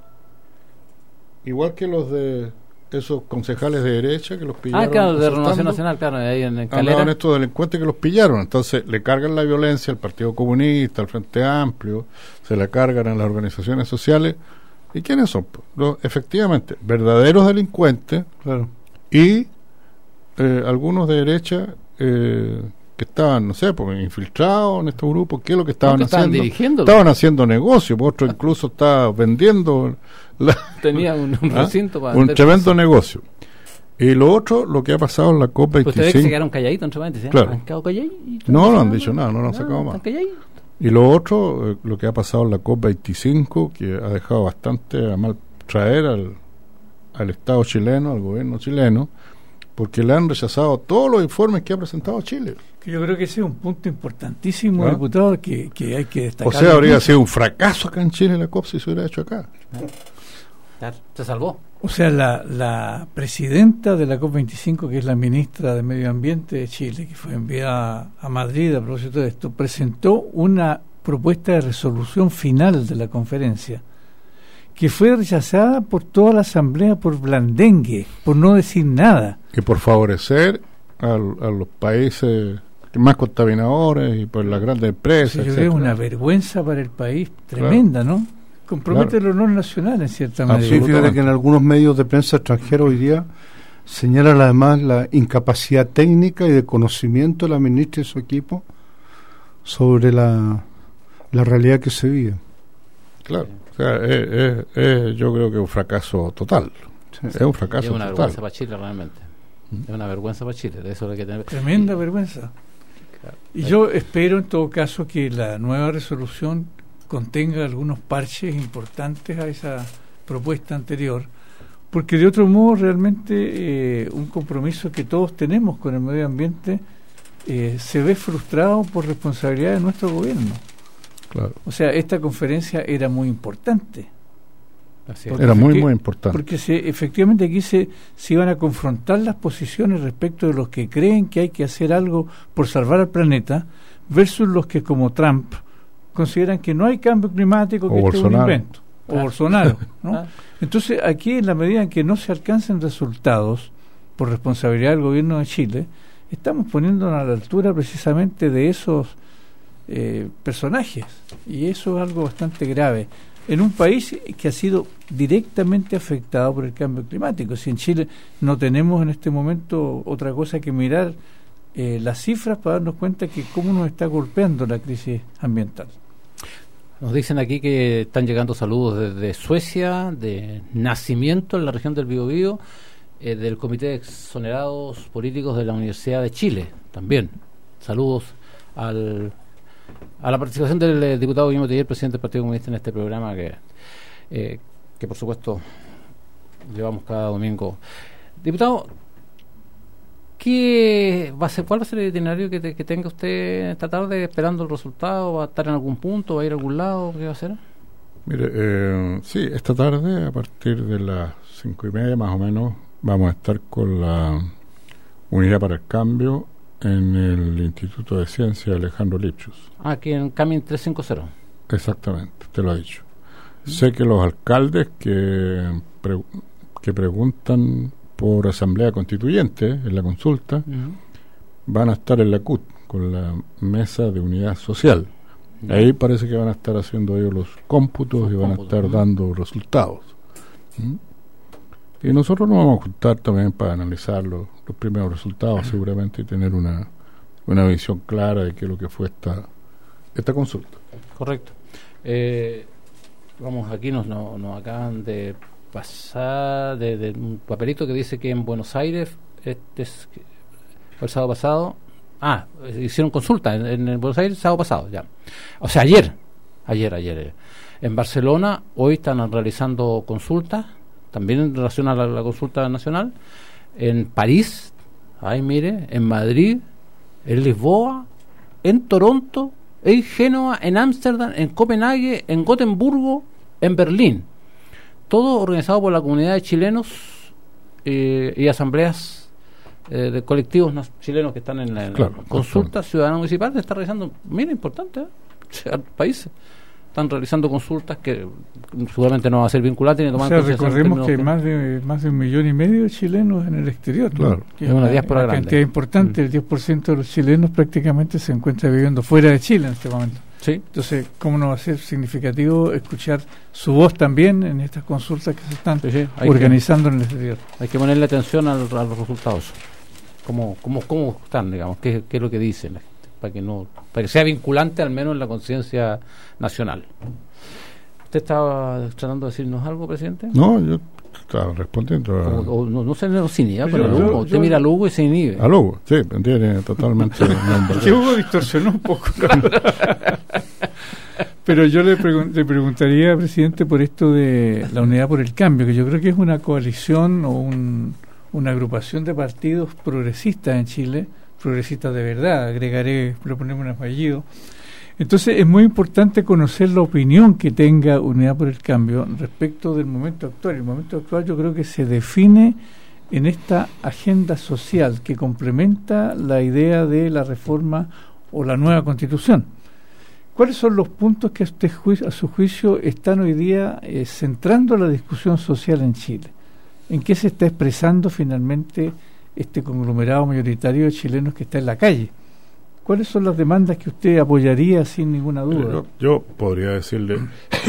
igual que los de esos concejales de derecha que los pillaron. Claro, de Renovación Nacional, claro, ahí en Calera. Andaban estos delincuentes que los pillaron, entonces le cargan la violencia al Partido Comunista, al Frente Amplio, se la cargan a las organizaciones sociales. ¿Y quiénes son? Efectivamente, verdaderos delincuentes, claro, y algunos de derecha que estaban, no sé, infiltrados en estos grupos. ¿Qué es lo que estaban haciendo? Estaban haciendo negocio, otro incluso estaba vendiendo tenía un recinto para un tremendo negocio. Y lo otro, lo que ha pasado en la COP25. Ustedes que se quedaron calladitos entre paréntesis, claro. ¿Han quedado calladitos? No han dicho nada, no lo han sacado más. Y lo otro, lo que ha pasado en la COP25, que ha dejado bastante a mal traer al Estado chileno, al gobierno chileno, porque le han rechazado todos los informes que ha presentado Chile. Que yo creo que ese es un punto importantísimo, ¿no? Diputado, que hay que destacar. O sea, habría sido un fracaso acá en Chile la COP si se hubiera hecho acá. Se salvó. O sea, la presidenta de la COP25, que es la ministra de Medio Ambiente de Chile, que fue enviada a Madrid a propósito de esto, presentó una propuesta de resolución final de la conferencia, que fue rechazada por toda la asamblea por blandengue, por no decir nada. Y por favorecer a los países más contaminadores y por las grandes empresas. Yo creo que es una vergüenza para el país tremenda, claro, ¿no? Compromete el honor nacional en cierta manera. Sí, fíjate que en algunos medios de prensa extranjeros hoy día señalan además la incapacidad técnica y de conocimiento de la ministra y su equipo sobre la realidad que se vive. Claro, o sea, yo creo que es un fracaso total. Sí. Es un fracaso total. Es una vergüenza para Chile realmente. Es una vergüenza para Chile. De eso hay que tener. Tremenda vergüenza. Claro. Y yo espero en todo caso que la nueva resolución contenga algunos parches importantes a esa propuesta anterior, porque de otro modo realmente un compromiso que todos tenemos con el medio ambiente se ve frustrado por responsabilidad de nuestro gobierno. Claro. O sea, esta conferencia era muy importante. Era muy importante. Porque efectivamente aquí se iban a confrontar las posiciones respecto de los que creen que hay que hacer algo por salvar al planeta versus los que, como Trump, consideran que no hay cambio climático, que este es un invento. O Bolsonaro, ¿no? Entonces, aquí, en la medida en que no se alcancen resultados por responsabilidad del gobierno de Chile, estamos poniéndonos a la altura precisamente de esos personajes. Y eso es algo bastante grave en un país que ha sido directamente afectado por el cambio climático. Si en Chile no tenemos en este momento otra cosa que mirar las cifras para darnos cuenta que cómo nos está golpeando la crisis ambiental. Nos dicen aquí que están llegando saludos desde Suecia, de Nacimiento, en la región del Biobío, del Comité de Exonerados Políticos de la Universidad de Chile, también. Saludos a la participación del diputado Guillermo Teller, presidente del Partido Comunista, en este programa que por supuesto llevamos cada domingo. Diputado, ¿cuál va a ser el itinerario que tenga usted esta tarde esperando el resultado? ¿Va a estar en algún punto? ¿Va a ir a algún lado? ¿Qué va a hacer? Mire, sí, esta tarde a partir de las 5:30 más o menos vamos a estar con la Unidad para el Cambio en el Instituto de Ciencia Alejandro Lipschutz. Aquí en Camin 350. Exactamente, te lo he dicho. Sé que los alcaldes que preguntan por asamblea constituyente en la consulta van a estar en la CUT con la mesa de unidad social. Ahí parece que van a estar haciendo ellos los cómputos y van a estar dando resultados. Y nosotros nos vamos a juntar también para analizar los primeros resultados seguramente y tener una visión clara de qué es lo que fue esta consulta. Correcto. Vamos, aquí nos acaban de pasar de un papelito que dice que en Buenos Aires el sábado pasado hicieron consulta en Buenos Aires el sábado pasado, ya, o sea ayer en Barcelona hoy están realizando consultas también en relación a la consulta nacional, en París, en Madrid, en Lisboa, en Toronto, en Génova, en Ámsterdam, en Copenhague, en Gotemburgo, en Berlín. Todo organizado por la comunidad de chilenos y asambleas de colectivos chilenos que están en la consulta ciudadana municipal. Se está realizando, mira, importante, países. están realizando consultas que seguramente no va a ser vinculante ni tomar en consideración. Recordemos que hay más de 1,5 millones de chilenos en el exterior, claro. Que es una diáspora grande. Cantidad importante, el 10% de los chilenos prácticamente se encuentra viviendo fuera de Chile en este momento. Sí. Entonces, ¿cómo no va a ser significativo escuchar su voz también en estas consultas que se están organizando en el exterior? Hay que ponerle atención a los resultados. ¿Cómo están, digamos? ¿Qué es lo que dicen la gente? Para que sea vinculante al menos en la conciencia nacional. ¿Usted estaba tratando de decirnos algo, presidente? No, yo estaba respondiendo. No se neocinia, pero Lugo. Usted mira a Lugo y se inhibe. A Lugo, sí, entiende totalmente. Que Hugo distorsionó un poco. Pero yo le preguntaría, presidente, por esto de la Unidad por el Cambio, que yo creo que es una coalición o una agrupación de partidos progresistas en Chile, progresistas de verdad, proponerme un apellido. Entonces es muy importante conocer la opinión que tenga Unidad por el Cambio respecto del momento actual. El momento actual yo creo que se define en esta agenda social que complementa la idea de la reforma o la nueva Constitución. ¿Cuáles son los puntos que a su juicio están hoy día centrando la discusión social en Chile? ¿En qué se está expresando finalmente este conglomerado mayoritario de chilenos que está en la calle? ¿Cuáles son las demandas que usted apoyaría sin ninguna duda? Yo podría decirle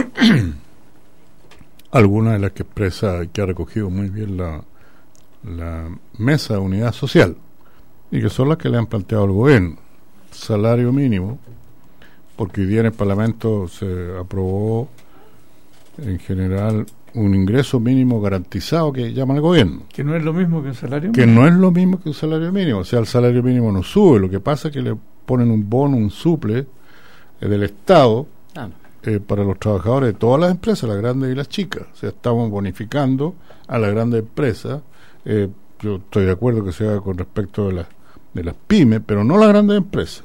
algunas de las que expresa, que ha recogido muy bien la Mesa de Unidad Social, y que son las que le han planteado al gobierno. Salario mínimo, porque hoy día en el Parlamento se aprobó en general un ingreso mínimo garantizado que llama el gobierno. Que no es lo mismo que un salario mínimo. Que no es lo mismo que un salario mínimo. O sea, el salario mínimo no sube. Lo que pasa es que le ponen un bono, un suple del Estado para los trabajadores de todas las empresas, las grandes y las chicas. O sea, estamos bonificando a las grandes empresas. Yo estoy de acuerdo que se haga con respecto de las pymes, pero no las grandes empresas.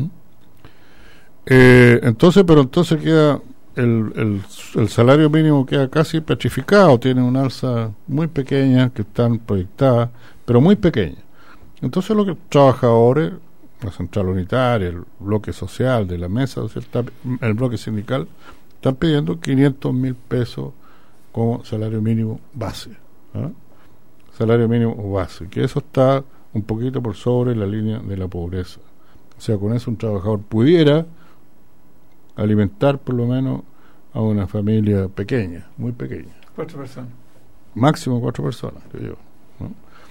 Entonces queda el salario mínimo queda casi petrificado, tiene una alza muy pequeña que están proyectadas, pero muy pequeña. Entonces lo que los trabajadores, la central unitaria, el bloque social de la mesa, el bloque sindical, están pidiendo 500.000 pesos como salario mínimo base. Salario mínimo base, que eso está un poquito por sobre la línea de la pobreza. O sea, con eso un trabajador pudiera alimentar por lo menos a una familia pequeña, muy pequeña. 4 personas. Máximo 4 personas, creo yo, ¿no?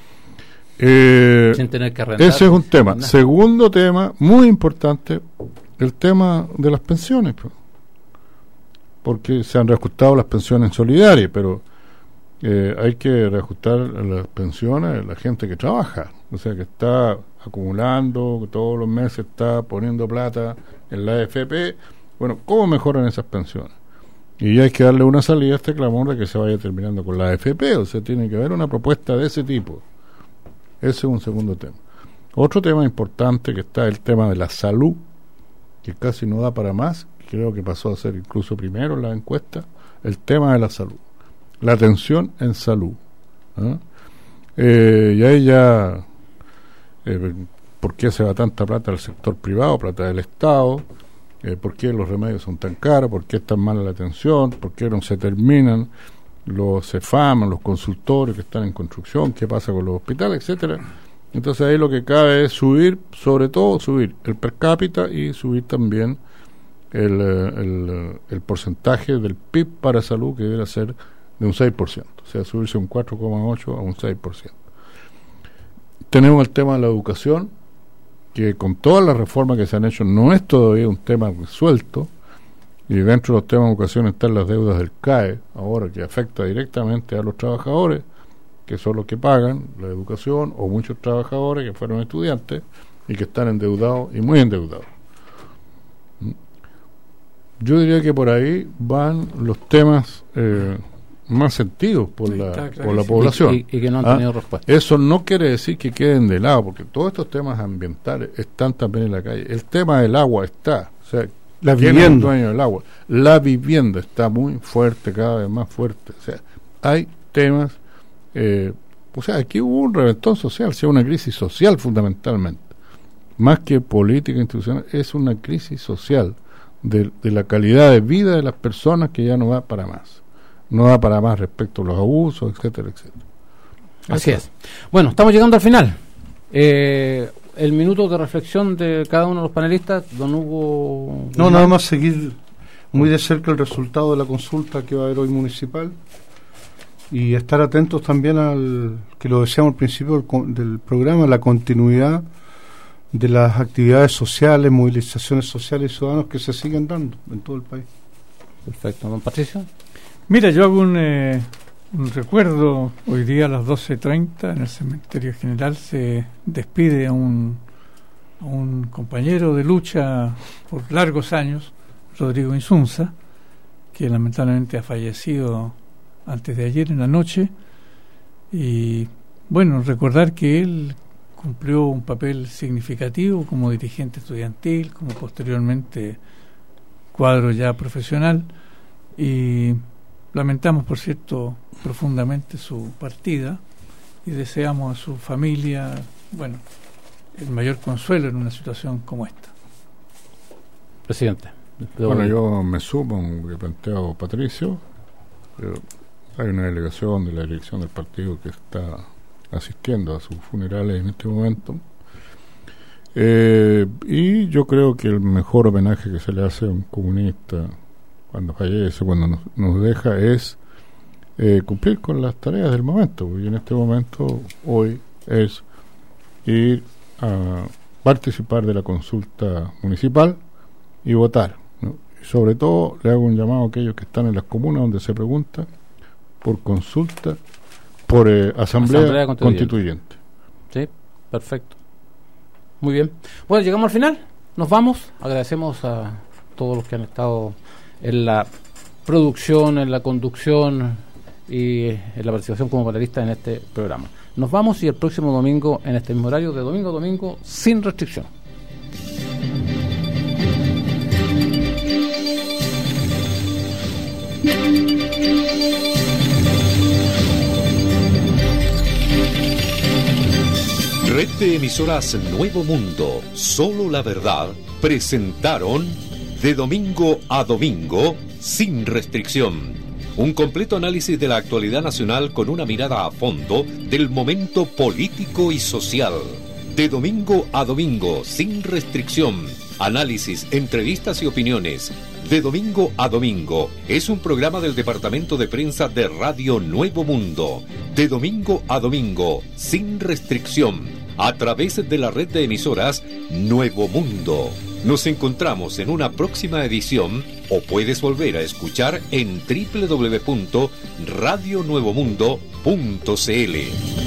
Sin tener que arrendar. Ese es un tema. Segundo tema, muy importante, el tema de las pensiones, porque se han reajustado las pensiones solidarias, pero hay que reajustar las pensiones de la gente que trabaja, o sea, que está acumulando, que todos los meses está poniendo plata en la AFP. Bueno, ¿cómo mejoran esas pensiones? Y hay que darle una salida a este clamor de que se vaya terminando con la AFP, o sea, tiene que haber una propuesta de ese tipo. Ese es un segundo tema. Otro tema importante que está el tema de la salud, que casi no da para más, creo que pasó a ser incluso primero en la encuesta, el tema de la salud, la atención en salud. Y ahí ya, ¿por qué se va tanta plata al sector privado, plata del Estado? ¿Por qué los remedios son tan caros? ¿Por qué es tan mala la atención? ¿Por qué no se terminan los CEFAM, los consultorios que están en construcción? ¿Qué pasa con los hospitales, etcétera? Entonces ahí lo que cabe es subir, sobre todo subir el per cápita y subir también el porcentaje del PIB para salud, que debe ser de un 6%, o sea, subirse un 4,8 a un 6%. Tenemos el tema de la educación, que con todas las reformas que se han hecho no es todavía un tema resuelto, y dentro de los temas de educación están las deudas del CAE, ahora que afecta directamente a los trabajadores, que son los que pagan la educación, o muchos trabajadores que fueron estudiantes y que están endeudados y muy endeudados. Yo diría que por ahí van los temas más sentidos por la población. Y que no han tenido respuesta. Eso no quiere decir que queden de lado, porque todos estos temas ambientales están también en la calle. El tema del agua está, o sea, la ¿quién es el vivienda. dueño del agua? La vivienda está muy fuerte, cada vez más fuerte. O sea, hay temas, o sea, aquí hubo un reventón social, o sea, una crisis social fundamentalmente, más que política institucional, es una crisis social de la calidad de vida de las personas, que ya no va para más. No va para más respecto a los abusos, etcétera, etcétera. Así es. Bueno, estamos llegando al final. El minuto de reflexión de cada uno de los panelistas, don Hugo. No, nada más seguir muy de cerca el resultado de la consulta que va a haber hoy municipal y estar atentos también al que lo decíamos al principio del programa, la continuidad de las actividades sociales, movilizaciones sociales y ciudadanos que se siguen dando en todo el país. Perfecto. Don Patricio. Mira, yo hago un recuerdo. Hoy día a las 12:30 en el Cementerio General se despide a un compañero de lucha por largos años, Rodrigo Insunza, que lamentablemente ha fallecido antes de ayer en la noche. Y bueno, recordar que él cumplió un papel significativo como dirigente estudiantil, como posteriormente cuadro ya profesional, y lamentamos, por cierto, profundamente su partida y deseamos a su familia, bueno, el mayor consuelo en una situación como esta. Presidente. Bueno, yo me sumo a lo que planteó Patricio. Hay una delegación de la dirección del partido que está asistiendo a sus funerales en este momento. Y yo creo que el mejor homenaje que se le hace a un comunista cuando fallece, cuando nos deja, es cumplir con las tareas del momento. Y en este momento, hoy, es ir a participar de la consulta municipal y votar, ¿no? Y sobre todo le hago un llamado a aquellos que están en las comunas donde se pregunta por consulta, por asamblea constituyente. Sí, perfecto. Muy bien. Bueno, llegamos al final. Nos vamos. Agradecemos a todos los que han estado en la producción, en la conducción y en la participación como panelistas en este programa. Nos vamos, y el próximo domingo en este mismo horario, de domingo a domingo, sin restricción. Red de emisoras Nuevo Mundo, Solo la Verdad, presentaron De Domingo a Domingo, sin restricción. Un completo análisis de la actualidad nacional con una mirada a fondo del momento político y social. De Domingo a Domingo, sin restricción. Análisis, entrevistas y opiniones. De Domingo a Domingo es un programa del Departamento de Prensa de Radio Nuevo Mundo. De Domingo a Domingo, sin restricción, a través de la red de emisoras Nuevo Mundo. Nos encontramos en una próxima edición, o puedes volver a escuchar en www.radionuevomundo.cl.